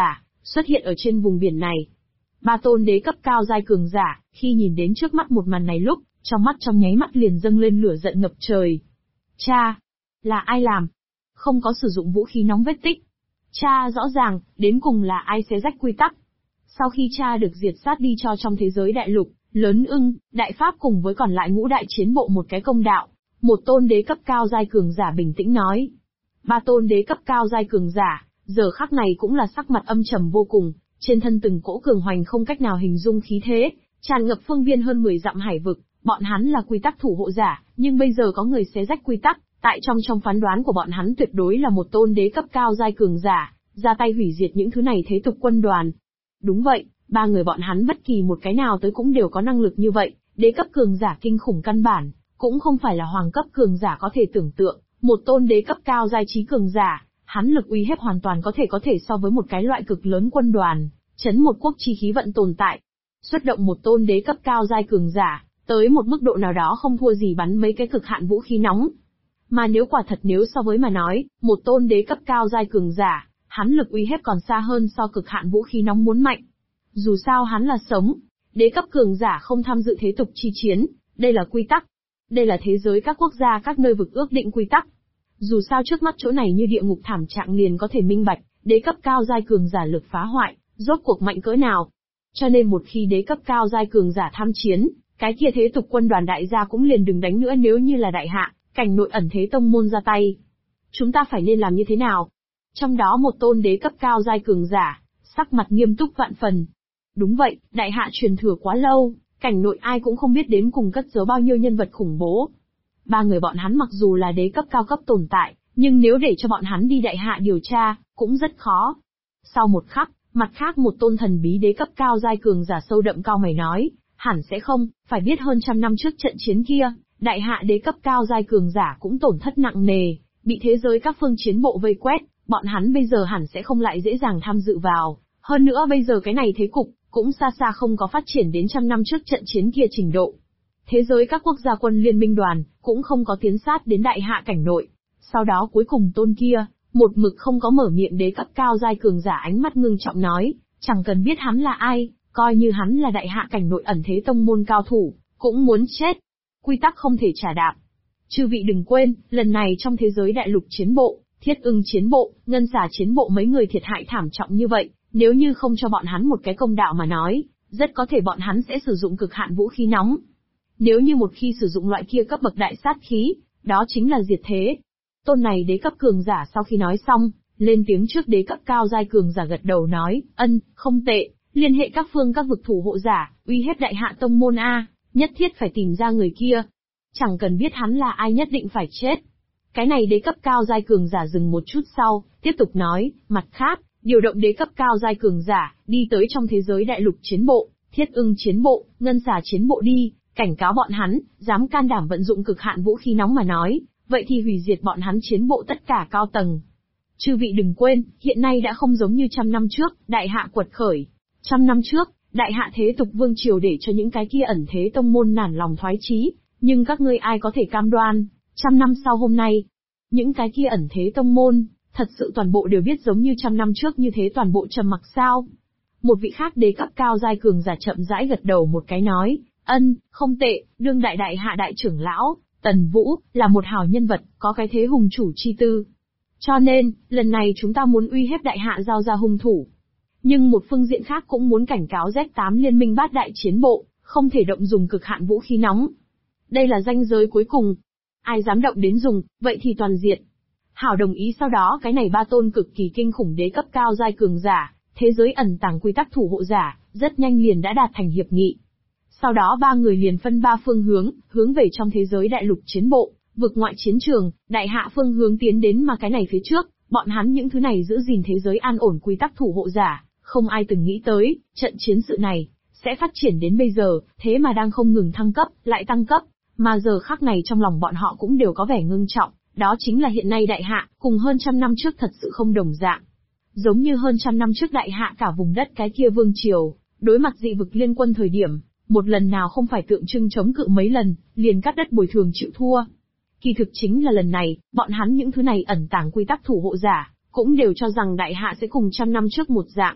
xuất hiện ở trên vùng biển này. Ba tôn đế cấp cao giai cường giả, khi nhìn đến trước mắt một màn này lúc, trong mắt trong nháy mắt liền dâng lên lửa giận ngập trời. Cha! Là ai làm? Không có sử dụng vũ khí nóng vết tích. Cha rõ ràng, đến cùng là ai xé rách quy tắc. Sau khi cha được diệt sát đi cho trong thế giới đại lục, Lớn Ưng, Đại Pháp cùng với còn lại ngũ đại chiến bộ một cái công đạo. Một tôn đế cấp cao giai cường giả bình tĩnh nói. Ba tôn đế cấp cao giai cường giả, giờ khắc này cũng là sắc mặt âm trầm vô cùng, trên thân từng cỗ cường hoành không cách nào hình dung khí thế, tràn ngập phương viên hơn 10 dặm hải vực, bọn hắn là quy tắc thủ hộ giả, nhưng bây giờ có người xé rách quy tắc, tại trong phán đoán của bọn hắn tuyệt đối là một tôn đế cấp cao giai cường giả, ra tay hủy diệt những thứ này thế tục quân đoàn. Đúng vậy, ba người bọn hắn bất kỳ một cái nào tới cũng đều có năng lực như vậy, đế cấp cường giả kinh khủng căn bản, cũng không phải là hoàng cấp cường giả có thể tưởng tượng, một tôn đế cấp cao giai trí cường giả, hắn lực uy hiếp hoàn toàn có thể so với một cái loại cực lớn quân đoàn, chấn một quốc chi khí vận tồn tại. Xuất động một tôn đế cấp cao giai cường giả, tới một mức độ nào đó không thua gì bắn mấy cái cực hạn vũ khí nóng. Mà nếu quả thật nếu so với mà nói, một tôn đế cấp cao giai cường giả, hắn lực uy hiếp còn xa hơn so cực hạn vũ khí nóng muốn mạnh. Dù sao hắn là sống, đế cấp cường giả không tham dự thế tục chi chiến, đây là quy tắc. Đây là thế giới các quốc gia các nơi vực ước định quy tắc. Dù sao trước mắt chỗ này như địa ngục thảm trạng liền có thể minh bạch, đế cấp cao giai cường giả lực phá hoại, rốt cuộc mạnh cỡ nào. Cho nên một khi đế cấp cao giai cường giả tham chiến, cái kia thế tục quân đoàn đại gia cũng liền đừng đánh nữa nếu như là đại hạ, cảnh nội ẩn thế tông môn ra tay. Chúng ta phải nên làm như thế nào? Trong đó một tôn đế cấp cao giai cường giả, sắc mặt nghiêm túc vạn phần. Đúng vậy, đại hạ truyền thừa quá lâu, cảnh nội ai cũng không biết đến cùng cất giấu bao nhiêu nhân vật khủng bố. Ba người bọn hắn mặc dù là đế cấp cao cấp tồn tại, nhưng nếu để cho bọn hắn đi đại hạ điều tra, cũng rất khó. Sau một khắc, mặt khác một tôn thần bí đế cấp cao giai cường giả sâu đậm cao mày nói, hẳn sẽ không, phải biết hơn trăm năm trước trận chiến kia, đại hạ đế cấp cao giai cường giả cũng tổn thất nặng nề, bị thế giới các phương chiến bộ vây quét, bọn hắn bây giờ hẳn sẽ không lại dễ dàng tham dự vào. Hơn nữa bây giờ cái này thế cục, cũng xa xa không có phát triển đến trăm năm trước trận chiến kia trình độ. Thế giới các quốc gia quân liên minh đoàn, cũng không có tiến sát đến đại hạ cảnh nội. Sau đó cuối cùng tôn kia, một mực không có mở miệng đế cấp cao giai cường giả ánh mắt ngưng trọng nói, chẳng cần biết hắn là ai, coi như hắn là đại hạ cảnh nội ẩn thế tông môn cao thủ, cũng muốn chết. Quy tắc không thể trả đạp. Chư vị đừng quên, lần này trong thế giới đại lục chiến bộ, Thiết Ưng chiến bộ, Ngân Xà chiến bộ mấy người thiệt hại thảm trọng như vậy, nếu như không cho bọn hắn một cái công đạo mà nói, rất có thể bọn hắn sẽ sử dụng cực hạn vũ khí nóng. Nếu như một khi sử dụng loại kia cấp bậc đại sát khí, đó chính là diệt thế. Tôn này đế cấp cường giả sau khi nói xong, lên tiếng trước đế cấp cao giai cường giả gật đầu nói, không tệ, liên hệ các phương các vực thủ hộ giả, uy hiếp đại hạ tông môn A, nhất thiết phải tìm ra người kia. Chẳng cần biết hắn là ai nhất định phải chết. Cái này đế cấp cao giai cường giả dừng một chút sau, tiếp tục nói, mặt khác, điều động đế cấp cao giai cường giả, đi tới trong thế giới đại lục chiến bộ, Thiết Ưng chiến bộ, Ngân Xà chiến bộ đi, cảnh cáo bọn hắn, dám can đảm vận dụng cực hạn vũ khí nóng mà nói, vậy thì hủy diệt bọn hắn chiến bộ tất cả cao tầng. Chư vị đừng quên, hiện nay đã không giống như trăm năm trước, đại hạ quật khởi. Trăm năm trước, đại hạ thế tục vương triều để cho những cái kia ẩn thế tông môn nản lòng thoái chí, nhưng các ngươi ai có thể cam đoan, trăm năm sau hôm nay, những cái kia ẩn thế tông môn, thật sự toàn bộ đều biết giống như trăm năm trước như thế toàn bộ trầm mặc sao? Một vị khác đế cấp cao giai cường giả chậm rãi gật đầu một cái nói, không tệ, đương đại hạ đại trưởng lão, Tần Vũ, là một hảo nhân vật, có cái thế hùng chủ chi tư. Cho nên, lần này chúng ta muốn uy hiếp đại hạ giao ra hung thủ. Nhưng một phương diện khác cũng muốn cảnh cáo Z8 liên minh bát đại chiến bộ, không thể động dùng cực hạn vũ khí nóng. Đây là ranh giới cuối cùng. Ai dám động đến dùng, vậy thì toàn diệt. Hảo đồng ý sau đó cái này ba tôn cực kỳ kinh khủng đế cấp cao giai cường giả, thế giới ẩn tàng quy tắc thủ hộ giả, rất nhanh liền đã đạt thành hiệp nghị. Sau đó ba người liền phân ba phương hướng về trong thế giới đại lục chiến bộ, vực ngoại chiến trường, đại hạ phương hướng tiến đến mà cái này phía trước, bọn hắn những thứ này giữ gìn thế giới an ổn quy tắc thủ hộ giả, không ai từng nghĩ tới, trận chiến sự này, sẽ phát triển đến bây giờ, thế mà đang không ngừng thăng cấp, lại tăng cấp, mà giờ khắc này trong lòng bọn họ cũng đều có vẻ ngưng trọng, đó chính là hiện nay đại hạ, cùng hơn trăm năm trước thật sự không đồng dạng. Giống như hơn trăm năm trước đại hạ cả vùng đất cái kia vương triều, đối mặt dị vực liên quân thời điểm, một lần nào không phải tượng trưng chống cự mấy lần, liền cắt đất bồi thường chịu thua. Kỳ thực chính là lần này, bọn hắn những thứ này ẩn tàng quy tắc thủ hộ giả, cũng đều cho rằng đại hạ sẽ cùng trăm năm trước một dạng.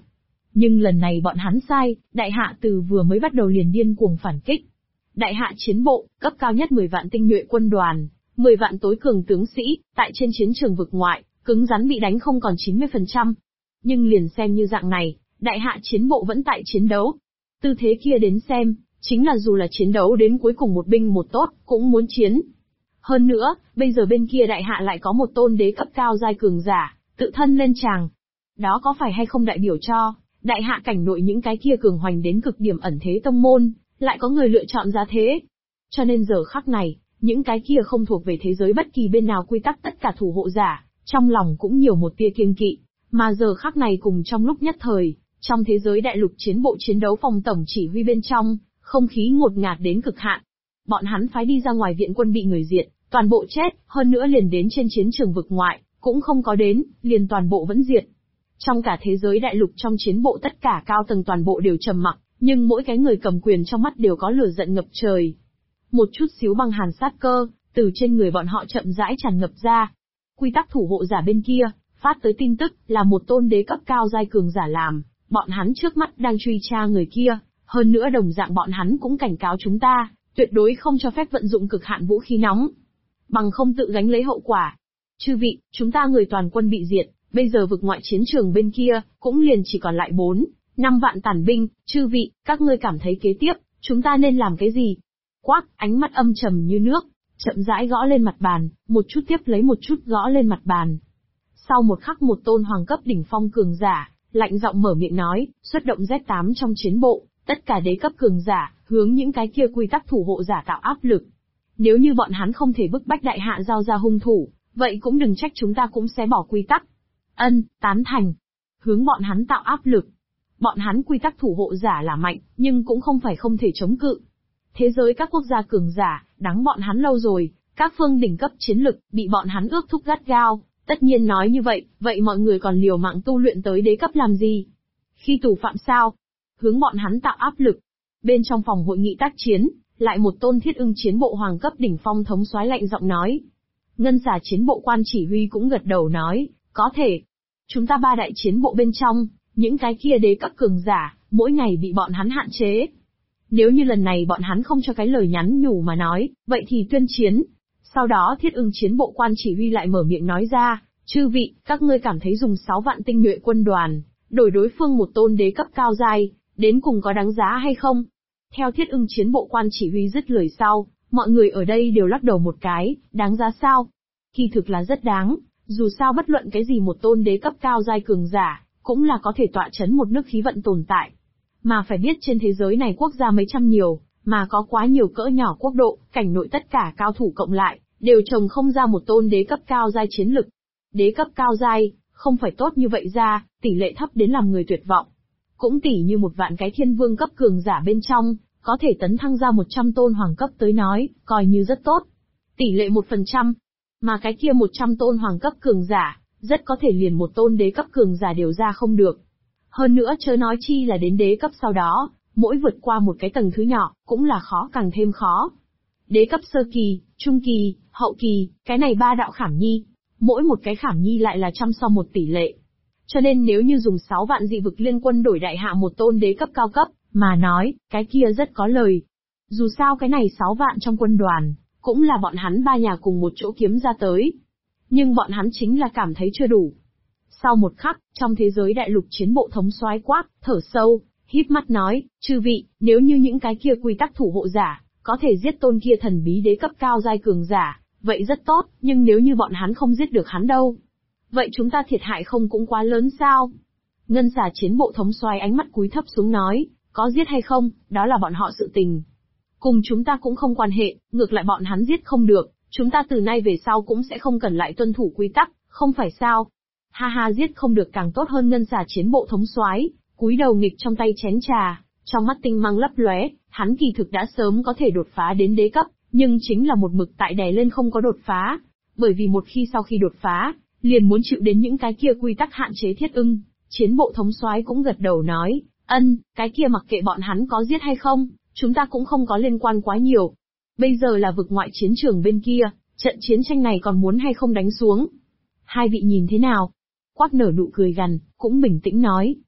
Nhưng lần này bọn hắn sai, đại hạ từ vừa mới bắt đầu liền điên cuồng phản kích. Đại hạ chiến bộ, cấp cao nhất 10 vạn tinh nhuệ quân đoàn, 10 vạn tối cường tướng sĩ, tại trên chiến trường vực ngoại, cứng rắn bị đánh không còn 90%. Nhưng liền xem như dạng này, đại hạ chiến bộ vẫn tại chiến đấu. Tư thế kia đến xem, chính là dù là chiến đấu đến cuối cùng một binh một tốt, cũng muốn chiến. Hơn nữa, bây giờ bên kia đại hạ lại có một tôn đế cấp cao giai cường giả, tự thân lên tràng. Đó có phải hay không đại biểu cho, đại hạ cảnh nội những cái kia cường hoành đến cực điểm ẩn thế tông môn, lại có người lựa chọn ra thế. Cho nên giờ khắc này, những cái kia không thuộc về thế giới bất kỳ bên nào quy tắc tất cả thủ hộ giả, trong lòng cũng nhiều một tia kiêng kỵ. Mà giờ khắc này cùng trong lúc nhất thời, trong thế giới đại lục chiến bộ chiến đấu phòng tổng chỉ huy bên trong, không khí ngột ngạt đến cực hạn. Bọn hắn phái đi ra ngoài viện quân bị người diệt, toàn bộ chết, hơn nữa liền đến trên chiến trường vực ngoại, cũng không có đến, liền toàn bộ vẫn diệt. Trong cả thế giới đại lục trong chiến bộ tất cả cao tầng toàn bộ đều trầm mặc, nhưng mỗi cái người cầm quyền trong mắt đều có lửa giận ngập trời. Một chút xíu băng hàn sát cơ, từ trên người bọn họ chậm rãi tràn ngập ra. Quy tắc thủ hộ giả bên kia, phát tới tin tức là một tôn đế cấp cao giai cường giả làm, bọn hắn trước mắt đang truy tra người kia, hơn nữa đồng dạng bọn hắn cũng cảnh cáo chúng ta, tuyệt đối không cho phép vận dụng cực hạn vũ khí nóng, bằng không tự gánh lấy hậu quả. Chư vị, chúng ta người toàn quân bị diệt, bây giờ vực ngoại chiến trường bên kia, cũng liền chỉ còn lại 4-5 vạn tàn binh, chư vị, các ngươi cảm thấy kế tiếp, chúng ta nên làm cái gì? Quát, ánh mắt âm trầm như nước, chậm rãi gõ lên mặt bàn, một chút tiếp lấy một chút gõ lên mặt bàn. Sau một khắc một tôn hoàng cấp đỉnh phong cường giả, lạnh giọng mở miệng nói, xuất động Z8 trong chiến bộ, tất cả đế cấp cường giả, hướng những cái kia quy tắc thủ hộ giả tạo áp lực. Nếu như bọn hắn không thể bức bách đại hạ giao ra hung thủ, vậy cũng đừng trách chúng ta cũng sẽ bỏ quy tắc. Ân, tán thành. Hướng bọn hắn tạo áp lực. Bọn hắn quy tắc thủ hộ giả là mạnh, nhưng cũng không phải không thể chống cự. Thế giới các quốc gia cường giả, đáng bọn hắn lâu rồi, các phương đỉnh cấp chiến lực, bị bọn hắn ước thúc gắt gao. Tất nhiên nói như vậy, vậy mọi người còn liều mạng tu luyện tới đế cấp làm gì? Khi tù phạm sao? Hướng bọn hắn tạo áp lực. Bên trong phòng hội nghị tác chiến, lại một tôn thiết ưng chiến bộ hoàng cấp đỉnh phong thống soái lạnh giọng nói. Ngân xà chiến bộ quan chỉ huy cũng gật đầu nói, có thể. Chúng ta 3 đại chiến bộ bên trong, những cái kia đế cấp cường giả, mỗi ngày bị bọn hắn hạn chế. Nếu như lần này bọn hắn không cho cái lời nhắn nhủ mà nói, vậy thì tuyên chiến. Sau đó thiết ưng chiến bộ quan chỉ huy lại mở miệng nói ra, chư vị, các ngươi cảm thấy dùng 6 vạn tinh nhuệ quân đoàn, đổi đối phương một tôn đế cấp cao giai, đến cùng có đáng giá hay không? Theo thiết ưng chiến bộ quan chỉ huy dứt lời sau, mọi người ở đây đều lắc đầu một cái, đáng giá sao? Kỳ thực là rất đáng, dù sao bất luận cái gì một tôn đế cấp cao giai cường giả, cũng là có thể tọa chấn một nước khí vận tồn tại. Mà phải biết trên thế giới này quốc gia mấy trăm nhiều, mà có quá nhiều cỡ nhỏ quốc độ, cảnh nội tất cả cao thủ cộng lại, đều trồng không ra một tôn đế cấp cao giai chiến lực. Đế cấp cao giai, không phải tốt như vậy ra, tỷ lệ thấp đến làm người tuyệt vọng. Cũng tỷ như một vạn cái thiên vương cấp cường giả bên trong, có thể tấn thăng ra 100 tôn hoàng cấp tới nói, coi như rất tốt. Tỷ lệ 1%. Mà cái kia 100 tôn hoàng cấp cường giả, rất có thể liền một tôn đế cấp cường giả đều ra không được. Hơn nữa chớ nói chi là đến đế cấp sau đó, mỗi vượt qua một cái tầng thứ nhỏ, cũng là khó càng thêm khó. Đế cấp sơ kỳ, trung kỳ, hậu kỳ, cái này 3 đạo khảm nhi. Mỗi một cái khảm nhi lại là 100 so 1 tỷ lệ. Cho nên nếu như dùng 6 vạn dị vực liên quân đổi đại hạ một tôn đế cấp cao cấp, mà nói, cái kia rất có lời. Dù sao cái này 6 vạn trong quân đoàn, cũng là bọn hắn 3 nhà cùng một chỗ kiếm ra tới. Nhưng bọn hắn chính là cảm thấy chưa đủ. Sau một khắc, trong thế giới đại lục chiến bộ thống soái quát, thở sâu, híp mắt nói, chư vị, nếu như những cái kia quy tắc thủ hộ giả, có thể giết tôn kia thần bí đế cấp cao giai cường giả, vậy rất tốt, nhưng nếu như bọn hắn không giết được hắn đâu, vậy chúng ta thiệt hại không cũng quá lớn sao? Ngân xà chiến bộ thống soái ánh mắt cúi thấp xuống nói, có giết hay không, đó là bọn họ sự tình. Cùng chúng ta cũng không quan hệ, ngược lại bọn hắn giết không được, chúng ta từ nay về sau cũng sẽ không cần lại tuân thủ quy tắc, không phải sao? Ha ha, giết không được càng tốt hơn. Ngân xà chiến bộ thống soái cúi đầu nghịch trong tay chén trà, trong mắt tinh mang lấp lóe, hắn kỳ thực đã sớm có thể đột phá đến đế cấp, nhưng chính là một mực tại đè lên không có đột phá, bởi vì một khi sau khi đột phá, liền muốn chịu đến những cái kia quy tắc hạn chế. Thiết ưng chiến bộ thống soái cũng gật đầu nói, ân, cái kia mặc kệ bọn hắn có giết hay không, chúng ta cũng không có liên quan quá nhiều. Bây giờ là vực ngoại chiến trường bên kia, trận chiến tranh này còn muốn hay không đánh xuống? Hai vị nhìn thế nào? Quát nở nụ cười gằn, cũng bình tĩnh nói,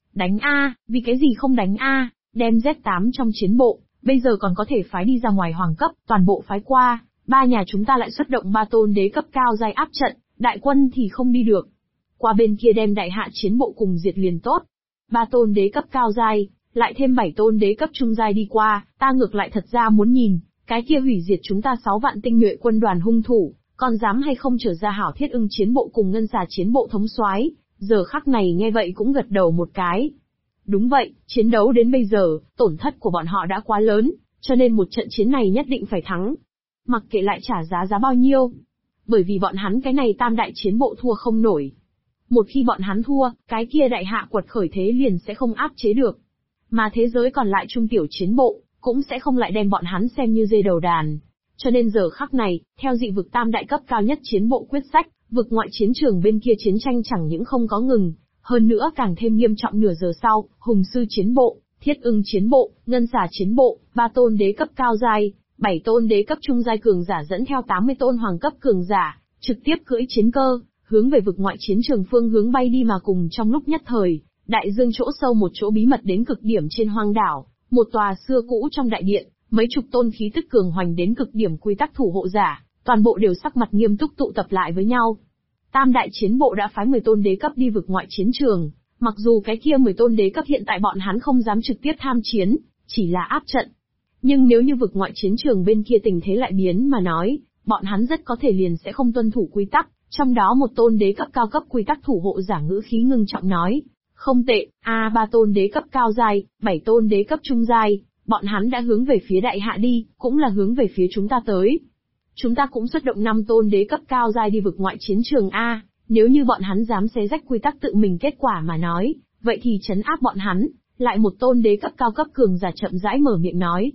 Đánh a, vì cái gì không đánh a, đem Z8 trong chiến bộ, bây giờ còn có thể phái đi ra ngoài hoàng cấp, toàn bộ phái qua, ba nhà chúng ta lại xuất động 3 tôn đế cấp cao giai áp trận, đại quân thì không đi được. Qua bên kia đem đại hạ chiến bộ cùng diệt liền tốt. 3 tôn đế cấp cao giai, lại thêm 7 tôn đế cấp trung giai đi qua, ta ngược lại thật ra muốn nhìn, cái kia hủy diệt chúng ta 6 vạn tinh nhuệ quân đoàn hung thủ, còn dám hay không trở ra hảo thiết ưng chiến bộ cùng ngân xà chiến bộ thống soái. Giờ khắc này nghe vậy cũng gật đầu một cái. Đúng vậy, chiến đấu đến bây giờ, tổn thất của bọn họ đã quá lớn, cho nên một trận chiến này nhất định phải thắng. Mặc kệ lại trả giá bao nhiêu. Bởi vì bọn hắn cái này tam đại chiến bộ thua không nổi. Một khi bọn hắn thua, cái kia đại hạ quật khởi thế liền sẽ không áp chế được. Mà thế giới còn lại trung tiểu chiến bộ, cũng sẽ không lại đem bọn hắn xem như dê đầu đàn. Cho nên giờ khắc này, theo dị vực tam đại cấp cao nhất chiến bộ quyết sách, vực ngoại chiến trường bên kia chiến tranh chẳng những không có ngừng, hơn nữa càng thêm nghiêm trọng. Nửa giờ sau, hùng sư chiến bộ, thiết ưng chiến bộ, ngân xà chiến bộ, 3 tôn đế cấp cao giai, 7 tôn đế cấp trung giai cường giả dẫn theo 80 tôn hoàng cấp cường giả, trực tiếp cưỡi chiến cơ, hướng về vực ngoại chiến trường phương hướng bay đi. Mà cùng trong lúc nhất thời, đại dương chỗ sâu một chỗ bí mật đến cực điểm trên hoang đảo, một tòa xưa cũ trong đại điện, mấy chục tôn khí tức cường hoành đến cực điểm quy tắc thủ hộ giả, toàn bộ đều sắc mặt nghiêm túc tụ tập lại với nhau. Tam đại chiến bộ đã phái 10 tôn đế cấp đi vực ngoại chiến trường, mặc dù cái kia 10 tôn đế cấp hiện tại bọn hắn không dám trực tiếp tham chiến, chỉ là áp trận. Nhưng nếu như vực ngoại chiến trường bên kia tình thế lại biến mà nói, bọn hắn rất có thể liền sẽ không tuân thủ quy tắc. Trong đó một tôn đế cấp cao cấp quy tắc thủ hộ giả ngữ khí ngưng trọng nói, không tệ, 3 tôn đế cấp cao giai, 7 tôn đế cấp trung giai, bọn hắn đã hướng về phía đại hạ đi, cũng là hướng về phía chúng ta tới. Chúng ta cũng xuất động 5 tôn đế cấp cao giai đi vực ngoại chiến trường A, nếu như bọn hắn dám xé rách quy tắc tự mình kết quả mà nói, vậy thì trấn áp bọn hắn. Lại một tôn đế cấp cao cấp cường giả chậm rãi mở miệng nói.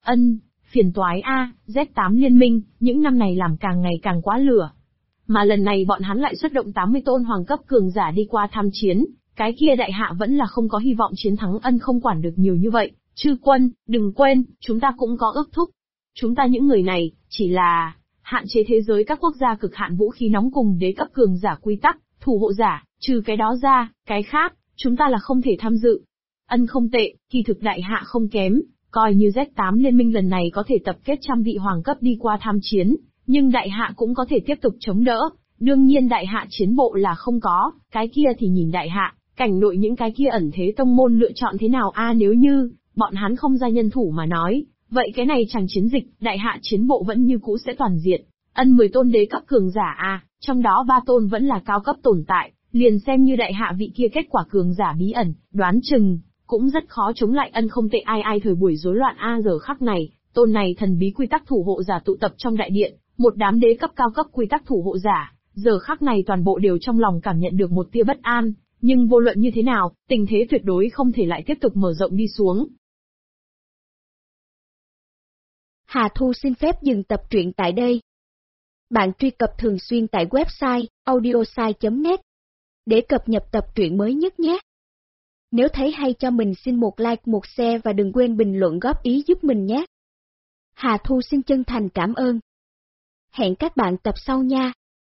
Phiền toái A, Z8 liên minh, những năm này làm càng ngày càng quá lửa. Mà lần này bọn hắn lại xuất động 80 tôn hoàng cấp cường giả đi qua tham chiến, cái kia đại hạ vẫn là không có hy vọng chiến thắng. Không quản được nhiều như vậy, chư quân, đừng quên, chúng ta cũng có ước thúc. Chúng ta những người này, chỉ là hạn chế thế giới các quốc gia cực hạn vũ khí nóng cùng đế cấp cường giả quy tắc, thủ hộ giả, trừ cái đó ra, cái khác, chúng ta là không thể tham dự. Không tệ, kỳ thực đại hạ không kém, coi như Z8 liên minh lần này có thể tập kết trăm vị hoàng cấp đi qua tham chiến, nhưng đại hạ cũng có thể tiếp tục chống đỡ. Đương nhiên đại hạ chiến bộ là không có, cái kia thì nhìn đại hạ, cảnh nội những cái kia ẩn thế tông môn lựa chọn thế nào. Nếu như bọn hắn không ra nhân thủ mà nói, vậy cái này chẳng chiến dịch, đại hạ chiến bộ vẫn như cũ sẽ toàn diện. 10 tôn đế cấp cường giả trong đó 3 tôn vẫn là cao cấp tồn tại, liền xem như đại hạ vị kia kết quả cường giả bí ẩn, đoán chừng cũng rất khó chống lại. Không tệ, ai thời buổi rối loạn giờ khắc này, tôn này thần bí quy tắc thủ hộ giả tụ tập trong đại điện, một đám đế cấp cao cấp quy tắc thủ hộ giả, giờ khắc này toàn bộ đều trong lòng cảm nhận được một tia bất an, nhưng vô luận như thế nào, tình thế tuyệt đối không thể lại tiếp tục mở rộng đi xuống. Hà Thu xin phép dừng tập truyện tại đây. Bạn truy cập thường xuyên tại website audiosai.net để cập nhật tập truyện mới nhất nhé. Nếu thấy hay cho mình xin một like, một share và đừng quên bình luận góp ý giúp mình nhé. Hà Thu xin chân thành cảm ơn. Hẹn các bạn tập sau nha.